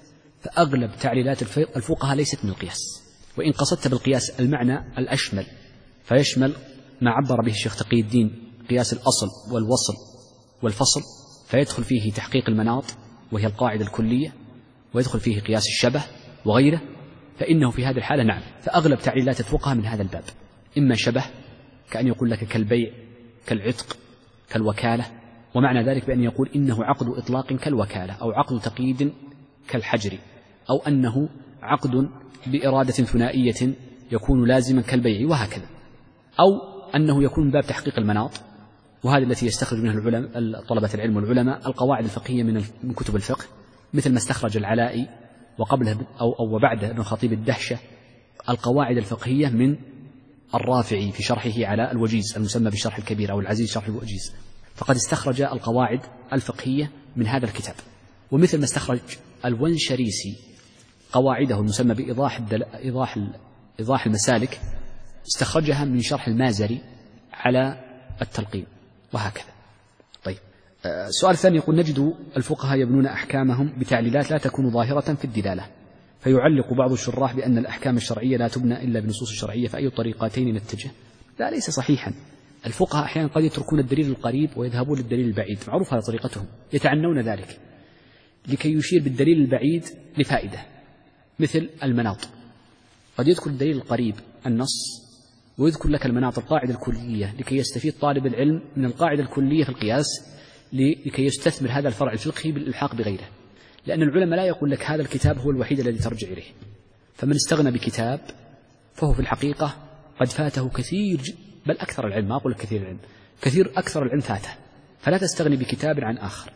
فأغلب تعليلات الفقهاء ليست من القياس، وإن قصدت بالقياس المعنى الأشمل فيشمل ما عبر به الشيخ تقي الدين قياس الأصل والوصل والفصل، فيدخل فيه تحقيق المناط وهي القاعدة الكلية، ويدخل فيه قياس الشبه وغيره، فإنه في هذه الحالة نعم، فأغلب تعليلات الفقهاء من هذا الباب، إما شبه كأن يقول لك كالبيع كالعتق كالوكالة، ومعنى ذلك بأن يقول إنه عقد إطلاق كالوكالة، أو عقد تقييد كالحجر، أو أنه عقد بإرادة ثنائية يكون لازما كالبيع، وهكذا، أو أنه يكون من باب تحقيق المناط، وهذه التي يستخرج منها العلماء طلبة العلم والعلماء القواعد الفقهية من كتب الفقه، مثل ما استخرج العلائي وقبله أو, أو وبعده ابن خطيب الدهشة القواعد الفقهية من الرافعي في شرحه على الوجيز المسمى بالشرح الكبير أو العزيز شرح الوجيز، فقد استخرج القواعد الفقهية من هذا الكتاب. ومثل ما استخرج الونشريسي قواعده المسمى بإيضاح إيضاح إيضاح المسالك، استخرجها من شرح المازري على التلقين، وهكذا. طيب، السؤال الثاني يقول: نجد الفقهاء يبنون أحكامهم بتعليلات لا تكون ظاهرة في الدلالة، فيعلق بعض الشراح بأن الأحكام الشرعية لا تبنى إلا بنصوص شرعية، فأي الطريقتين نتجه؟ لا، ليس صحيحا. الفقهاء أحيانا قد يتركون الدليل القريب ويذهبون للدليل البعيد، معروف هذا طريقتهم، يتعنون ذلك لكي يشير بالدليل البعيد لفائدة، مثل المناط، قد يذكر الدليل القريب النص ويذكر لك المناط القاعدة الكلية لكي يستفيد طالب العلم من القاعدة الكلية في القياس لكي يستثمر هذا الفرع الفقهي بالإلحاق بغيره، لأن العلماء لا يقول لك هذا الكتاب هو الوحيد الذي ترجع إليه، فمن استغنى بكتاب فهو في الحقيقة قد فاته كثير، بل أكثر العلم، ما أقول كثير العلم، كثير أكثر العلم فاته، فلا تستغني بكتاب عن آخر.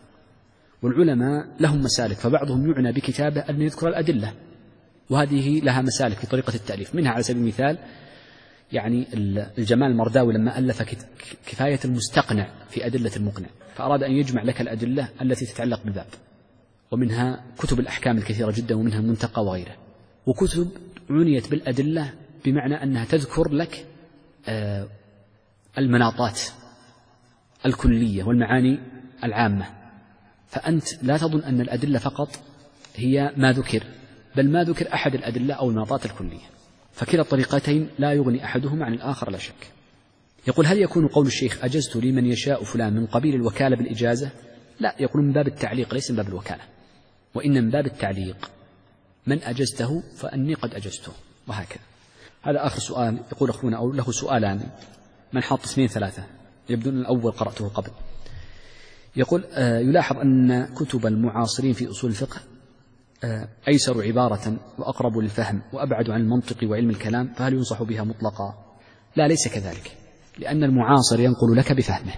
والعلماء لهم مسالك، فبعضهم يعنى بكتابه أن يذكر الأدلة، وهذه لها مسالك في طريقة التأليف، منها على سبيل المثال يعني الجمال المرداوي لما ألف كفاية المستقنع في أدلة المقنع، فأراد أن يجمع لك الأدلة التي تتعلق بالباب، ومنها كتب الأحكام الكثيرة جدا، ومنها المنتقى وغيره، وكتب عنيت بالأدلة بمعنى أنها تذكر لك المناطات الكلية والمعاني العامة، فأنت لا تظن أن الأدلة فقط هي ما ذكر، بل ما ذكر أحد الأدلة أو المناطات الكلية، فكلا الطريقتين لا يغني أحدهما عن الآخر لا شك. يقول: هل يكون قول الشيخ أجزت لمن يشاء فلان من قبيل الوكالة بالإجازة؟ لا، يقول من باب التعليق ليس من باب الوكالة، وإن من باب التعليق من أجزته فأني قد أجزته، وهكذا. هذا آخر سؤال. يقول أخونا أو له سؤالان، من حاط اسمين ثلاثة، يبدو أن الأول قرأته قبل. يقول: آه يلاحظ أن كتب المعاصرين في أصول الفقه آه أيسر عبارة وأقرب للفهم وأبعد عن المنطق وعلم الكلام، فهل ينصح بها مطلقا؟ لا، ليس كذلك، لأن المعاصر ينقل لك بفهمه،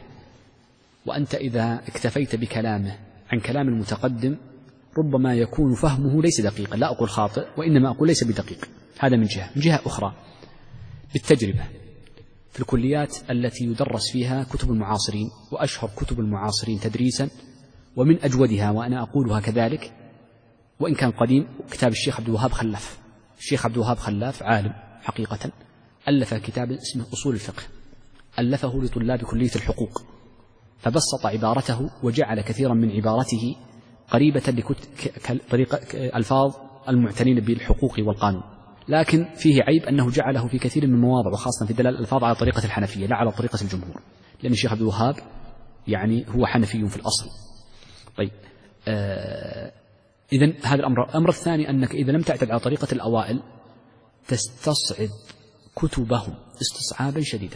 وأنت إذا اكتفيت بكلامه عن كلام المتقدم ربما يكون فهمه ليس دقيقا، لا أقول خاطئ، وإنما أقول ليس بدقيق. هذا من جهة. من جهة أخرى بالتجربة في الكليات التي يدرس فيها كتب المعاصرين، وأشهر كتب المعاصرين تدريسا ومن أجودها وأنا أقولها كذلك وإن كان قديم، كتاب الشيخ عبد الوهاب خلاف. الشيخ عبد الوهاب خلاف عالم حقيقة، ألف كتاب اسمه أصول الفقه، ألفه لطلاب كلية الحقوق، فبسط عبارته وجعل كثيرا من عبارته قريبة لطريقة ألفاظ المعتنين بالحقوق والقانون، لكن فيه عيب أنه جعله في كثير من المواضع وخاصة في دلال الألفاظ على طريقة الحنفية لا على طريقة الجمهور، لأن الشيخ عبد الوهاب يعني هو حنفي في الأصل. طيب آه إذن هذا الأمر. الأمر الثاني أنك إذا لم تعتد على طريقة الأوائل تستصعب كتبهم استصعابا شديدا،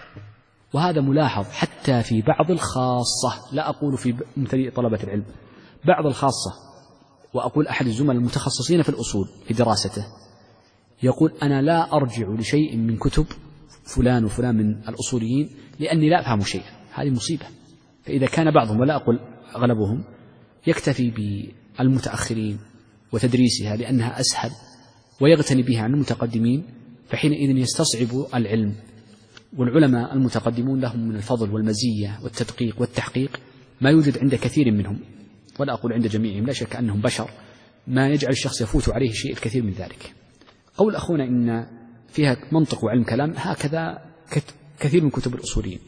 وهذا ملاحظ حتى في بعض الخاصة، لا أقول في مبتدئ طلبة العلم، بعض الخاصة، وأقول أحد الزملاء المتخصصين في الأصول في دراسته يقول: أنا لا أرجع لشيء من كتب فلان وفلان من الأصوليين لأني لا أفهم شيئا. هذه مصيبة. فإذا كان بعضهم ولا أقول أغلبهم يكتفي بالمتأخرين وتدريسها لأنها أسهل ويغتني بها عن المتقدمين، فحينئذ يستصعب العلم، والعلماء المتقدمون لهم من الفضل والمزية والتدقيق والتحقيق ما يوجد عند كثير منهم، ولا أقول عند جميعهم، لا شك أنهم بشر، ما يجعل الشخص يفوت عليه شيء الكثير من ذلك. قول أخونا إن فيها منطق وعلم كلام، هكذا كثير من كتب الأصوليين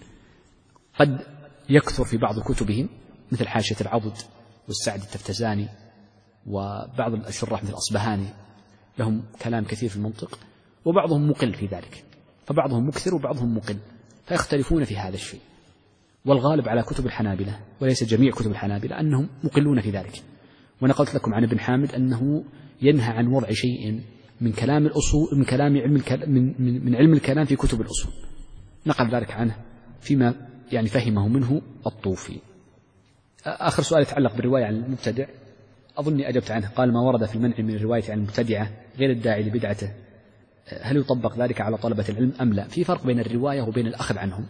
قد يكثر في بعض كتبهم مثل حاشية العضد والسعد التفتزاني وبعض الشراح مثل الأصبهاني لهم كلام كثير في المنطق، وبعضهم مقل في ذلك، فبعضهم مكثر وبعضهم مقل، فيختلفون في هذا الشيء. والغالب على كتب الحنابلة وليس جميع كتب الحنابلة أنهم مقلون في ذلك. ونقلت لكم عن ابن حامد أنه ينهى عن وضع شيء من كلام الأصول من كلام علم الكلام من, من, من علم الكلام في كتب الأصول، نقل ذلك عنه فيما يعني فهمه منه الطوفي. آخر سؤال يتعلق بالرواية عن المبتدع، أظني أجبت عنه. قال: ما ورد في المنع من الرواية عن المبتدعة غير الداعي لبدعته، هل يطبق ذلك على طلبة العلم أم لا؟ في فرق بين الرواية وبين الأخذ عنهم،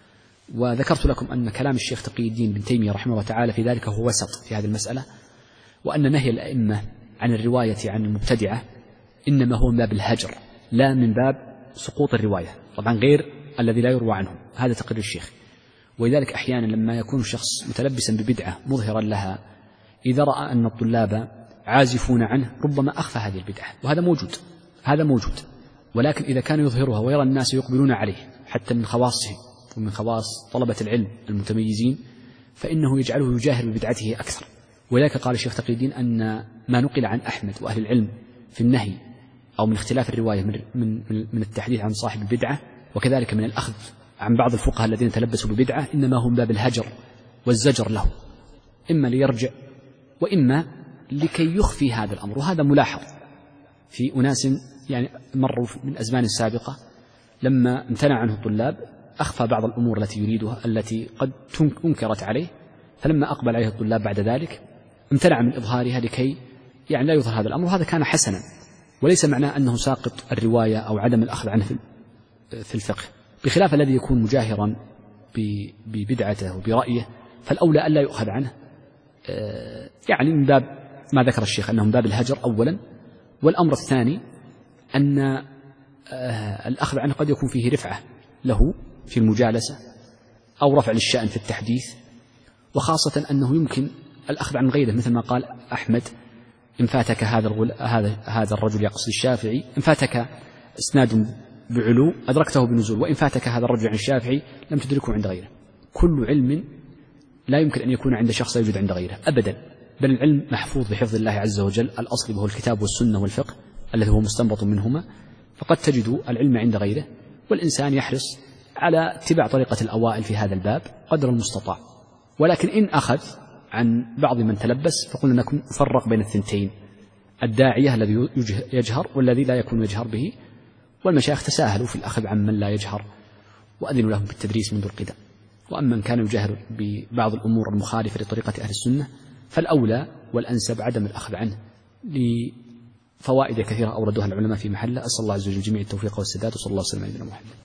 وذكرت لكم أن كلام الشيخ تقي الدين بن تيمية رحمه الله تعالى في ذلك هو وسط في هذه المسألة، وأن نهي الأئمة عن الرواية عن المبتدعة إنما هو من باب الهجر لا من باب سقوط الرواية، طبعا غير الذي لا يروى عنه، هذا تقرير الشيخ. ولذلك أحيانا لما يكون الشخص متلبسا ببدعة مظهرا لها، إذا رأى أن الطلاب عازفون عنه ربما أخفى هذه البدعة، وهذا موجود هذا موجود ولكن إذا كان يظهرها ويرى الناس يقبلون عليه حتى من خواصهم ومن خواص طلبة العلم المتميزين، فإنه يجعله يجاهر ببدعته أكثر. ولذلك قال الشيخ تقي الدين أن ما نقل عن أحمد وأهل العلم في النهي أو من اختلاف الرواية من, من, من التحديث عن صاحب البدعة، وكذلك من الأخذ عن بعض الفقهاء الذين تلبسوا ببدعة، إنما هم باب الهجر والزجر له، إما ليرجع وإما لكي يخفي هذا الأمر. وهذا ملاحظ في أناس يعني مروا من أزمان سابقة لما امتنع عنه الطلاب أخفى بعض الأمور التي يريدها التي قد أنكرت عليه، فلما أقبل عليه الطلاب بعد ذلك امتنع من إظهارها لكي يعني لا يظهر هذا الأمر، وهذا كان حسنا، وليس معناه أنه ساقط الرواية أو عدم الأخذ عنه في الفقه، بخلاف الذي يكون مجاهرا ببدعته وبرأيه فالأولى ألا يؤخذ عنه، يعني من باب ما ذكر الشيخ أنه من باب الهجر أولا. والأمر الثاني أن الأخذ عنه قد يكون فيه رفعة له في المجالسة أو رفع للشأن في التحديث، وخاصة أنه يمكن الأخذ عن غيره، مثل ما قال أحمد: إن فاتك هذا هذا هذا الرجل يقصد الشافعي، إن فاتك إسناد بعلو أدركته بنزول، وإن فاتك هذا الرجل عن الشافعي لم تدركه عند غيره. كل علم لا يمكن أن يكون عند شخص يوجد عند غيره أبدا، بل العلم محفوظ بحفظ الله عز وجل، الأصل وهو الكتاب والسنة والفقه الذي هو مستنبط منهما، فقد تجد العلم عند غيره، والإنسان يحرص على اتباع طريقة الأوائل في هذا الباب قدر المستطاع. ولكن إن أخذ عن بعض من تلبس فقلنا نكون نفرق بين الثنتين، الداعية الذي يجهر والذي لا يكون يجهر به، والمشايخ تساهلوا في الأخذ عن من لا يجهر وأذنوا لهم بالتدريس منذ القدم. وأما من كان يجاهر ببعض الأمور المخالفة لطريقة أهل السنة فالأولى والأنسب عدم الأخذ عنه لفوائد كثيرة أوردوها العلماء في محله. أسأل الله عز وجل جميع التوفيق والسداد، وصلى الله وسلم على نبينا محمد.